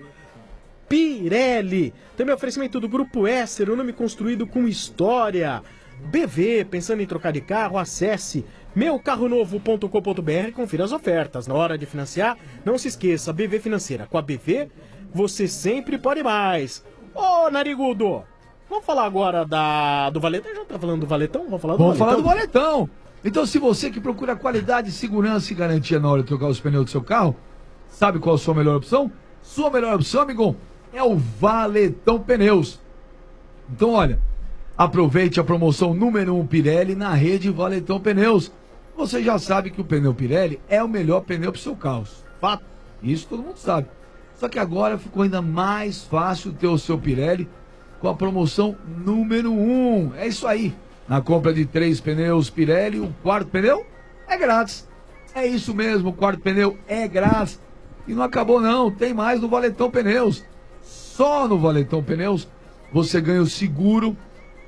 Pirelli. Também oferecimento do Grupo Esser, um nome construído com história. BV, pensando em trocar de carro, acesse meucarronovo.com.br e confira as ofertas. Na hora de financiar, não se esqueça, BV Financeira. Com a BV, você sempre pode mais. Ô, Narigudo, vamos falar agora do Valetão? Já tá falando do Valetão? Vamos falar do Vamos Valetão? falar do Valetão. Então, se você que procura qualidade, segurança e garantia na hora de trocar os pneus do seu carro, sabe qual a sua melhor opção? Sua melhor opção, amigo, é o Valetão Pneus. Então, olha, aproveite a promoção número 1 Pirelli na rede Valetão Pneus. Você já sabe que o pneu Pirelli é o melhor pneu para o seu carro. Fato. Isso todo mundo sabe. Só que agora ficou ainda mais fácil ter o seu Pirelli com a promoção número 1. É isso aí. Na compra de 3 pneus Pirelli, o quarto pneu é grátis. É isso mesmo, o quarto pneu é grátis. E não acabou não, tem mais no Valetão Pneus. Só no Valetão Pneus você ganha o seguro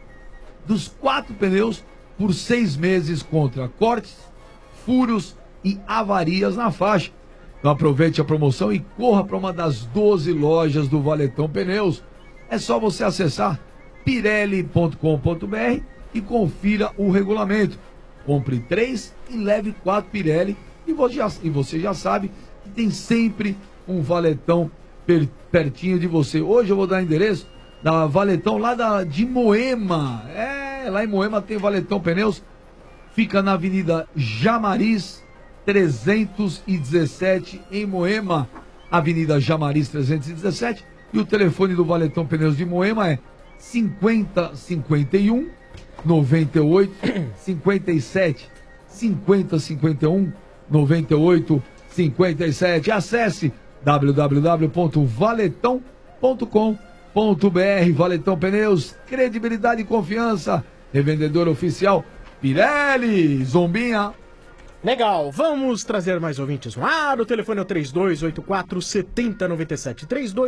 dos 4 pneus por 6 meses contra cortes, furos e avarias na faixa. Então aproveite a promoção e corra para uma das 12 lojas do Valetão Pneus. É só você acessar pirelli.com.br e confira o regulamento. Compre 3 e leve 4 Pirelli e você já sabe que tem sempre um Valetão pertinho de você. Hoje eu vou dar endereço da Valetão lá de Moema. Lá em Moema tem Valetão Pneus. Fica na Avenida Jamariz 317 em Moema. Avenida Jamariz 317. E o telefone do Valetão Pneus de Moema é 5051 98 57 5051 98 57. Acesse www.valetão.com.br. Valetão Pneus, credibilidade e confiança. Revendedor oficial Pirelli. Zombinha. Legal, vamos trazer mais ouvintes no ar. O telefone é o 3284-7097.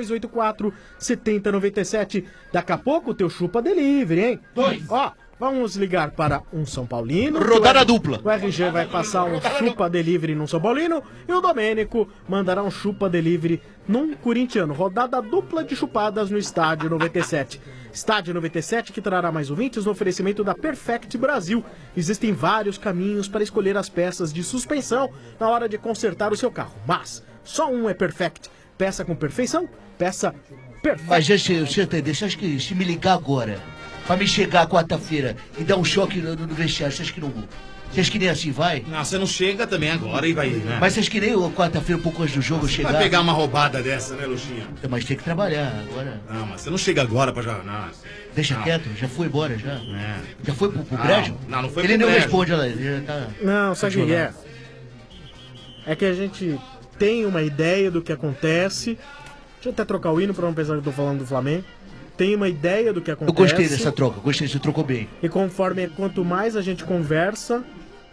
3284-7097. Daqui a pouco o teu chupa delivery, hein? 2. Ó, vamos ligar para um São Paulino. Rodada dupla. O RG vai passar um chupa delivery num São Paulino. E o Domênico mandará um chupa delivery num corintiano. Rodada dupla de chupadas no Estádio 97. Estádio 97 que trará mais ouvintes no oferecimento da Perfect Brasil. Existem vários caminhos para escolher as peças de suspensão na hora de consertar o seu carro, mas só um é Perfect. Peça com perfeição, peça Perfect. Mas você entendeu? Você acha que se me ligar agora, pra me chegar quarta-feira e dar um choque no vestiário, você acha que não vou? Você acha que nem assim vai? Não, você não chega também agora e vai, né? Mas você acha que nem quarta-feira, um pouco antes do jogo, eu chegar? Vai pegar uma roubada dessa, né, Luxinha? Mas tem que trabalhar agora. Não, mas você não chega agora pra jogar. Não. Deixa quieto, já foi embora, já. É. Já foi pro prédio? Não foi ele pro nem prédio. responde, olha lá. Ele já tá... Não, sabe o que é que a gente tem uma ideia do que acontece Deixa eu até trocar o hino pra não pensar que eu tô falando do Flamengo. Tem uma ideia do que Eu acontece. gostei dessa troca, gostei, você trocou bem. E conforme quanto mais a gente conversa,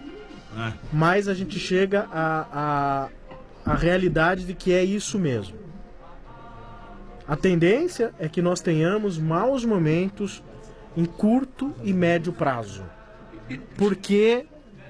mais a gente chega à realidade de que é isso mesmo. A tendência é que nós tenhamos maus momentos em curto e médio prazo. Porque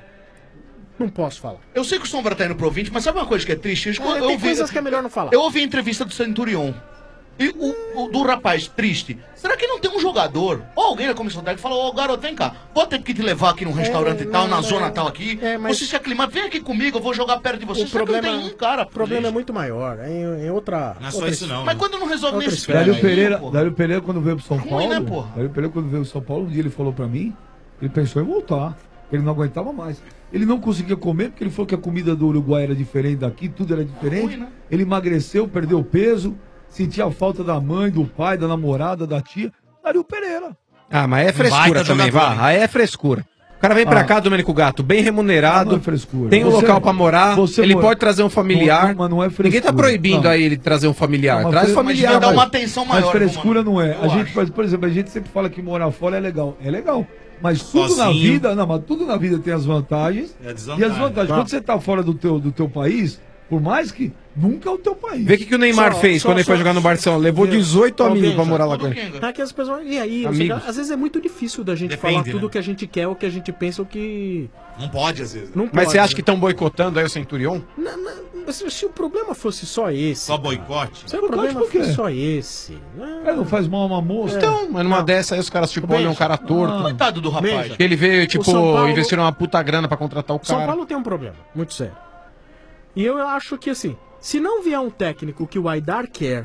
não posso falar. Eu sei que o Sombra tá indo pro ouvinte, mas sabe uma coisa que é triste? Tem coisas que é melhor não falar. Eu ouvi a entrevista do Centurion. E o do rapaz triste. Será que não tem um jogador ou alguém da comissão técnica que falou: ô garoto, vem cá, vou ter que te levar aqui num restaurante tal, na zona tal aqui. Você se aclimar, vem aqui comigo, eu vou jogar perto de você. O problema, não tem um cara. o problema é muito maior, é em outra. Não é só outra isso, não. esfera. Mas quando não resolve Outra nesse esfera. Dário Pereira, quando veio pro São Ruim, Paulo. né, porra? Dário Pereira, quando veio pro São Paulo, um dia ele falou pra mim, ele pensou em voltar. Ele não aguentava mais. Ele não conseguia comer, porque ele falou que a comida do Uruguai era diferente daqui, tudo era diferente. Ruim, né? Ele emagreceu, perdeu peso, sentia a falta da mãe, do pai, da namorada, da tia. Dário Pereira. Ah, mas é frescura também, vá. Aí é frescura. O cara vem pra cá, Domênico Gato, bem remunerado, não é frescura. tem um Você- local pra morar, você ele mora- pode trazer um familiar. Mas não é frescura. Ninguém tá proibindo Não. aí ele trazer um familiar. Não, mas Traz fre- familiar. mas- dar uma atenção maior, Mas frescura mano. não é. Eu A gente acho. faz, por exemplo, a gente sempre fala que morar fora é legal. É legal. Mas tudo na Sozinho. vida, não, mas tudo na vida tem as vantagens E a e desvantagem. as vantagens. Quando você tá fora do teu país, por mais que nunca é o teu país. Vê o que o Neymar fez quando ele foi jogar no Barcelona. Levou 18 amigos pra morar lá com ele. É que as pessoas. E aí, Amigos. às vezes é muito difícil da gente Depende, falar né? tudo o que a gente quer, o que a gente pensa, o que. Não pode, às vezes. Não Mas pode, você acha né? que estão boicotando aí o Centurion? Mas se o problema fosse só esse. Só boicote? Se o problema por quê? fosse só esse. É, não faz mal a uma moça. Então, mas numa dessa aí os caras tipo olham um cara torto. Coitado do rapaz. Veja, Que ele veio, tipo, São Paulo- investiram uma puta grana pra contratar o São cara. Paulo tem um problema, muito sério. E eu acho que assim, se não vier um técnico que o Aidar quer,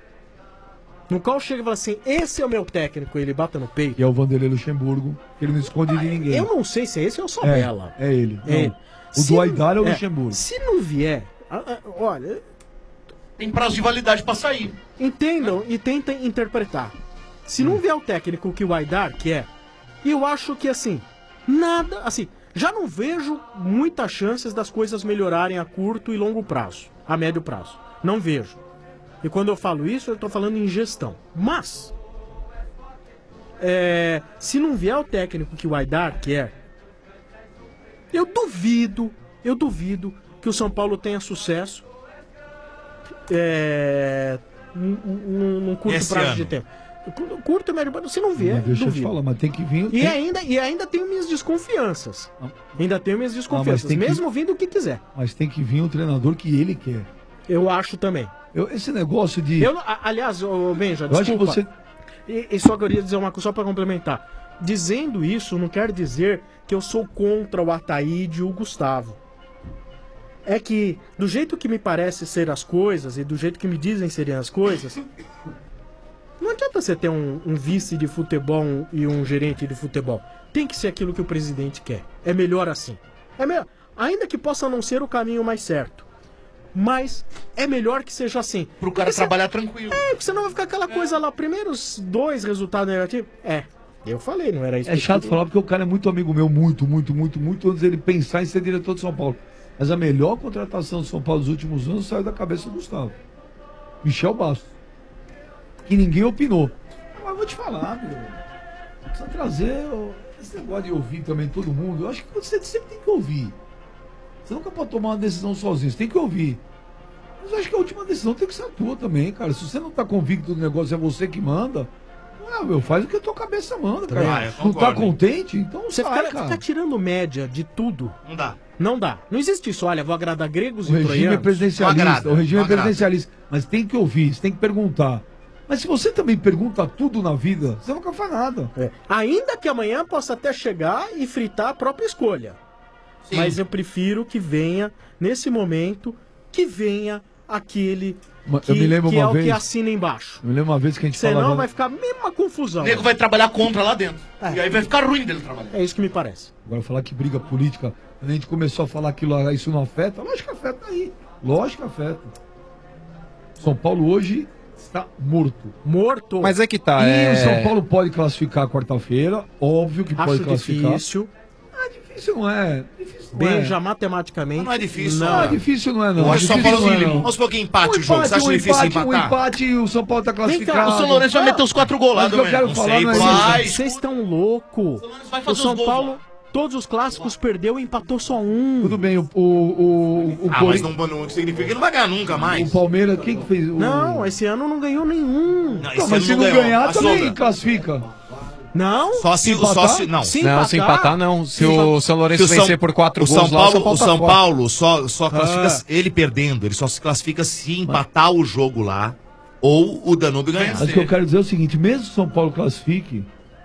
no qual chega e fala assim, esse é o meu técnico, e ele bata no peito. E é o Vanderlei Luxemburgo, que ele não esconde de ninguém. Eu não sei se é esse ou só Bela. É ele. É Não. ele. O Se do Aidar é não- o Luxemburgo. Se não vier, olha, Tem prazo de validade pra sair. entendam e tentem interpretar. Se não vier o técnico que o Aidar quer, eu acho que assim, nada, assim, já não vejo muitas chances das coisas melhorarem a curto e longo prazo, a médio prazo. Não vejo. E quando eu falo isso, eu estou falando em gestão. Mas, se não vier o técnico que o Aidar quer, eu duvido que o São Paulo tenha sucesso num curto Esse prazo ano. de tempo. Curto e médio prazo, se não vier, Mas deixa eu te duvido. falar, mas tem que vir. E tem- ainda tenho minhas desconfianças. Ainda tenho minhas desconfianças, tem que- mesmo vindo o que quiser. Mas tem que vir um treinador que ele quer. Eu acho também. Esse negócio de. Aliás, Benja, Eu acho que desculpa. você- E só queria dizer uma coisa, só para complementar. Dizendo isso, não quer dizer que eu sou contra o Ataíde e o Gustavo. É que, do jeito que me parece ser as coisas, e do jeito que me dizem serem as coisas, não adianta você ter um vice de futebol e um gerente de futebol. Tem que ser aquilo que o presidente quer. É melhor assim. É melhor. Ainda que possa não ser o caminho mais certo. Mas é melhor que seja assim. Pro cara trabalhar tranquilo. Porque senão vai ficar aquela coisa lá, primeiros 2 resultados negativos. Eu falei, não era isso. É que eu chato queria. falar porque o cara é muito amigo meu, muito antes dele pensar em ser diretor de São Paulo. Mas a melhor contratação do São Paulo dos últimos anos saiu da cabeça do Gustavo. Michel Bastos. Que ninguém opinou. Mas eu vou te falar, meu. Precisa trazer esse negócio de ouvir também todo mundo. Eu acho que você sempre tem que ouvir. Você nunca pode tomar uma decisão sozinho, você tem que ouvir. Mas eu acho que a última decisão tem que ser a tua também, cara. Se você não tá convicto do negócio, é você que manda. Meu, faz o que a tua cabeça manda, cara. eu Não tá concordo, hein? contente? Então Você sai, ficar tirando média de tudo. Não dá. Não dá. Não existe isso. Olha, vou agradar gregos O e regime troianos. é presidencialista. O regime é presidencialista. Mas tem que ouvir, você tem que perguntar. Mas se você também pergunta tudo na vida, você nunca faz nada. Ainda que amanhã possa até chegar e fritar a própria escolha. Mas eu prefiro que venha, nesse momento, que venha aquele que, Eu me lembro que uma é o vez- que assina embaixo. Eu me lembro uma vez que a gente Senão falava... vai ficar a mesma confusão. O nego vai trabalhar contra lá dentro. E aí vai ficar ruim dele trabalhar. É isso que me parece. Agora falar que briga política, quando a gente começou a falar aquilo lá, isso não afeta, lógico que afeta aí. Lógico que afeta. São Paulo hoje está morto. Morto. Mas é que tá. E o São Paulo pode classificar quarta-feira, óbvio que pode Acho classificar. difícil. difícil não é. Beija matematicamente. Não é difícil, Não, é difícil não é não. Eu acho que São Paulo Difícil não é, não. vamos supor que empate o jogo. Você acha um difícil empate, empatar? um empate e o São Paulo tá classificado. O São Lourenço vai meter os 4 gols lá, Mas o que eu quero falar não é isso. Vocês estão loucos. O São Paulo, todos os clássicos perdeu e empatou só um. Tudo bem, o mas não significa que não vai ganhar nunca mais. O Palmeiras, quem que fez? Não, esse ano não ganhou nenhum. Não, mas se não ganhar, também classifica. Não? Só se não. Se empatar, não. Se o São Lourenço vencer por 4 gols lá, o São Paulo só classifica ele perdendo. Ele só se classifica se empatar o jogo lá ou o Danúbio ganhar. Mas o que eu quero dizer é o seguinte, mesmo se o São Paulo classifique,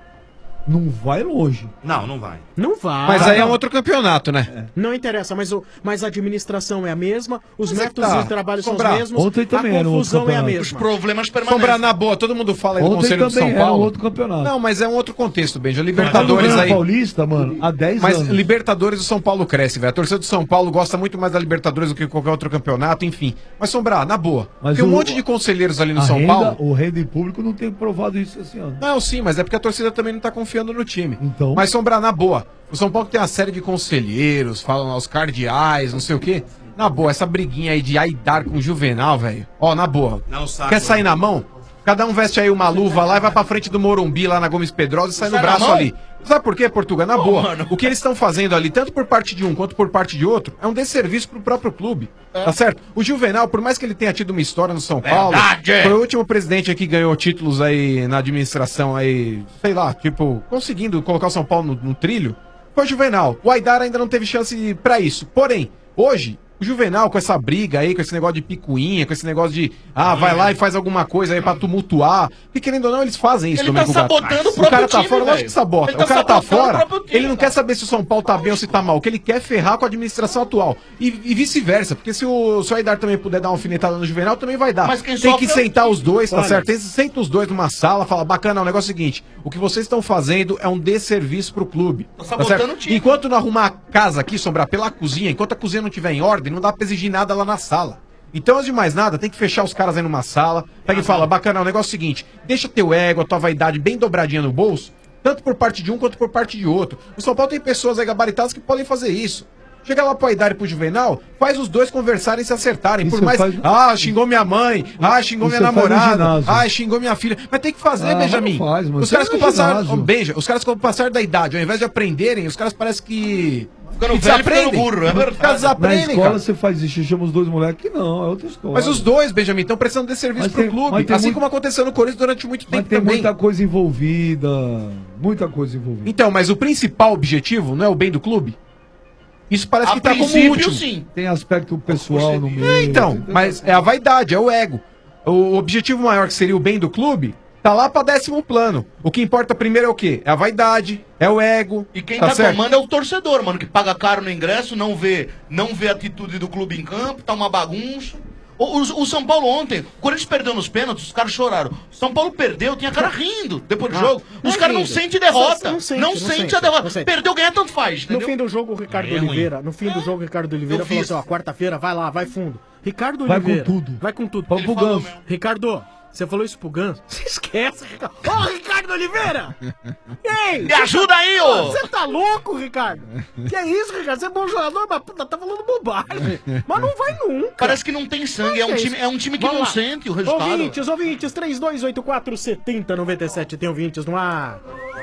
não vai longe. Não vai. Não vai. Mas aí é um outro campeonato, né? Não interessa, mas a administração é a mesma, os métodos de trabalho são os Sombrar. mesmos, Ontem também a era um outro confusão é a campeonato. mesma. Os problemas permanecem. Sombrar na boa, todo mundo fala aí do Ontem Conselho do também São era Paulo. um outro campeonato. Não, mas é um outro contexto, Benja. Tá Libertadores no aí. Paulista, mano, há 10 Mas anos. Libertadores o São Paulo cresce, velho. A torcida do São Paulo gosta muito mais da Libertadores do que qualquer outro campeonato, enfim. Mas Sombrar, na boa. Mas Tem um o- monte de conselheiros ali no A São renda- Paulo. O renda em público não tem provado isso esse ano. Não, sim, mas é porque a torcida também não tá confiando no time. Então. Mas Sombrar, na boa. O São Paulo tem uma série de conselheiros, falam lá os cardeais, não sei o quê. Na boa, essa briguinha aí de Aidar com o Juvenal, velho. Ó, na boa. Não, saco, Quer sair na mão? Cada um veste aí uma luva lá e vai pra frente do Morumbi lá na Gomes Pedrosa e sai no Sai na braço mão? ali. Sabe por quê, Portuga? Na boa. O que eles estão fazendo ali, tanto por parte de um quanto por parte de outro, é um desserviço pro próprio clube. Tá certo? O Juvenal, por mais que ele tenha tido uma história no São Paulo, Verdade. foi o último presidente aí que ganhou títulos aí na administração aí, sei lá, tipo, conseguindo colocar o São Paulo no trilho, foi o Juvenal. O Aidar ainda não teve chance pra isso. Porém, hoje, o Juvenal, com essa briga aí, com esse negócio de picuinha, com esse negócio de, vai lá e faz alguma coisa aí pra tumultuar. Porque querendo ou não, eles fazem isso Ele também tá com o Gato. sabotando o O próprio cara tá time, fora, lógico velho. que sabota. Ele tá O cara tá sabotando o fora, próprio time, ele não quer saber se o São Paulo tá bem ou se tá mal. O que ele quer é ferrar com a administração atual. E vice-versa, porque se o Aidar também puder dar uma alfinetada no Juvenal, também vai dar. Mas quem Tem sofre que é o sentar time. os dois, tá Olha. certo? Senta os dois numa sala, fala, bacana, o negócio é o seguinte, o que vocês estão fazendo é um desserviço pro clube. Tá sabotando certo? o time. Enquanto não arrumar a casa aqui, Sombrar, pela cozinha, enquanto a cozinha não tiver em ordem, não dá pra exigir nada lá na sala. Então, antes de mais nada, tem que fechar os caras aí numa sala, pega e fala, bacana, o negócio é o seguinte, deixa teu ego, a tua vaidade bem dobradinha no bolso, tanto por parte de um quanto por parte de outro. O São Paulo tem pessoas aí gabaritadas que podem fazer isso. Chega lá pro Aidar e pro Juvenal, faz os dois conversarem e se acertarem. Isso Por mais. faz- Xingou minha mãe. Xingou Isso minha faz no namorada. ginásio. Xingou minha filha. Mas tem que fazer, Benjamin. não faz, mano. Os caras Isso é com o no passar. ginásio. Benja, os caras com o passar da idade, ao invés de aprenderem, os caras parecem que. Ficando que velho, desaprendem. ficando burro, é Os caras verdade. Na desaprendem, escola cara. você faz isso, chama os dois moleques, não, é outra história. Mas os dois, Benjamin, estão prestando de serviço Mas pro tem- clube. mas tem Assim muito- como aconteceu no Corinthians durante muito Mas tempo tem também. muita coisa envolvida, muita coisa envolvida. Então, mas o principal objetivo não é o bem do clube? Isso parece A que tá como princípio, último. sim. Tem aspecto pessoal no meio. Então, mas é a vaidade, é o ego. O objetivo maior, que seria o bem do clube, tá lá pra 10º plano. O que importa primeiro é o quê? É a vaidade, é o ego. E quem tá certo? tomando é o torcedor, mano, que paga caro no ingresso, não vê a atitude do clube em campo, tá uma bagunça. O São Paulo ontem, o Corinthians perdeu nos pênaltis, os caras choraram. O São Paulo perdeu, tinha cara rindo depois do jogo. Os caras não sentem derrota. Não sente a derrota. não sente. Perdeu, ganhar, tanto faz. No Entendeu? fim do jogo, o Ricardo Aí é ruim. Oliveira, Eu falou vi assim, ó, quarta-feira, vai lá, vai fundo. Ricardo Vai com Oliveira. tudo. Vai com tudo. Vamos pro falou Ganso. mesmo. Ricardo, você falou isso pro Ganso? Você esquece, Ricardo. Ô, Ricardo Oliveira! Ei! Me ajuda aí, ô! Você tá louco, Ricardo? Que é isso, Ricardo? Você é bom jogador, mas puta, tá falando bobagem. Mas não vai nunca. Parece que não tem sangue, é um time que Vamos não lá. sente o resultado. Ouvintes, 3284-7097. Tem ouvintes no ar.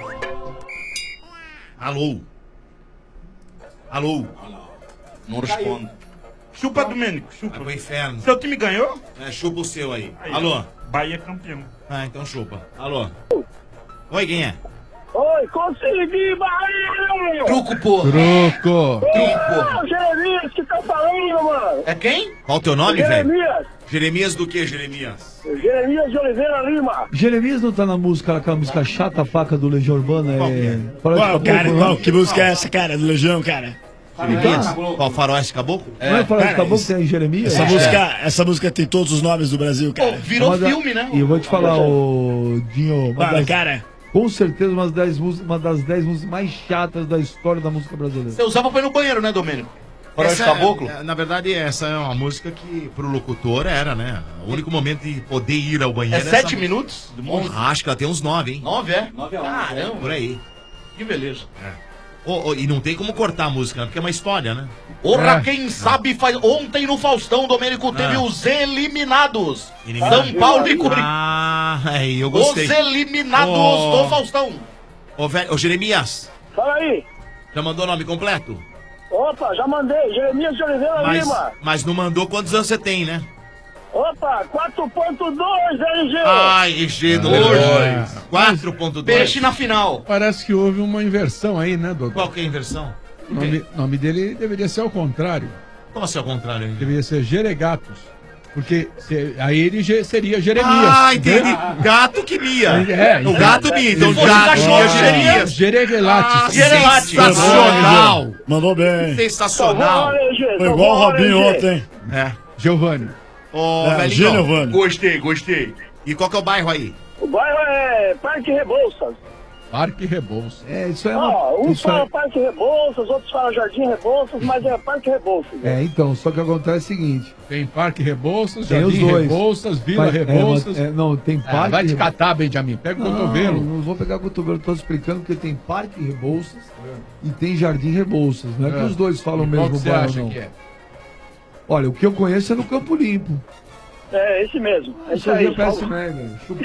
Alô? Alô? Não responde. Chupa, Domênico, chupa. Vai pro inferno. Seu time ganhou? Chupa o seu aí. Aí, Alô? Bahia é campeão. Então chupa. Alô? Oi, quem é? Oi, consegui, Bahia! Truco, porra. Truco. Ah, o Jeremias que tá falando, mano! É quem? Qual o teu nome, velho? Jeremias! Jeremias do que, Jeremias? Jeremias de Oliveira Lima! Jeremias não tá na música, aquela música chata, faca do Legião Urbana? Qual, cara? Qual? Que música é essa, cara? Do Legião, cara? Jeremias? Qual, Faroeste Caboclo? Não é Faroeste Cara, Caboclo que tem Jeremias? Essa música tem todos os nomes do Brasil, cara. Virou filme, né? E eu vou te falar, ô Dinho, Fala, cara. com certeza uma das 10 músicas mais chatas da história da música brasileira. Você usava pra ir no banheiro, né, Domênico? Faroeste Caboclo? Na verdade, essa é uma música que pro locutor era, né? O único momento de poder ir ao banheiro. É 7 minutos? Acho que ela tem uns 9, hein? 9, é? 9 a 11. Caramba. Por aí. Que beleza. E não tem como cortar a música, né? Porque é uma história, né? Porra, quem sabe faz... Ontem no Faustão, Domênico, teve os eliminados. São Paulo e Corinthians. Eu gostei. Os eliminados do Faustão. Ô, Jeremias. Fala aí. Já mandou o nome completo? Opa, já mandei. Jeremias de Oliveira Lima. Mas não mandou quantos anos você tem, né? Opa, 4.2, RG. Ai, RG número 2. 4.2. Peixe na final. Parece que houve uma inversão aí, né, doutor? Qual que é a inversão? O nome dele deveria ser ao contrário. Como assim ao contrário? Deveria ser Geregatos. Porque aí ele seria Jeremias. Ah, entendi. Gato que mia. O gato mia. Então gato mia Jeremias. Jereguelates. Sensacional. Mandou bem. Sensacional. Foi igual o Robinho ontem. Giovanni. Giovanni. Gostei. E qual que é o bairro aí? O bairro é Parque Rebouças. Parque Rebouças. Isso é uns falam Parque Rebouças, outros falam Jardim Rebouças, mas é Parque Rebouças. Então, só que acontece o seguinte. Tem Parque Rebouças, tem Jardim os dois. Rebouças, Vila Rebouças. Não, tem Parque... vai te catar, Benjamin. Pega o cotovelo. Não vou pegar o cotovelo, tô explicando porque tem Parque Rebouças e tem Jardim Rebouças. Não é que os dois falam o mesmo bairro, não. Que é? Olha, o que eu conheço é no Campo Limpo. É, esse mesmo. É isso aí. Chupa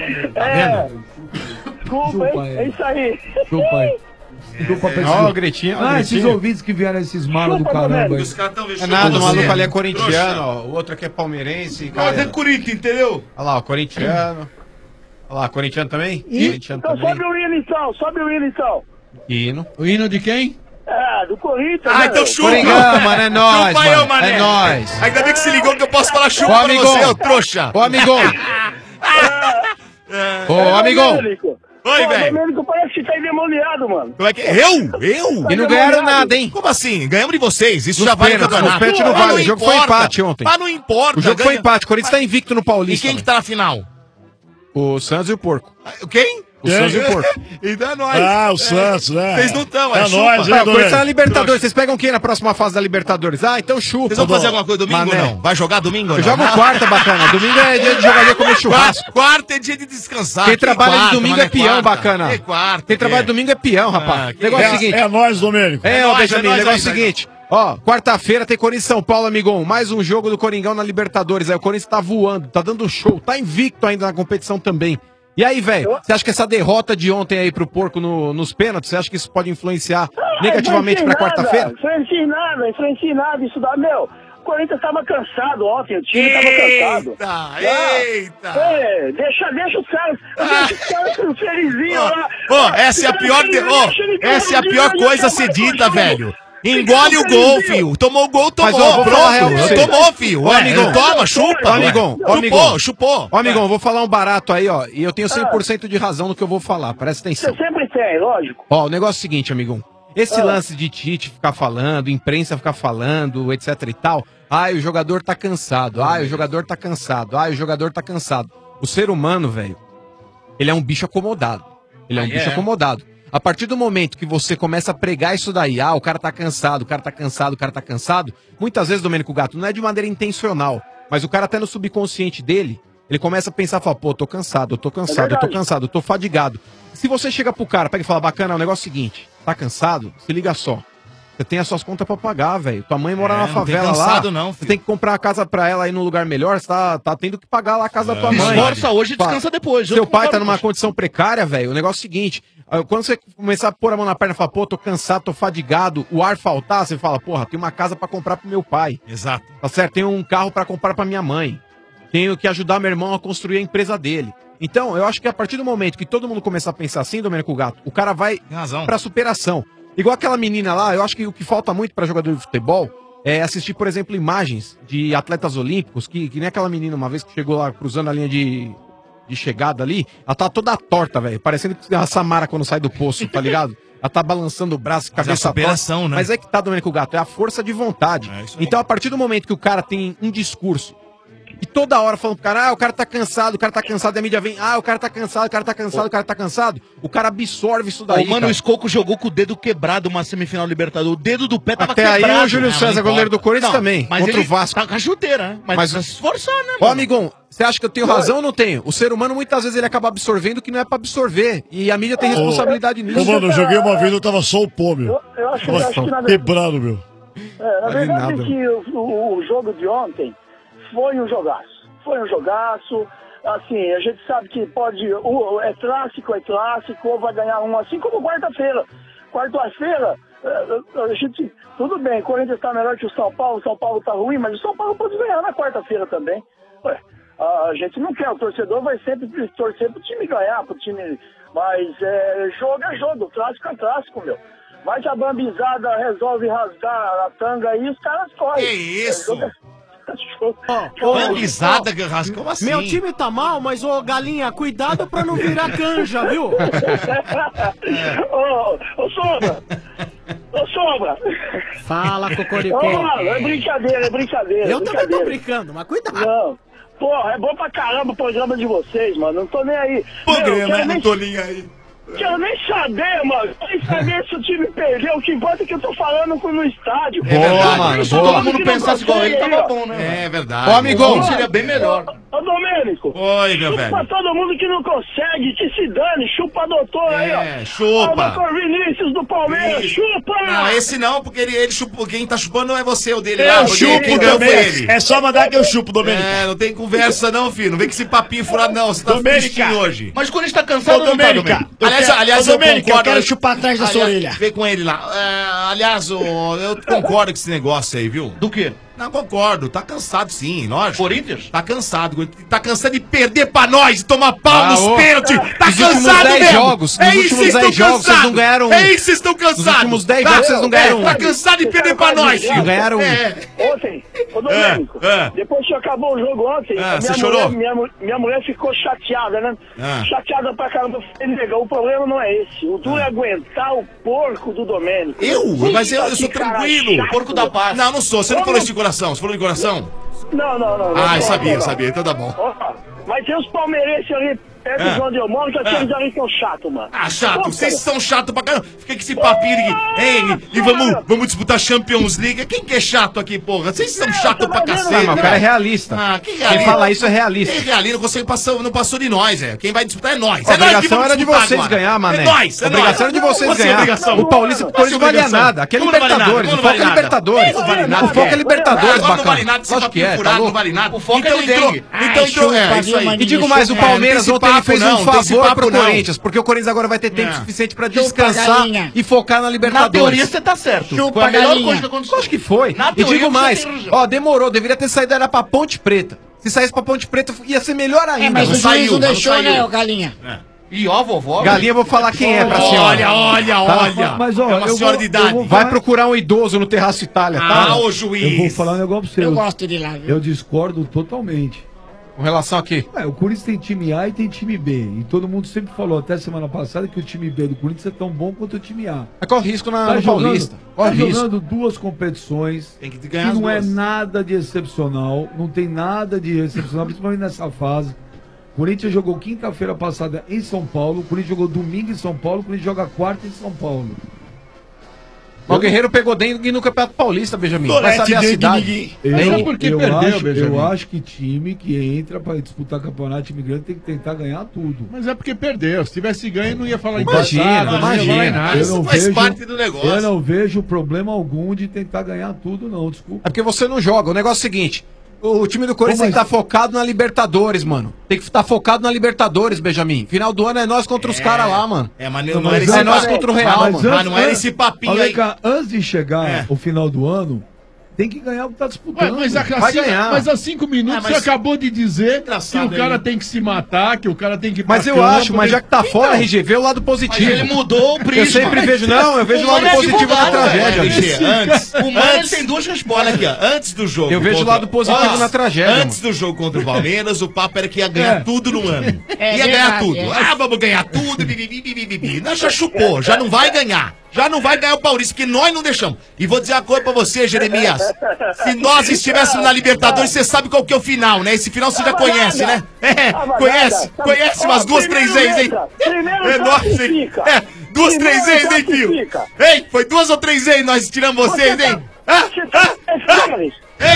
é isso aí. Chupa aí. Ó, Gretinha. Esses ouvintes que vieram, esses malos do caramba aí. Os caras estão É nada, o maluco ali é corintiano, ó. O outro aqui é palmeirense. Mas é Corinthians, entendeu? Olha lá, ó, corintiano. Olha lá, corintiano também? Corintiano então também. sobe o hino então. Hino. O hino de quem? Do Corinthians. Então chupa. Coringão, mano, é nóis, chupa mano. Eu, mané. É nóis. Ainda bem que se ligou que eu posso falar chupa pra você, ô trouxa. Ô, amigão. Ô, amigão. Oi, velho. Domênico parece que tá endemoniado, mano. Como é que Eu? E não ganharam nada, hein? Como assim? Ganhamos de vocês. Isso Nos já vale o pênaltis, campeonato. nos pênaltis não vale. O jogo foi empate ontem. Mas não importa. O jogo foi empate. O Corinthians tá invicto no Paulista. E quem que tá na final? O Santos e o Porco. Quem? O Santos e o Porco. Então é nóis. O Santos, né? Vocês não estão, é nóis, O Corinthians tá na Libertadores. Vocês pegam quem na próxima fase da Libertadores? Então chupa. Vocês vão fazer alguma coisa domingo ou não? Vai jogar domingo ou não? Eu jogo quarta, bacana. Domingo é dia de jogador comer churrasco. Quarta é dia de descansar. Quem trabalha de domingo é peão, bacana. Quem trabalha de domingo é peão, rapaz. Negócio é o seguinte. É nóis, Domênico. Benjamin, negócio é o seguinte. Ó, quarta-feira tem Corinthians e São Paulo, amigão. Mais um jogo do Coringão na Libertadores. Aí o Corinthians tá voando, tá dando show, tá invicto ainda na competição também. E aí, velho, você acha que essa derrota de ontem aí pro Porco nos pênaltis, você acha que isso pode influenciar negativamente pra quarta-feira? Influencia em nada isso dá, meu. O Corinthians tava cansado ontem, o time tava cansado. Eita! Deixa os caras felizinhos lá. Essa é a pior coisa a ser dita, velho. Engole o gol, filho. Tomou o gol, tomou. Tomou, filho. Ô, amigão. Toma, chupa. Ô, amigão. Chupou. Ô, amigão, vou falar um barato aí, ó. E eu tenho 100% de razão no que eu vou falar. Presta atenção. Você sempre tem, lógico. Ó, o negócio é o seguinte, amigão. Esse lance de Tite ficar falando, imprensa ficar falando, etc e tal. O jogador tá cansado. O jogador tá cansado. O jogador tá cansado. O ser humano, velho, ele é um bicho acomodado. Ele é um bicho acomodado. A partir do momento que você começa a pregar isso daí, o cara tá cansado, o cara tá cansado, o cara tá cansado, muitas vezes, Domênico Gato, não é de maneira intencional, mas o cara até no subconsciente dele, ele começa a pensar, fala, pô, tô cansado, eu tô fadigado. Se você chega pro cara, pega e fala, bacana, o negócio é o seguinte, tá cansado? Se liga só. Você tem as suas contas pra pagar, velho. Tua mãe mora na favela cansado, lá. não, você tem que comprar uma casa pra ela aí num lugar melhor. Você tá tendo que pagar lá a casa da tua mãe. Esforça hoje e descansa depois. Seu pai tá numa condição precária, velho. O negócio é o seguinte. Quando você começar a pôr a mão na perna e falar, pô, tô cansado, tô fadigado, o ar faltar, você fala, porra, tem uma casa pra comprar pro meu pai. Exato. Tá certo? Tem um carro pra comprar pra minha mãe. Tenho que ajudar meu irmão a construir a empresa dele. Então, eu acho que a partir do momento que todo mundo começar a pensar assim, Domênico Gato, o cara vai pra superação. Igual aquela menina lá, eu acho que o que falta muito pra jogador de futebol é assistir, por exemplo, imagens de atletas olímpicos, que nem aquela menina uma vez que chegou lá cruzando a linha de chegada ali, ela tá toda torta, velho, parecendo a Samara quando sai do poço, tá ligado? Ela tá balançando o braço, cabeça torta. Né? Mas é que tá, Domênico Gato, é a força de vontade. Então, a partir do momento que o cara tem um discurso e toda hora falando pro cara, o cara tá cansado, e a mídia vem, o cara tá cansado, o cara absorve isso daí. Mano, o Escoco jogou com o dedo quebrado uma semifinal Libertadores. O dedo do pé tava até quebrado. Até aí o Júlio César, goleiro do Corinthians, também, mas contra o Vasco. Tá com a chuteira, né? Mas tá se esforçando, né, mano? Ó, amigão, você acha que eu tenho razão ou não tenho? O ser humano, muitas vezes, ele acaba absorvendo o que não é pra absorver. E a mídia tem responsabilidade nisso. Mano, eu joguei uma vez, eu tava só o pô, meu. acho que na verdade... Quebrado, meu. Na verdade que o jogo de ontem foi um jogaço. Foi um jogaço. Assim, a gente sabe que pode... é clássico, ou vai ganhar um, assim como quarta-feira. Quarta-feira, a gente... Tudo bem, o Corinthians tá melhor que o São Paulo tá ruim, mas o São Paulo pode ganhar na quarta-feira também. Ué, a gente não quer, o torcedor vai sempre torcer pro time ganhar, pro time... Mas jogo é jogo, clássico é clássico, meu. Vai que a bambizada resolve rasgar a tanga aí, os caras correm. Que isso? Bambizada, rasga, como assim? Meu time tá mal, mas, ô, Galinha, cuidado pra não virar canja, viu? Ô, Sombra! Ô, Sombra! Fala, Cocoricó. É brincadeira. Eu também tô brincando, mas cuidado. Não. Porra, é bom pra caramba o programa de vocês, mano. Não tô nem aí. Programa, não tô nem aí. Quero nem saber, mano. Nem saber se o time perdeu. O que importa é que eu tô falando no estádio. É verdade, mano. Se todo mundo pensasse igual ele, tava bom, né? É verdade. Ô, amigão, seria bem melhor. Ô, Domênico. Oi, meu velho. Chupa todo mundo que não consegue, que se dane. Chupa doutor aí, ó. Chupa. Ó, doutor Vinícius do Palmeiras, chupa. Não, esse não, porque ele chupou. Quem tá chupando não é você, o dele Eu lá. chupo também. É só mandar que eu chupo, Domênico. Não tem conversa não, filho. Não vem com esse papinho furado não. Você tá tristinho hoje. Mas quando a gente tá cansado, Ô, Domênica, Aliás, eu concordo. eu quero chupar atrás da sua orelha. Vem com ele lá. Aliás, eu concordo com esse negócio aí, viu? Do quê? Não, concordo. Tá cansado sim, lógico. Corinthians? Tá cansado. Tá cansado de perder pra nós e tomar pau nos pênaltis. Tá Nos cansado últimos 10 mesmo. jogos, nos últimos 10 jogos, vocês não ganharam um. É isso, vocês estão cansados. Nos últimos 10 jogos, vocês não ganharam um. Tá cansado de perder pra nós, filho. Não ganharam um. Ontem, ô Domênico, depois que acabou o jogo ontem, você chorou? Minha mulher ficou chateada, né? Chateada pra caramba. Negão, o problema não é esse. O duro é aguentar o porco do Domênico. Mas eu sou tranquilo. Porco da paz. Não sou. Você não falou isso de coração. Você falou de coração? Não. Ah, sabia. Então tá bom. Mas tem os palmeirenses ali perto de onde eu moro, que aqueles ali são chatos, mano. Ah, chato. Vocês são chatos pra caramba. Fica com esse papinho e vamos disputar Champions League. Quem que é chato aqui, porra? Vocês são chatos pra cacete. Não, mas o cara é realista. Que realista? Quem fala isso é realista. É realista, não passou de nós, Quem vai disputar é nós. A obrigação era de vocês ganhar, mané. É nós. A obrigação era de vocês ganhar. O Paulista não valia nada. Aqui é Libertadores. O foco é Libertadores. O foco é Libertadores, bacana. Não vale nada, esse papinho furado não vale nada. O foco é dengue. Então entrou, isso aí. E digo mais, o Palmeiras ontem ele fez um favor pro Corinthians, porque o Corinthians agora vai ter tempo suficiente pra descansar e focar na Libertadores. Na teoria você tá certo. Chupa, foi a melhor galinha. coisa que aconteceu. Acho que foi. Na E teoria, digo você mais, tem razão. ó, demorou, deveria ter saído era pra Ponte Preta. Se saísse pra Ponte Preta ia ser melhor ainda. Mas o juiz não deixou, né, ô Galinha? E ó, vovó. Galinha, eu vou falar quem é pra senhora. Olha. Mas, ó, É uma senhora de idade. Vai procurar um idoso no Terraço Itália, tá? Ô juiz. Eu vou falar um negócio pra você. Eu gosto de lá, viu? Eu discordo totalmente. Com relação aqui. O Corinthians tem time A e tem time B. E todo mundo sempre falou, até semana passada, que o time B do Corinthians é tão bom quanto o time A. Mas corre risco no jogando, Paulista. Corre tá risco. jogando duas competições Tem que que ganhar as não é duas. nada de excepcional. Não tem nada de excepcional, principalmente nessa fase. O Corinthians jogou quinta-feira passada em São Paulo. O Corinthians jogou domingo em São Paulo. O Corinthians joga quarta em São Paulo. O Guerreiro pegou dengue no Campeonato Paulista, Benjamin. Vai saber a cidade. Eu acho que time que entra pra disputar campeonato imigrante tem que tentar ganhar tudo. Mas é porque perdeu. Se tivesse ganho, não ia falar em Imagina. Isso faz parte do negócio. Eu não vejo problema algum de tentar ganhar tudo, não. Desculpa. É porque você não joga. O negócio é o seguinte. O time do Corinthians tem que estar focado na Libertadores, mano. Tem que estar focado na Libertadores, Benjamin. Final do ano é nós contra os caras lá, mano. Mas não era esse nós contra o Real, mano. Mas não era esse papinho aí. Cá, antes de chegar o final do ano, tem que ganhar o que tá disputando. Vai ganhar. Mas há 5 minutos você acabou de dizer que o cara tem que se matar, que o cara tem que ir pra Mas eu acho, mas já que tá fora, RG, vê o lado positivo. Mas ele mudou o prisma. Eu sempre vejo, eu vejo o lado positivo da tragédia. RG, O Mano tem duas respostas aqui, ó. Antes do jogo. Eu vejo o lado positivo na tragédia. Antes do jogo contra o Palmeiras, o papo era que ia ganhar tudo no ano. É Ia ganhar verdade, tudo. Vamos ganhar tudo. Nós já chupou, já não vai ganhar. Já não vai ganhar o Paulista, porque nós não deixamos. E vou dizer uma coisa pra você, Jeremias. Se nós estivéssemos na Libertadores, você sabe qual que é o final, né? Esse final você já conhece, né? Conhece umas 2, 3 vezes, hein? É nóis, hein? 2, 3 vezes, hein, filho? Ei, foi 2 ou 3 vezes nós tiramos vocês, hein? Ei!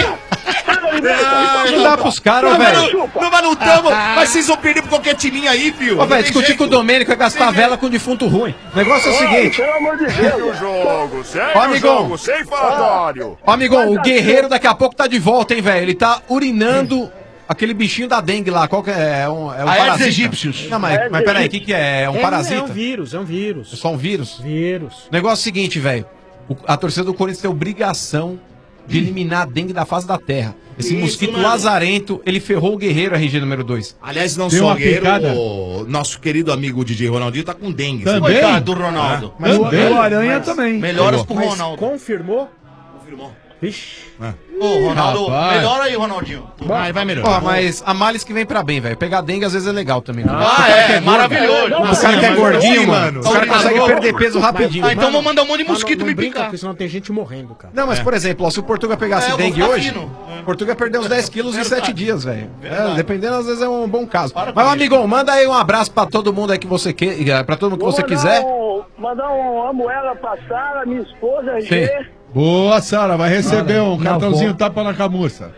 Não dá pros caras, velho. Não, mas não tamo. Mas vocês vão perder pra qualquer timinho aí, filho. Ô, velho, discutir com o Domênico é gastar vela com defunto ruim. O negócio é o seguinte. Pelo amor de Deus. Segue o jogo, Ó, amigão. sem falatório. Ó, amigão, o Guerreiro daqui a pouco tá de volta, hein, velho. Ele tá urinando aquele bichinho da dengue lá. Qual que é? É um parasita. Egípcios. Não, mas peraí, o que é? É um parasita? É um vírus, é um vírus. É só um vírus? Vírus. O negócio é o seguinte, velho. A torcida do Corinthians tem obrigação de eliminar a dengue da face da terra. Esse Isso, mosquito mano. lazarento, ele ferrou o Guerreiro, RG número 2. Aliás, não Tem só uma o Guerreiro, picada. o nosso querido amigo DJ Ronaldinho tá com dengue. Também? Coitado do Ronaldo. Mas o Aranha também. Melhoras pro Mas Ronaldo. confirmou? Confirmou. Vixe. Ô, Ronaldo, Rapaz. melhora aí, Ronaldinho. Vai melhorar. Ó, mas a males que vem pra bem, velho. Pegar dengue às vezes é legal também. Né? Ah, O cara é, que gordo, maravilhoso. O cara que é gordinho, mano. Tá O cara consegue louco. perder peso rapidinho. Ah, então vou mandar um monte de Mas mosquito não me brinca, picar. porque senão tem gente morrendo, cara. Não, mas por exemplo, ó, se o Portuga pegasse eu vou dengue ficar hoje, fino. o Portuga perdeu uns 10 quilos em 7 dias, velho. Dependendo, às vezes é um bom caso. Para Mas, com amigão, manda aí um abraço pra todo mundo aí que você quer, pra todo mundo que você quiser. Mandar um amo ela pra Sara, minha esposa, Sim. RG. Boa, Sara, vai receber um na cartãozinho volta. tapa na camuça.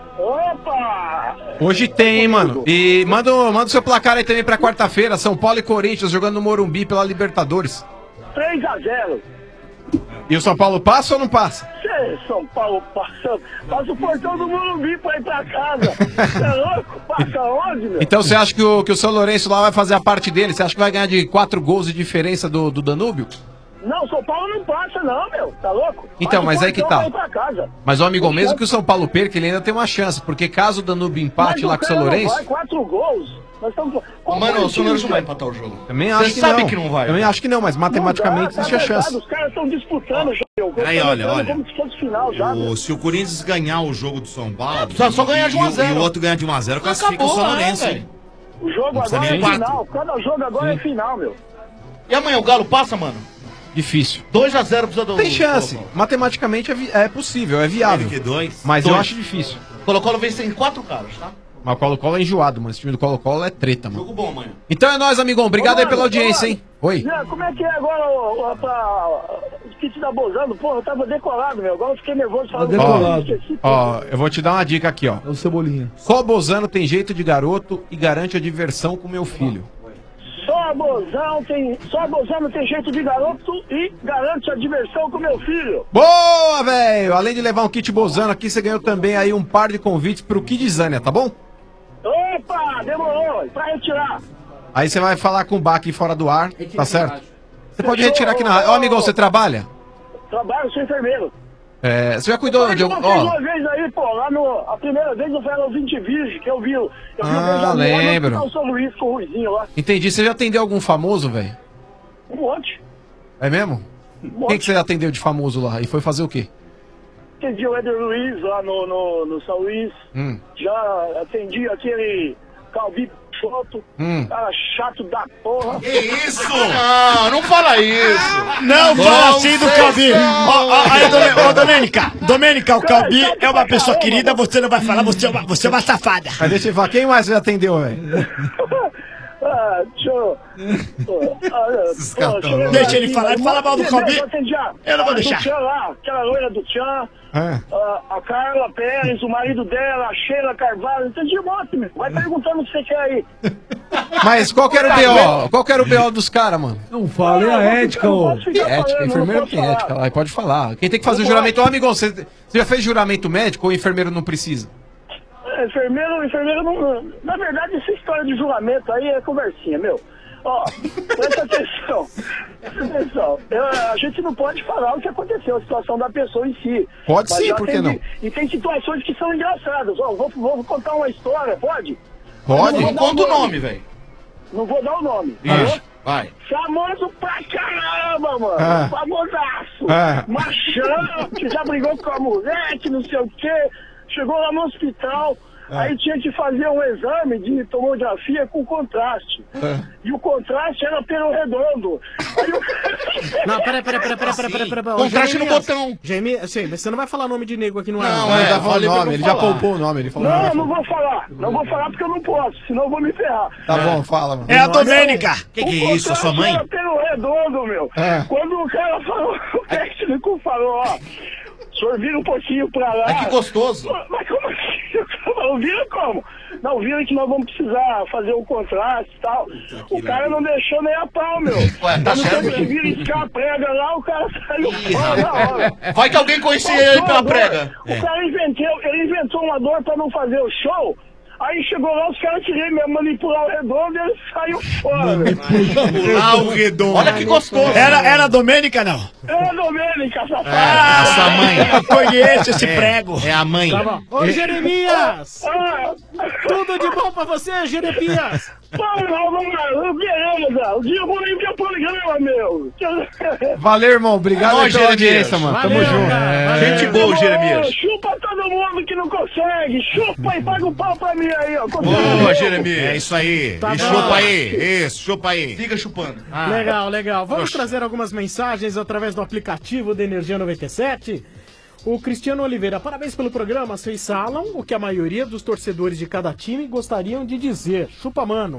Opa! Hoje tem, hein, mano. E manda o seu placar aí também pra quarta-feira. São Paulo e Corinthians jogando no Morumbi pela Libertadores. 3-0. E o São Paulo passa ou não passa? São Paulo passando. Passa o portão do Morumbi pra ir pra casa. Você é louco? Passa onde, meu? Então você acha que o São Lourenço lá vai fazer a parte dele? Você acha que vai ganhar de 4 gols de diferença do Danúbio? Não, São Paulo não passa, não, meu. Tá louco? Então, Passa mas o aí que portão tá. pra ir pra casa. Mas, ó, amigo, mesmo que o São Paulo perca, ele ainda tem uma chance. Porque caso o Danúbio empate Mas lá o com o São cara não Lourenço... vai, 4 gols. Nós estamos... Mano, o São Lourenço não vai empatar o jogo. Também acho Você que sabe não. que não vai. Também acho que não, mas matematicamente existe a chance. Os caras estão disputando já, meu. Peraí, olha. Como se fosse final já, meu. Se o Corinthians ganhar o jogo do São Paulo... Só ganhar de 1 a 0. E o outro ganhar de 1 a 0, classifica o São Lourenço, velho. hein? O jogo Não precisa agora é nem final. Cada jogo agora é final, meu. E amanhã o Galo passa, mano? Difícil. 2-0 precisa do... Tem chance. Matematicamente é possível, é viável. Que 2? Mas eu acho difícil. Colo-Colo vence em 4 caras, tá? Mas o Colo-Colo é enjoado, mano. Esse time do Colo-Colo é treta, mano. Jogo bom amanhã. Então é nóis, amigão. Obrigado Ô, aí mano, pela audiência, hein? Oi. Zé, como é que é agora o kit da Bozano? Porra, eu tava decolado, meu. Agora eu fiquei nervoso falando. decolado. Esqueci. Ó, eu vou te dar uma dica aqui, ó. É o Cebolinha. Só Bozano tem jeito de garoto e garante a diversão com meu filho. Só a Bozano tem jeito de garoto e garante a diversão com meu filho. Boa, velho! Além de levar um kit Bozano aqui, você ganhou também aí um par de convites pro Kidzania, tá bom? Opa, demorou. Pra retirar. Aí você vai falar com o Bach fora do ar, tá certo? Você pode retirar aqui na rádio. Ó, amigão, você trabalha? Trabalho, sou enfermeiro. É, você já cuidou de algum... Ó. Ó, Uma vez aí, pô, lá no... A primeira vez eu fui lá no 20 Virgem, que eu vi o... lembro. Lá no São Luís com o Ruizinho lá. entendi. Você já atendeu algum famoso, velho? Um monte. É mesmo? Quem que você atendeu de famoso lá? E foi fazer o quê? Atendi o Éder Luiz lá no São Luís. Já atendi aquele Calbi Choto. Cara chato da porra. Que isso? Não fala isso. Não fala assim do Calbi. Ô, Domênica, o Calbi é uma pessoa querida, você não vai falar, você é uma safada. Mas deixa eu falar, quem mais você atendeu, velho? Deixa eu... Deixa ele falar, ele fala mal do Calbi. Eu não vou deixar. Do Tchan lá, aquela loira do Tchan, a Carla Pérez, o marido dela, a Sheila Carvalho, entendi um monte, meu. Vai perguntando o que você quer aí. Mas qual que era o BO? Qual que era o BO dos caras, mano? Não fala, é a ética, ô. Ética, enfermeiro tem ética lá, pode falar. Quem tem que fazer o juramento... Ô, amigão, você já fez juramento médico ou o enfermeiro não precisa? Enfermeiro não... Na verdade, essa história de julgamento aí é conversinha, meu. Ó, presta atenção. A gente não pode falar o que aconteceu, a situação da pessoa em si. Pode Mas sim, já por que tem- não? E tem situações que são engraçadas. Ó, vou contar uma história, pode? Pode? Não conta o nome, velho. Não vou dar o nome. Isso. Vai. Famoso pra caramba, mano. Ah. Famosaço. Ah. Machão, que já brigou com a mulher, que não sei o quê. Chegou lá no hospital. Aí tinha que fazer um exame de tomografia com contraste. E o contraste era pelo redondo. Aí o... Não, peraí. Contraste no botão. Jeremias, sei, mas você não vai falar nome de nego aqui no ar. Não, ele já falou o nome, ele já poupou o nome. Ele falou Não, não vou falar. Não vou falar porque eu não posso, senão eu vou me ferrar. Tá bom, fala, mano. É a Domênica. Que é isso, a sua mãe? Era pelo redondo, meu. É. Quando o cara falou, o técnico falou, ó, O senhor vira um pouquinho pra lá. Ai, que gostoso. Mas como assim? Não vira como? Não, vira que nós vamos precisar fazer um contraste e tal. O cara não deixou nem a pau, meu. Ué, tá certo. Se vira iscar a prega lá, o cara saiu fora na hora. Vai que alguém conhecia ele pela prega. O cara inventou uma dor pra não fazer o show. Aí chegou lá, os caras queriam mesmo manipular o redondo e ele saiu fora. Manipular o redondo. Olha que gostoso. Era a Domênica, não? Era a Domênica, safado. A sua mãe. Eu conheço esse prego. É a mãe. Tá bom. Ô, Jeremias! Tudo de bom pra você, Jeremias! Vamos lá, beleza. O dia bom nem que é programa, meu. Valeu, irmão. Obrigado Nós, pela Jeremias. audiência, mano. Valeu, Tamo junto. cara. Gente boa, Jeremias. Chupa todo mundo que não consegue. Chupa e paga o pau pra mim aí, ó. Boa, Jeremias. É isso aí. Tá E bom. chupa aí. Isso, chupa aí. Fica chupando. Legal, legal. Vamos trazer algumas mensagens através do aplicativo da Energia 97. O Cristiano Oliveira, parabéns pelo programa. Vocês falam o que a maioria dos torcedores de cada time gostariam de dizer. Chupa, mano.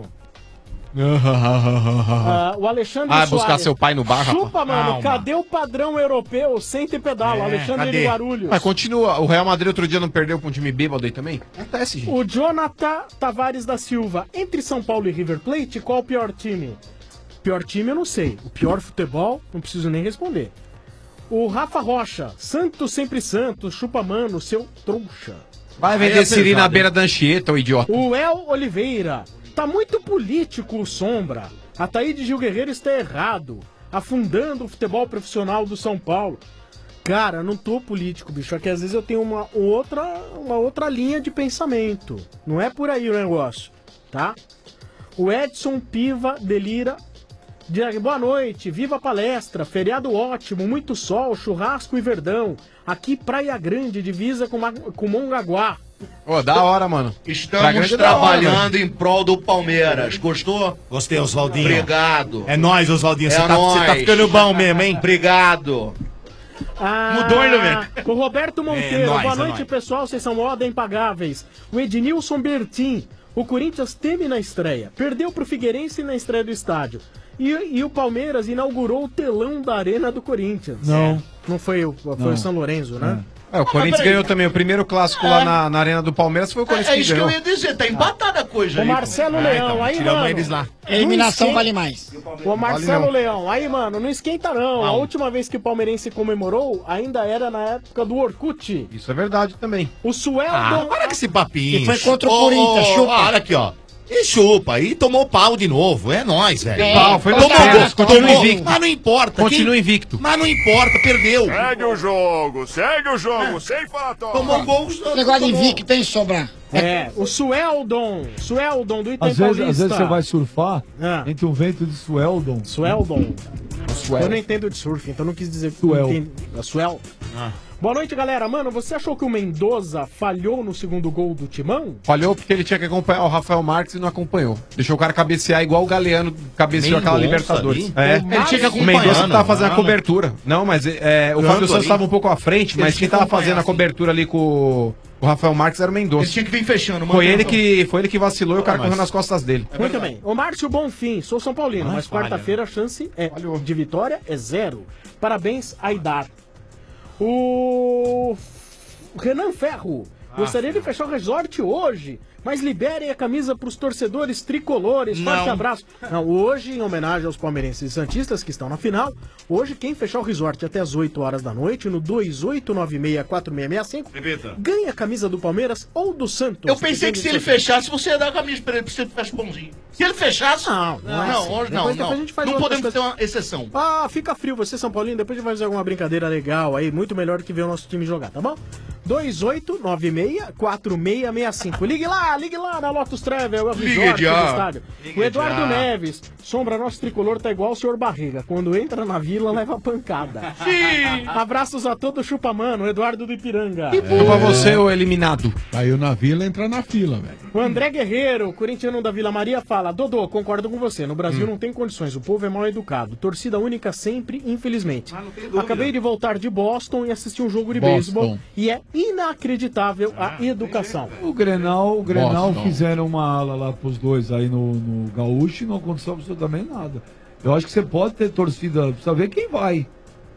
O Alexandre buscar Soares. seu pai no bar, rapaz. Chupa, mano. Calma. Cadê o padrão europeu? Senta e pedala. Alexandre cadê? de Guarulhos. Mas continua. O Real Madrid outro dia não perdeu pra um time bêbado aí também? Acontece, gente. O Jonathan Tavares da Silva. Entre São Paulo e River Plate, qual o pior time? Pior time eu não sei. O pior futebol, não preciso nem responder. O Rafa Rocha. Santos sempre Santos. Chupa, mano, seu trouxa. Vai vender Siri na beira da Anchieta, ô idiota. O El Oliveira. Tá muito político o Sombra. A Taíde Gil Guerreiro está errado. Afundando o futebol profissional do São Paulo. Cara, não tô político, bicho. É que às vezes eu tenho uma outra linha de pensamento. Não é por aí o negócio, tá? O Edson Piva Delira. Boa noite, viva a palestra, feriado ótimo, muito sol, churrasco e verdão. Aqui Praia Grande, divisa com Mongaguá. Ô, da hora, mano. Estamos trabalhando em prol do Palmeiras. Gostou? Gostei, Oswaldinho. Obrigado. É nóis, Oswaldinho. Você É tá nóis. ficando bom mesmo, hein? Obrigado. Mudou ainda, velho. O Roberto Monteiro, nóis, boa é noite, nóis. pessoal, vocês são moda impagáveis. O Ednilson Bertin, o Corinthians teme na estreia, perdeu pro Figueirense na estreia do estádio. E o Palmeiras inaugurou o telão da Arena do Corinthians. Não. Não foi o São Lourenço, né? O Corinthians ganhou também o primeiro clássico lá na Arena do Palmeiras, foi o Corinthians É isso que ganhou. eu ia dizer, tá empatada a coisa O aí. Marcelo Leão, aí, tiramos mano. eles lá. Eliminação vale mais. O Marcelo não. Leão, aí, mano, não esquenta não. A última vez que o palmeirense comemorou ainda era na época do Orkut. Isso é verdade também. O Sueldon... Para com esse papinho. E foi contra o Corinthians, chupa. Olha aqui, ó. E chupa, e tomou pau de novo. É nóis, velho. Pau, foi Tomou nas pernas, gol, continua tomou. invicto. Mas não importa. Continua quem- invicto. Mas não importa, perdeu. Segue o jogo, sem falatório. Tomou gol. Esse negócio de Vic tem sobrar. O Sueldon do Itaim Às Paulista. vezes você vai surfar Ah. entre um vento de Sueldon. Sueldon. Eu não entendo de surf, então não quis dizer que Suel. Suel. Boa noite, galera. Mano, você achou que o Mendoza falhou no segundo gol do Timão? Falhou porque ele tinha que acompanhar o Rafael Marques e não acompanhou. Deixou o cara cabecear igual o Galeano cabeceou aquela Mendonça Libertadores. ali? Ele tinha que O acompanhar. Mendonça tava fazendo a não, cobertura. Não, mas o Canto Fábio Santos ali. estava um pouco à frente, Ele mas tinha quem tava que acompanhar, fazendo a sim. cobertura ali com o Rafael Marques era o Ele Mendonça. tinha que vir fechando. Foi ele manutenção. que vacilou e o cara correu nas costas dele. Muito bem. O Márcio Bonfim, sou São Paulino, mas quarta-feira a chance de vitória é 0. Parabéns, Aidar. O Renan Ferro. Gostaria de fechar o resort hoje, mas liberem a camisa para os torcedores tricolores. Forte abraço. Não, hoje, em homenagem aos palmeirenses e santistas que estão na final, hoje quem fechar o resort até as 8 horas da noite, no 28964665, Repita. ganha a camisa do Palmeiras ou do Santos. Eu pensei que se ele fechasse, você ia dar a camisa pra ele, pra você ficar bonzinho. Se ele fechasse... Não, não é assim. hoje Depois não. a gente faz Não outras podemos ter uma exceção. Ah, fica frio você, São Paulino. Depois a gente vai fazer alguma brincadeira legal aí, muito melhor do que ver o nosso time jogar, tá bom? 28964665. Ligue lá na Lotus Travel, é o resort do estádio. O Eduardo Neves, Sombra, nosso tricolor tá igual o senhor Barriga. Quando entra na vila, leva pancada. Sim! Abraços a todo chupa mano, Eduardo do Ipiranga. Pra você, o eliminado. Caiu na vila, entra na fila, velho. O André Guerreiro, corintiano da Vila Maria, fala: Dodô, concordo com você. No Brasil não tem condições, o povo é mal educado. Torcida única sempre, infelizmente. Acabei de voltar de Boston e assisti um jogo de beisebol e é inacreditável a educação. O Grenal Boston. fizeram uma ala lá pros dois aí no Gaúcho e não aconteceu absolutamente nada. Eu acho que você pode ter torcida, precisa ver quem vai.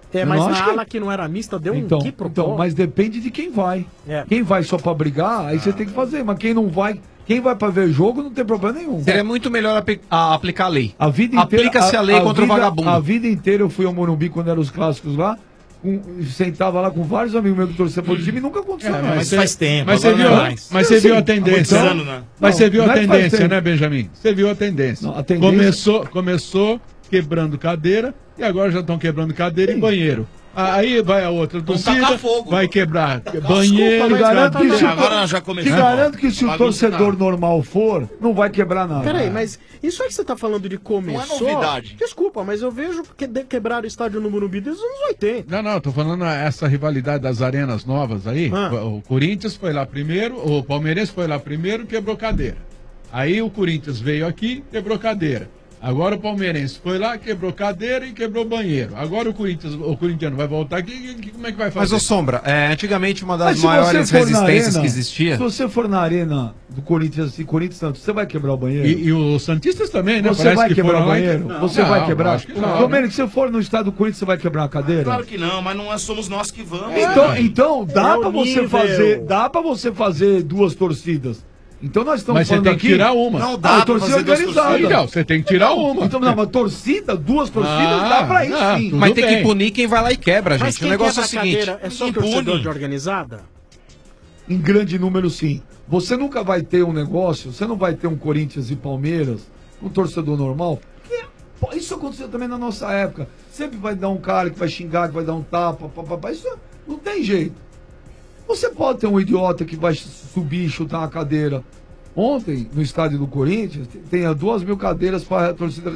É, Eu mas não na acho que- ala que não era mista deu Então, um que pro então, pó. mas depende de quem vai. É. Quem vai só pra brigar, aí você tem que fazer. Mas quem não vai, quem vai pra ver jogo, não tem problema nenhum. Seria muito melhor aplicar a lei. A vida inteira. Aplica-se a lei contra o vagabundo. A vida inteira eu fui ao Morumbi quando eram os clássicos lá. Sentava lá com vários amigos meus que torciam pro time e nunca aconteceu nada. Mas você viu, mas você viu a tendência. Mas você viu a tendência, né, Benjamin? Você viu a tendência. Não, a tendência- Começou quebrando cadeira e agora já estão quebrando cadeira e banheiro. Aí vai a outra torcida, tacar fogo. vai quebrar banheiro. Te garanto que se o- Agora já começou. te garanto que se o Bagunça torcedor normal for, não vai quebrar nada. Peraí, mas isso aí que você tá falando de começou... novidade. Desculpa, mas eu vejo que quebraram o estádio no Morumbi desde os anos 80. Não, tô falando essa rivalidade das arenas novas aí. O Corinthians foi lá primeiro, o Palmeirense foi lá primeiro, quebrou cadeira. Aí o Corinthians veio aqui, quebrou cadeira. Agora o Palmeirense foi lá, quebrou cadeira e quebrou banheiro. Agora o corintiano vai voltar aqui, como é que vai fazer? Mas, ô Sombra, antigamente uma das Mas se maiores você for na resistências arena, que existia... Se você for na arena do Corinthians e Corinthians Santos, você vai quebrar o banheiro? E os Santistas também, né? Você Parece vai que quebrar foram o lá e- banheiro? Não, Você não, vai quebrar? acho que não, Domênico, se você for no estádio do Corinthians, você vai quebrar a cadeira? Claro que não, mas não somos nós que vamos. Então dá É o pra você nível. fazer, dá para você fazer duas torcidas. Então nós estamos Mas você falando tem que aqui. tirar uma. Não Não dá dá pra torcida fazer duas organizada. torcidas. Não, você tem que tirar uma. Então não, mas torcida, duas torcidas dá pra ir sim. Mas tem que punir quem vai lá e quebra, Mas gente. quem O negócio é o quebra a seguinte... cadeira é só impune. torcedor de organizada? Em grande número, sim. Você nunca vai ter um negócio, você não vai ter um Corinthians e Palmeiras, um torcedor normal. Porque, pô, isso aconteceu também na nossa época. Sempre vai dar um cara que vai xingar, que vai dar um tapa, papapá. Isso não tem jeito. Você pode ter um idiota que vai subir e chutar a cadeira. Ontem, no estádio do Corinthians, tem 2.000 cadeiras para a torcida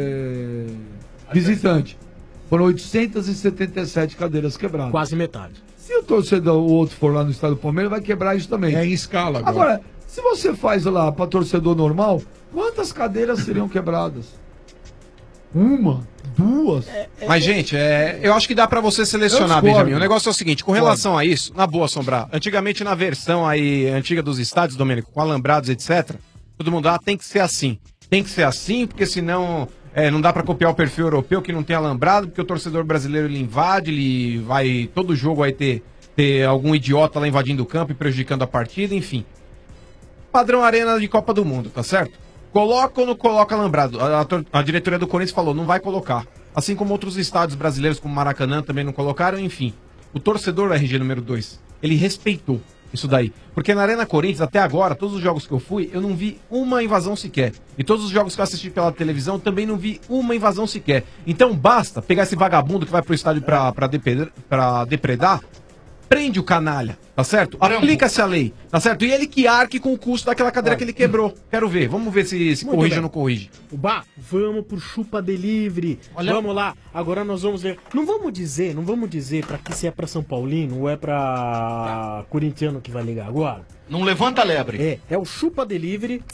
visitante. Foram 877 cadeiras quebradas. Quase metade. Se o torcedor, o outro for lá no estádio do Palmeiras, vai quebrar isso também. É em escala agora. Agora, se você faz lá para torcedor normal, quantas cadeiras seriam quebradas? Uma? Duas? Mas, gente, eu acho que dá pra você selecionar, Eu discordo. Benjamin. O negócio é o seguinte, com relação a isso, na boa, Sombrar, antigamente na versão aí antiga dos estádios, Domênico, com alambrados, etc., todo mundo, tem que ser assim. Tem que ser assim, porque senão não dá pra copiar o perfil europeu que não tem alambrado, porque o torcedor brasileiro ele invade, ele vai... Todo jogo vai ter algum idiota lá invadindo o campo e prejudicando a partida, enfim. Padrão arena de Copa do Mundo, tá certo? Coloca ou não coloca alambrado? A diretoria do Corinthians falou, não vai colocar. Assim como outros estádios brasileiros, como Maracanã, também não colocaram, enfim. O torcedor da RG número 2, ele respeitou isso daí. Porque na Arena Corinthians, até agora, todos os jogos que eu fui, eu não vi uma invasão sequer. E todos os jogos que eu assisti pela televisão, também não vi uma invasão sequer. Então basta pegar esse vagabundo que vai pro estádio pra depredar, prende o canalha, tá certo? Aplica-se a lei, tá certo? E ele que arque com o custo daquela cadeira que ele quebrou. Quero ver, vamos ver se Muito corrige bem. ou não corrige. Vamos pro Chupa Delivery. Vamos lá, agora nós vamos ler. Não vamos dizer pra que se é pra São Paulino ou é pra corintiano que vai ligar agora. Não levanta a lebre. É o Chupa Delivery.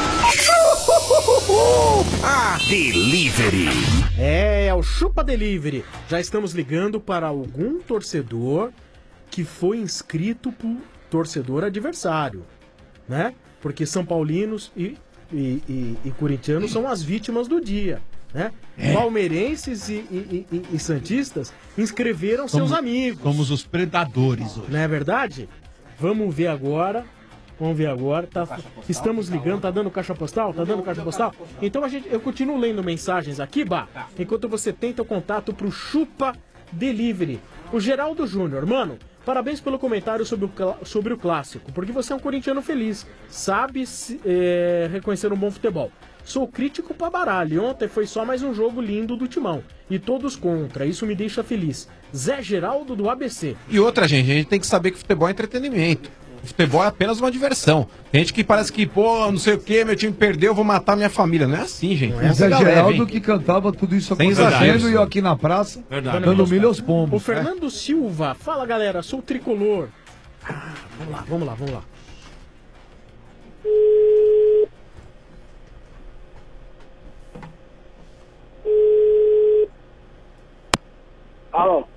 Delivery. É o Chupa Delivery. Já estamos ligando para algum torcedor que foi inscrito por torcedor adversário, né? Porque São Paulinos e corintianos são as vítimas do dia, né? Palmeirenses e santistas inscreveram seus amigos. Somos os predadores hoje. Não é verdade? Vamos ver agora. Estamos ligando, tá dando caixa postal? Tá dando caixa postal? Então eu continuo lendo mensagens aqui, enquanto você tenta o contato pro Chupa Delivery. O Geraldo Júnior, mano, parabéns pelo comentário sobre o clássico, porque você é um corintiano feliz, sabe reconhecer um bom futebol. Sou crítico pra baralho, e ontem foi só mais um jogo lindo do Timão, e todos contra, isso me deixa feliz. Zé Geraldo do ABC. E outra, gente, a gente tem que saber que futebol é entretenimento. O futebol é apenas uma diversão. Tem gente que parece que, não sei o que, meu time perdeu, eu vou matar minha família. Não é assim, gente. O Zé Geraldo que cantava tudo isso Sem acontecendo exagero. e eu aqui na praça, Verdade. dando milho aos pombos. O Fernando Silva, fala galera, sou tricolor. Vamos lá. Alô?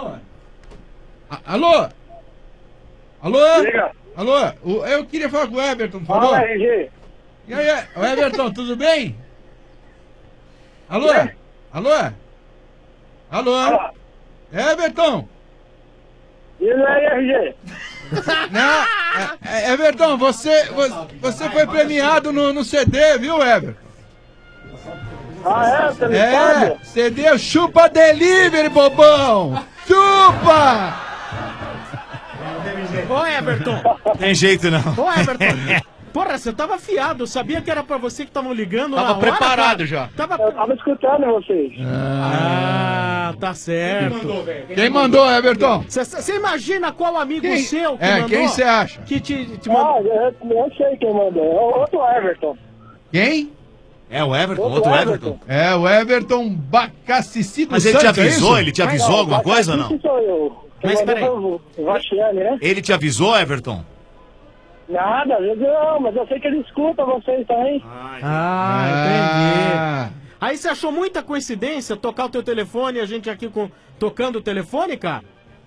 Alô? Diga. Alô? Eu queria falar com o Everton, por favor. Fala, RG. E aí, o Everton, tudo bem? Alô? É. Alô? Everton! E aí, RG? Não, Everton, você foi premiado no CD, viu, Everton? Ah, é? Você me É, sabe? CD Chupa Delivery, bobão! Chupa! Ô, Everton! Tem jeito não. Ô, Everton! Porra, você tava afiado, eu sabia que era pra você que estavam ligando Tava na hora, preparado cara. já. Eu tava escutando vocês. Ah, tá certo. Quem mandou, Everton? Você imagina qual amigo seu que É, mandou? quem você acha? Que te mandou? Eu sei quem mandou. É o outro Everton. Quem? É o Everton? Outro Everton? É, o Everton Bacacicito Mas ele te Santos, é avisou? isso? Ele te avisou alguma coisa ou não? Esse sou eu. Quem Mas mandou peraí. foi o Vachiane, né? Ele te avisou, Everton? Nada, não, mas eu sei que ele escuta vocês também. Entendi. Aí você achou muita coincidência tocar o teu telefone e a gente aqui tocando o telefone, cara?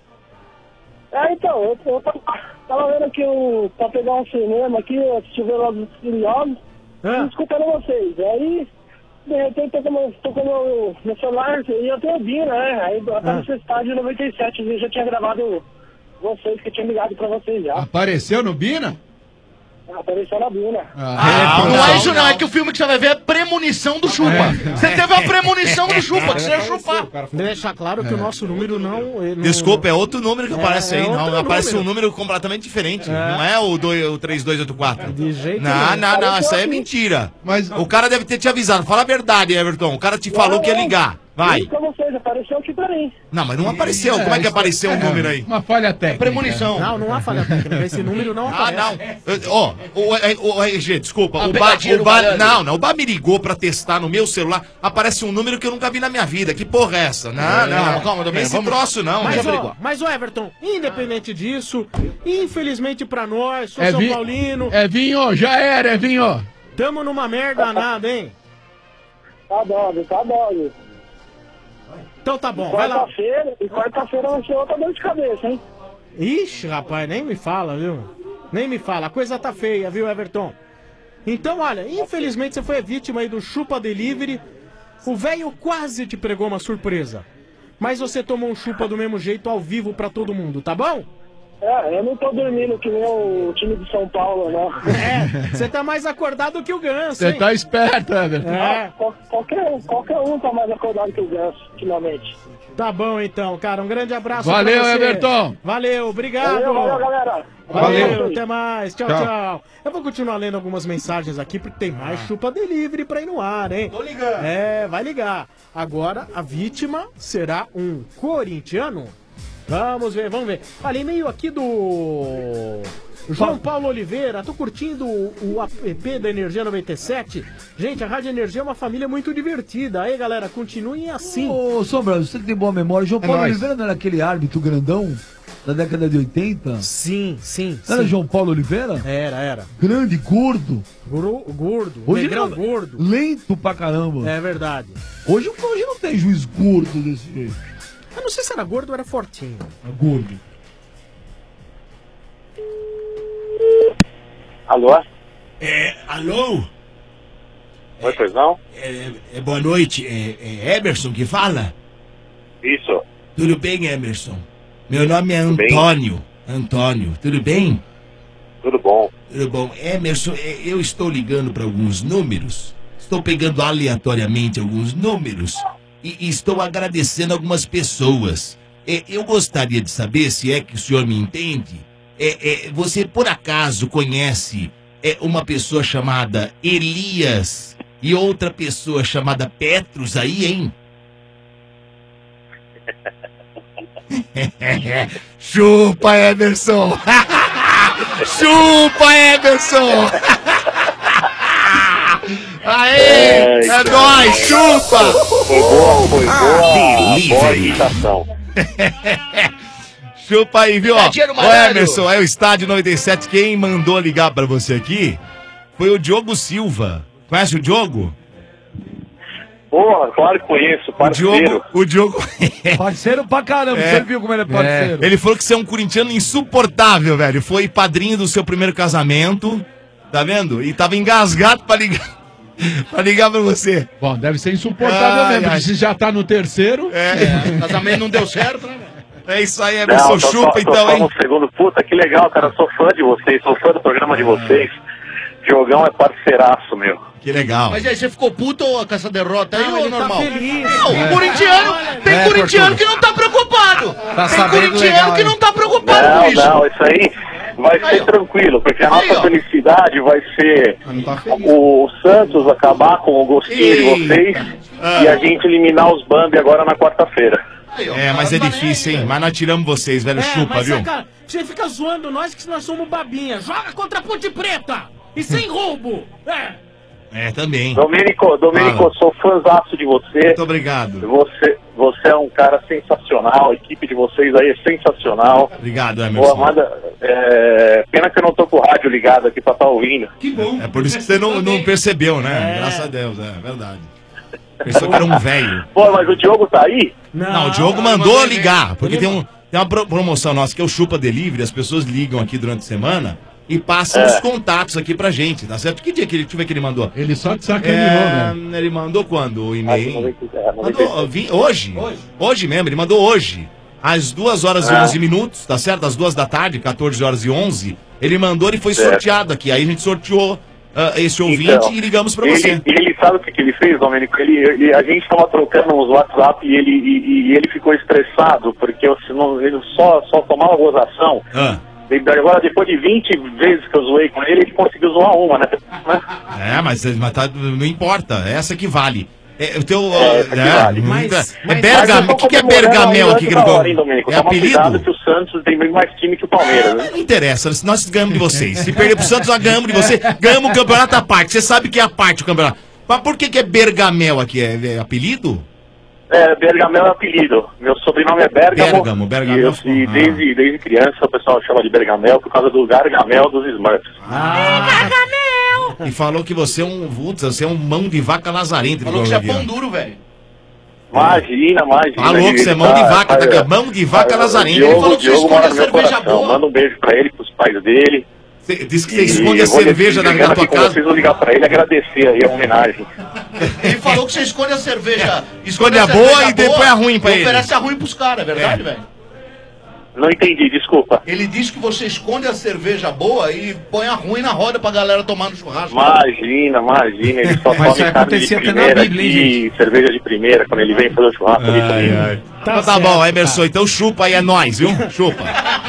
Então, eu tava vendo aqui pra pegar um cinema aqui, assistir Velozes e Furiosos, e escutando vocês. Aí, de repente, tocou meu celular e eu tô ouvindo, né? Aí apareceu o estádio 97, eu já tinha gravado vocês, que eu tinha ligado pra vocês já. Apareceu no Bina? Apareceu na Bina. Não é isso não, é que o filme que você vai ver é Premonição do Chupa. Você teve a premonição do Chupa, que você ia chupar. Deixa claro que o nosso número não... Desculpa, é outro número que aparece aí. Não, outro aparece número. um número completamente diferente. Não é o 3284. De jeito Não, nenhum. não, isso aí é mentira. Mas o cara deve ter te avisado. Fala a verdade, Everton. O cara te falou que ia ligar. Vai. Isso pra vocês, apareceu aqui pra mim. Não, mas não apareceu. Como é que apareceu o número aí? Uma falha técnica. Premonição. Não há falha técnica. Esse número não aparece. Ó, o RG, desculpa. O Bá me ligou pra testar no meu celular. Aparece um número que eu nunca vi na minha vida. Que porra é essa? Não, calma, Domênico. Esse troço não. Mas, Everton, independente disso, infelizmente pra nós, sou É São vi- Paulino. Vinho, já era, Vinho. Tamo numa merda danada, hein? Tá dó. Então tá bom, vai lá. Quarta-feira vai ser outra dor de cabeça, hein? Ixi, rapaz, nem me fala, viu? Nem me fala, a coisa tá feia, viu, Everton? Então, olha, infelizmente você foi vítima aí do Chupa Delivery. O velho quase te pregou uma surpresa. Mas você tomou um chupa do mesmo jeito ao vivo pra todo mundo, tá bom? Eu não tô dormindo que nem o time de São Paulo, não. Você tá mais acordado que o Ganso, Você hein? tá esperto, Everton. Qualquer um tá mais acordado que o Ganso, ultimamente. Tá bom então, cara. Um grande abraço Valeu, pra você. Everton. Valeu, obrigado. Valeu, galera. Valeu, até mais. Tchau, Tchau. tchau. Eu vou continuar lendo algumas mensagens aqui, porque tem mais Chupa Delivery pra ir no ar, hein? Tô ligando. Vai ligar. Agora, a vítima será um corintiano? Vamos ver. Olha, e-mail aqui do João Paulo Oliveira. Tô curtindo o app da Energia 97. Gente, a Rádio Energia é uma família muito divertida. Aí, galera, continuem assim. Ô, Sombra, você que tem boa memória. João Paulo nóis. Oliveira não era aquele árbitro grandão da década de 80? Sim. Não era João Paulo Oliveira? Era. Grande, gordo. Gordo. Hoje Negrão ele gordo. Lento pra caramba. É verdade. Hoje não tem juiz gordo desse jeito. Eu não sei se era gordo ou era fortinho. É gordo. Alô? Alô? Oi, pois não? Boa noite. É Emerson que fala? Isso. Tudo bem, Emerson? Meu nome é Tudo bem? Antônio. Tudo bem? Tudo bom. Tudo bom. Emerson, eu estou ligando para alguns números. Estou pegando aleatoriamente alguns números. E estou agradecendo algumas pessoas. Eu gostaria de saber, se é que o senhor me entende, você por acaso conhece uma pessoa chamada Elias e outra pessoa chamada Petros aí, hein? Chupa, Emerson! Chupa, Emerson! Aê! É nóis, chupa! Foi boa a imitação. Chupa aí, viu? É dinheiro Ô, malhado. Emerson, é o Estádio 97. Quem mandou ligar pra você aqui foi o Diogo Silva. Conhece o Diogo? Porra, claro que conheço, parceiro. O Diogo... Parceiro pra caramba, você viu como ele é parceiro. Ele falou que você é um corintiano insuportável, velho. Foi padrinho do seu primeiro casamento, tá vendo? E tava engasgado pra ligar. Pra ligar pra você. Bom, deve ser insuportável mesmo, porque se já tá no terceiro... O casamento não deu certo, né? É isso aí, Emerson. Chupa, então, hein? Segundo, puta, que legal, cara. Sou fã de vocês, sou fã do programa de vocês. Diogão é parceiraço, meu. Que legal. Mas aí, você ficou puto com essa derrota aí ou normal? Tá feliz. Não, corintiano, tem corintiano que não tá preocupado. Tem corintiano que não tá preocupado com isso. Não, isso aí vai ser tranquilo, porque a nossa felicidade vai ser o Santos acabar com o gostinho de vocês e a gente eliminar os Bambi agora na quarta-feira. Mas é difícil, hein? Mas nós tiramos vocês, velho. Chupa, mas, viu? Cara, você fica zoando nós que nós somos babinha. Joga contra a Ponte Preta! E sem roubo! Também. Domênico, sou fãzaço de você. Muito obrigado. Você é um cara sensacional, a equipe de vocês aí é sensacional. Obrigado, Emerson. Pena que eu não tô com o rádio ligado aqui pra estar ouvindo. Que bom. É por isso que você não percebeu, né? Graças a Deus, é verdade. Pensou que era um velho. Pô, mas o Diogo tá aí? Não, o Diogo mandou ligar, porque tem uma promoção nossa que é o Chupa Delivery, as pessoas ligam aqui durante a semana e passam os contatos aqui pra gente, tá certo? Que dia que ele, deixa eu ver que ele mandou? Ele só te sacaneou, né? Ele mandou quando o e-mail? Hoje? Hoje mesmo, ele mandou hoje. Às 2h11, tá certo? Às 2 da tarde, 14h11, ele mandou e foi sorteado aqui. Aí a gente sorteou esse ouvinte e ligamos pra você. Ele sabe o que ele fez, Domênico? A gente tava trocando uns WhatsApp e ele ficou estressado, porque ele só tomava gozação. Agora, depois de 20 vezes que eu zoei com ele conseguiu zoar uma, né? Mas não importa, essa que vale. Bergamel. O que é Bergamel aqui, Grigão? É apelido? Que o Santos tem mais time que o Palmeiras, né? Não interessa, nós ganhamos de vocês. Se perder pro Santos, nós ganhamos de você. Ganhamos o campeonato à parte. Você sabe que é a parte o campeonato. Mas por que é Bergamel aqui? É apelido? Bergamel é apelido. Meu sobrenome é Bergamo. Bergamel. E desde criança o pessoal chama de Bergamel por causa do Gargamel dos Smurfs. Gargamel! E falou que você é um mão de vaca lazarenta. Falou que você é pão duro, velho. Imagina. Falou que você é mão de vaca, tá aqui, mão de vaca lazarenta. Ele falou que você esconde a cerveja boa. Manda um beijo pra ele, pros pais dele. Diz que você esconde a cerveja na tua casa. Vocês vão ligar pra ele e agradecer aí a homenagem. Ele falou que você esconde a cerveja. Esconde a boa e depois a ruim pra ele. Oferece a ruim pros caras, é verdade, velho? Não entendi, desculpa. Ele disse que você esconde a cerveja boa e põe a ruim na roda pra galera tomar no churrasco. Imagina. Ele só toma carne de primeira e cerveja de primeira quando ele vem fazer o churrasco. Tá bom, Emerson, então chupa aí, é nóis, viu? Chupa.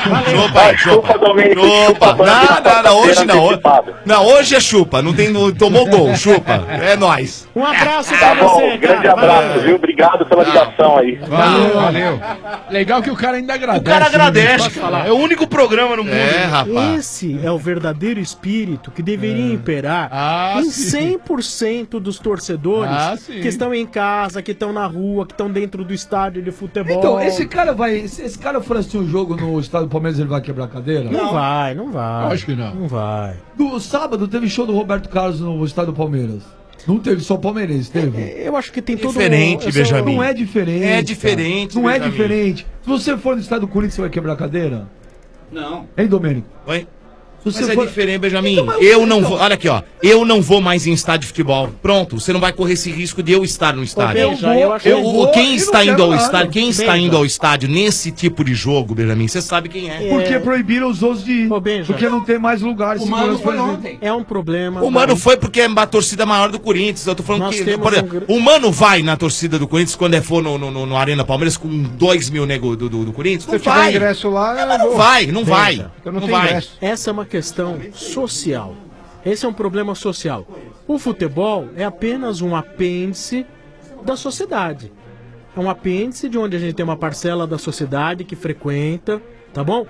Chupa, Domênico. Chupa. Não, hoje não. Não, hoje é chupa, não tomou gol, chupa. É nóis. Um abraço pra você. Grande abraço, viu? Obrigado pela ligação aí. Valeu. Legal que o cara ainda agradece. O cara agradece, falar. É o único programa no mundo. Rapaz. Esse é o verdadeiro espírito que deveria imperar em 100% dos torcedores que estão em casa, que estão na rua, que estão dentro do estádio de futebol. Então, esse cara for assistir um jogo no estádio do Palmeiras, ele vai quebrar a cadeira? Não vai. Acho que não. Não vai. Do sábado teve show do Roberto Carlos no estádio do Palmeiras. Não teve só palmeirense, teve? Eu acho que tem todo diferente, Benjamin. Não é diferente. É diferente, Não é diferente. Se você for no estádio do Corinthians, você vai quebrar a cadeira? Não. Hein, Domênico? Oi? Mas é diferente, Benjamin. Eu não vou. Olha aqui, ó. Eu não vou mais em estádio de futebol. Pronto, você não vai correr esse risco de eu estar no estádio. Quem está indo ao estádio? Quem está indo ao estádio nesse tipo de jogo, Benjamin? Você sabe quem é. Porque proibiram os outros de ir. Porque não tem mais lugares. O Mano foi ontem. É um problema. O Mano foi porque é a torcida maior do Corinthians. Eu tô falando que. Por exemplo, o Mano vai na torcida do Corinthians quando for no Arena Palmeiras com 2 mil nego do Corinthians? Se eu tiver ingresso lá, não vai. Eu não tenho ingresso. Essa é uma questão social. Esse é um problema social. O futebol é apenas um apêndice da sociedade. É um apêndice de onde a gente tem uma parcela da sociedade que frequenta, tá bom?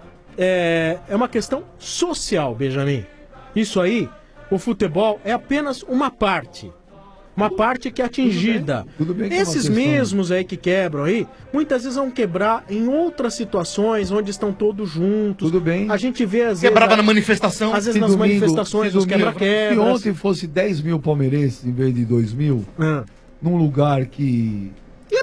É uma questão social, Benjamin. Isso aí, o futebol é apenas uma parte. Uma parte que é atingida. Tudo bem que esses mesmos aí que quebram aí, muitas vezes vão quebrar em outras situações onde estão todos juntos. Tudo bem. A gente vê às vezes. Quebrava na manifestação. Às vezes nas manifestações, os quebra-quebras. Se ontem fosse 10 mil palmeirenses em vez de 2 mil, num lugar que. E até quebra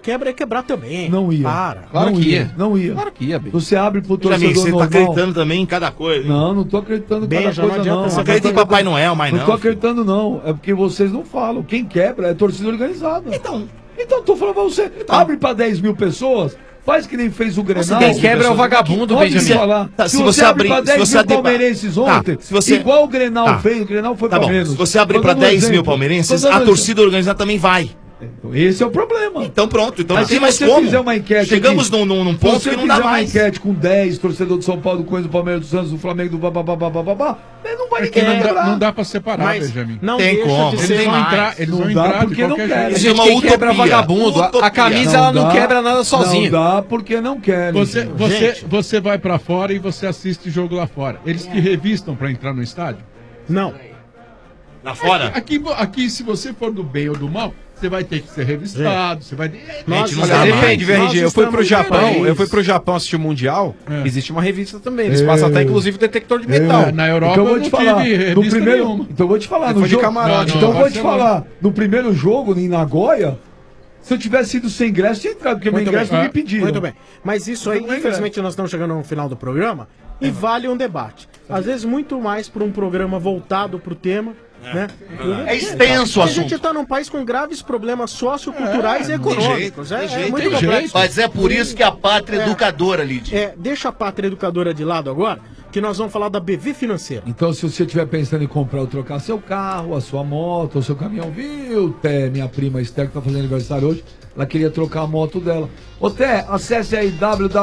quebra ia quebrar também. Não ia. Para. Claro Não que ia. ia. Não ia. Claro que ia, Bem. Você abre pro Benjamin, torcedor você normal. tá acreditando também em cada coisa. Não tô acreditando em cada Benja, não coisa, adianta não. você Não acredita em Papai Noel, mas Não não. tô acreditando, não. É porque vocês não falam. Quem quebra é torcida organizada. Então tô falando pra você. Abre pra 10 mil pessoas. Faz que nem fez o Grenal. Quem quebra é o vagabundo, Pode Benjamin. falar. Tá, se você abrir pra 10 mil palmeirenses ontem, se você... igual o Grenal fez, o Grenal foi Tá pra bom, menos. se você abrir Tô pra dando 10 exemplo. mil palmeirenses, Tô dando a torcida organizada também vai. Então, esse é o problema. Então pronto, então Mas não tem se mais você como. fizer uma enquete Chegamos aqui, num ponto se que você não dá fizer mais. uma enquete com 10 torcedor do São Paulo, do Corinthians, do Palmeiras, do Santos, do Flamengo, do bababá, não vai ninguém lembrar. Não dá pra separar, Mas Benjamin. não Tem deixa como. de Eles ser vão mais. entrar, eles Não vão dá entrar de porque não qualquer querem. jeito. Gente, uma quem quebra é utopia. vagabundo. A camisa, ela não dá. quebra nada sozinha. Não dá porque não querem. Você vai pra fora e você assiste jogo lá fora. Eles te revistam pra entrar no estádio? Não. Lá fora? Aqui, se você for do bem ou do mal, você vai ter que ser revistado, você vai... Nossa, não olha, dá depende, mais. VRG. Eu fui pro Japão assistir o Mundial. Existe uma revista também. Eles passam até, inclusive, detector de metal. Na Europa Então eu vou te falar, no primeiro, nenhuma. então eu vou te falar, Você no foi de jogo, camarote. então eu vou pode te ser falar, no primeiro jogo em Nagoya, se eu tivesse ido sem ingresso, tinha entrado, porque meu ingresso não me pediram. Muito bem. Mas isso aí, Não é infelizmente, nós estamos chegando no final do programa e vale um debate. Às vezes, muito mais para um programa voltado para o tema. Né? É extenso o A gente assunto. está num país com graves problemas socioculturais e econômicos. É muito Tem complexo. jeito. Mas é por isso que a pátria educadora, Lidia. Deixa a pátria educadora de lado agora, que nós vamos falar da BV Financeira. Então, se você estiver pensando em comprar ou trocar seu carro, a sua moto, o seu caminhão, viu, Té, minha prima Esther, que tá fazendo aniversário hoje, ela queria trocar a moto dela. Ô, Té, acesse aí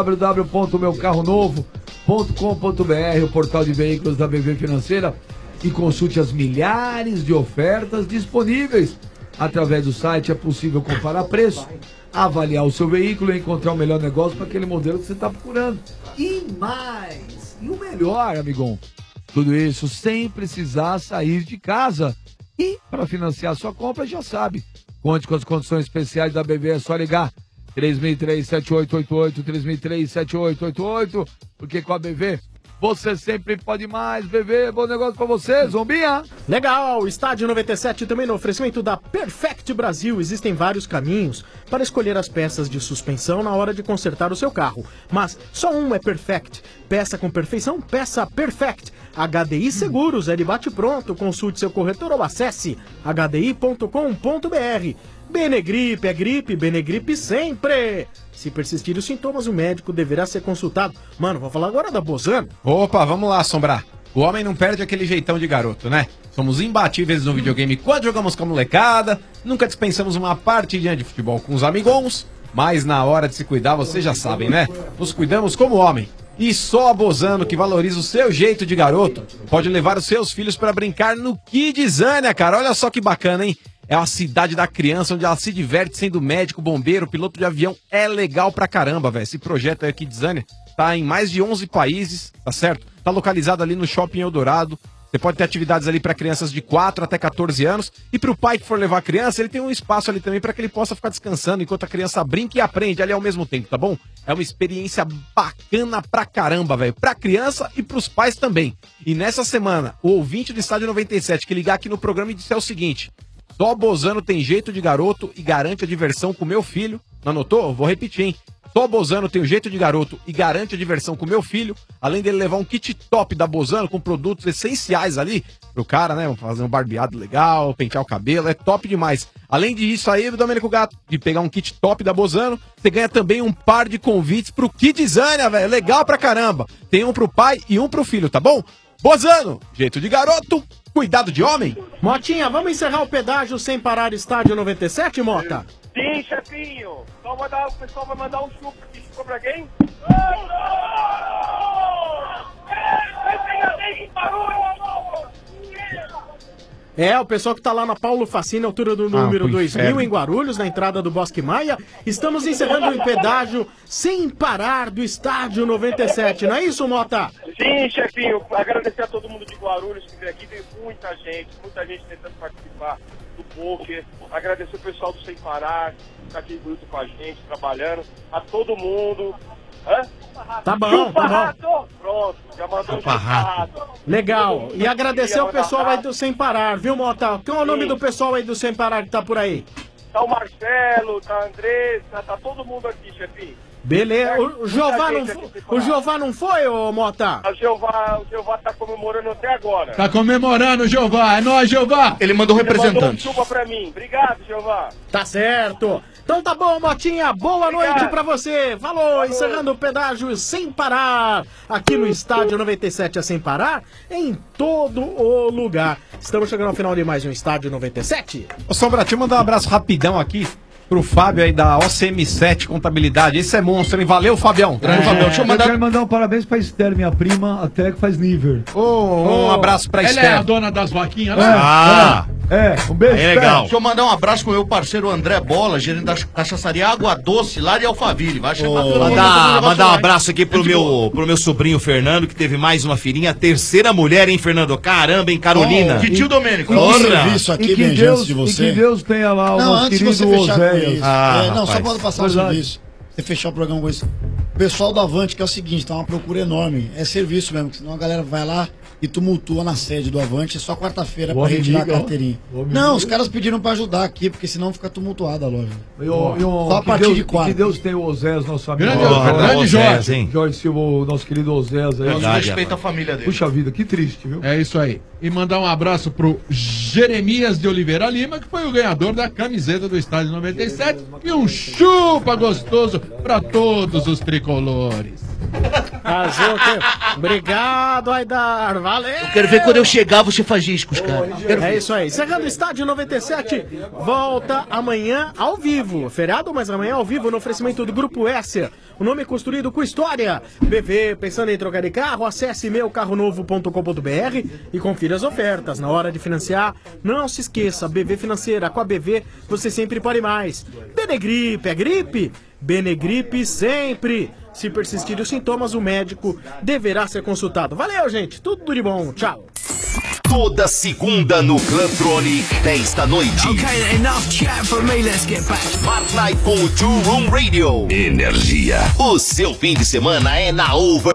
www.meucarronovo.com.br, o portal de veículos da BV Financeira, e consulte as milhares de ofertas disponíveis. Através do site é possível comparar preço, avaliar o seu veículo e encontrar o melhor negócio para aquele modelo que você está procurando. E mais, e o melhor, amigão, tudo isso sem precisar sair de casa. E para financiar sua compra, já sabe, conte com as condições especiais da BV, é só ligar 3003-7888, 3003-7888, porque com a BV você sempre pode mais, BV, bom negócio pra você, Zombinha. Legal, Estádio 97 também no oferecimento da Perfect Brasil. Existem vários caminhos para escolher as peças de suspensão na hora de consertar o seu carro. Mas só um é Perfect. Peça com perfeição, peça Perfect. HDI Seguros, é de bate-pronto. Consulte seu corretor ou acesse hdi.com.br. Benegripe é gripe, Benegripe sempre. Se persistirem os sintomas, o médico deverá ser consultado. Mano, vou falar agora da Bozano. Opa, vamos lá, Sombrar. O homem não perde aquele jeitão de garoto, né? Somos imbatíveis no videogame quando jogamos com a molecada, nunca dispensamos uma partidinha de futebol com os amigons, mas na hora de se cuidar, vocês já sabem, né? Nos cuidamos como homem. E só a Bozano, que valoriza o seu jeito de garoto, pode levar os seus filhos pra brincar no Kidzania, cara. Olha só que bacana, hein? É a cidade da criança, onde ela se diverte sendo médico, bombeiro, piloto de avião. É legal pra caramba, velho. Esse projeto aí, Kidzania, tá em mais de 11 países, tá certo? Tá localizado ali no Shopping Eldorado. Você pode ter atividades ali para crianças de 4 até 14 anos. E pro pai que for levar a criança, ele tem um espaço ali também para que ele possa ficar descansando enquanto a criança brinca e aprende ali ao mesmo tempo, tá bom? É uma experiência bacana pra caramba, velho. Pra criança e pros pais também. E nessa semana, o ouvinte do Estádio 97 que ligar aqui no programa e disser o seguinte: só Bozano tem jeito de garoto e garante a diversão com meu filho. Não anotou? Vou repetir, hein? Só Bozano tem o jeito de garoto e garante a diversão com meu filho, além dele levar um kit top da Bozano com produtos essenciais ali pro cara, né? Fazer um barbeado legal, pentear o cabelo, é top demais. Além disso aí, Domênico Gato, de pegar um kit top da Bozano, você ganha também um par de convites pro Kidzania, velho. Legal pra caramba. Tem um pro pai e um pro filho, tá bom? Bozano, jeito de garoto, cuidado de homem. Motinha, vamos encerrar o pedágio sem parar Estádio 97, Mota? Sim, chefinho. Só mandar, o pessoal vai mandar um chupa. Chupa pra quem? É, o pessoal que tá lá na Paulo Facine, altura do número 2000, em Guarulhos, na entrada do Bosque Maia. Estamos encerrando o pedágio sem parar do Estádio 97, não é isso, Mota? Sim, chefinho. Agradecer a todo mundo de Guarulhos que veio aqui. Veio muita gente tentando participar do poker. Agradecer o pessoal do Sem Parar, que tá aqui junto com a gente, trabalhando. A todo mundo. Hã? Tá bom, tá bom. Pronto, já mandou um chupa-rato. Legal. E agradecer ao pessoal aí do Sem Parar, viu, Mota? Qual é o nome do pessoal aí do Sem Parar que tá por aí? Tá o Marcelo, tá a Andressa, tá todo mundo aqui, chefinho. Beleza. O Jeová não foi, ô Mota? O Jeová tá comemorando até agora. Tá comemorando, Jeová. É nóis, Jeová. Ele mandou Ele mandou representante. chuva pra mim. Obrigado, Jeová. Tá certo. Então tá bom, Motinha. Boa noite pra você. Falou, encerrando o pedágio sem parar. Aqui no Estádio 97 é sem parar, em todo o lugar. Estamos chegando ao final de mais um Estádio 97. Ô Sombra, deixa eu mandar um abraço rapidão aqui pro Fábio aí da OCM7 Contabilidade. Esse é monstro, hein? Valeu, Fabião. Fabião. Deixa eu quero mandar um parabéns pra Esther, minha prima, até que faz nível. Um abraço pra Ela Esther. é a dona das vaquinhas, né? Um beijo, Aí é legal. Esther. Deixa eu mandar um abraço pro meu parceiro André Bola, gerente da cachaçaria Água Doce, lá de Alphaville. Vai chamar todo mundo. Mandar um abraço aqui pro meu sobrinho Fernando, que teve mais uma filhinha, terceira mulher, hein, Fernando? Caramba, hein, Carolina? Que tio Domênico. Um serviço aqui, bem, antes de você. E que Deus tenha lá o Não, nosso antes de querido você fechar com Oséias. isso. Não, rapaz. só pode passar um Verdade. serviço. Você fechar o programa com isso. O pessoal da Avante, que é o seguinte, tá uma procura enorme. É serviço mesmo, que senão a galera vai lá e tumultua na sede do Avante. É só quarta-feira pra retirar a carteirinha. Não, os caras pediram pra ajudar aqui, porque senão fica tumultuada a loja. Só a partir de quarta. Que Deus tenha o Oséias, nosso amigo. Grande Jorge, hein? Jorge Silva, o nosso querido Oséias. Respeita a família dele. Puxa vida, que triste, viu? É isso aí. E mandar um abraço pro Jeremias de Oliveira Lima, que foi o ganhador da camiseta do Estádio 97. E um chupa gostoso pra todos os tricolores. Obrigado, Aidar. Valeu. Quero ver quando eu chegar, você fazer isso com os caras. É isso aí. Encerrando o Estádio 97, volta amanhã ao vivo. Feriado, mas amanhã ao vivo no oferecimento do Grupo S. O nome construído com história. BV, pensando em trocar de carro? Acesse meucarronovo.com.br e confira as ofertas. Na hora de financiar, não se esqueça, BV Financeira. Com a BV, você sempre pode mais. Benegripe, é gripe? Benegripe sempre. Se persistirem os sintomas, o médico deverá ser consultado. Valeu, gente. Tudo de bom. Tchau. Toda segunda no Clubtronic, 10 da noite. Okay, enough chat for me, let's get back. Smart Night com o Two Room Radio. Energia. O seu fim de semana é na Over.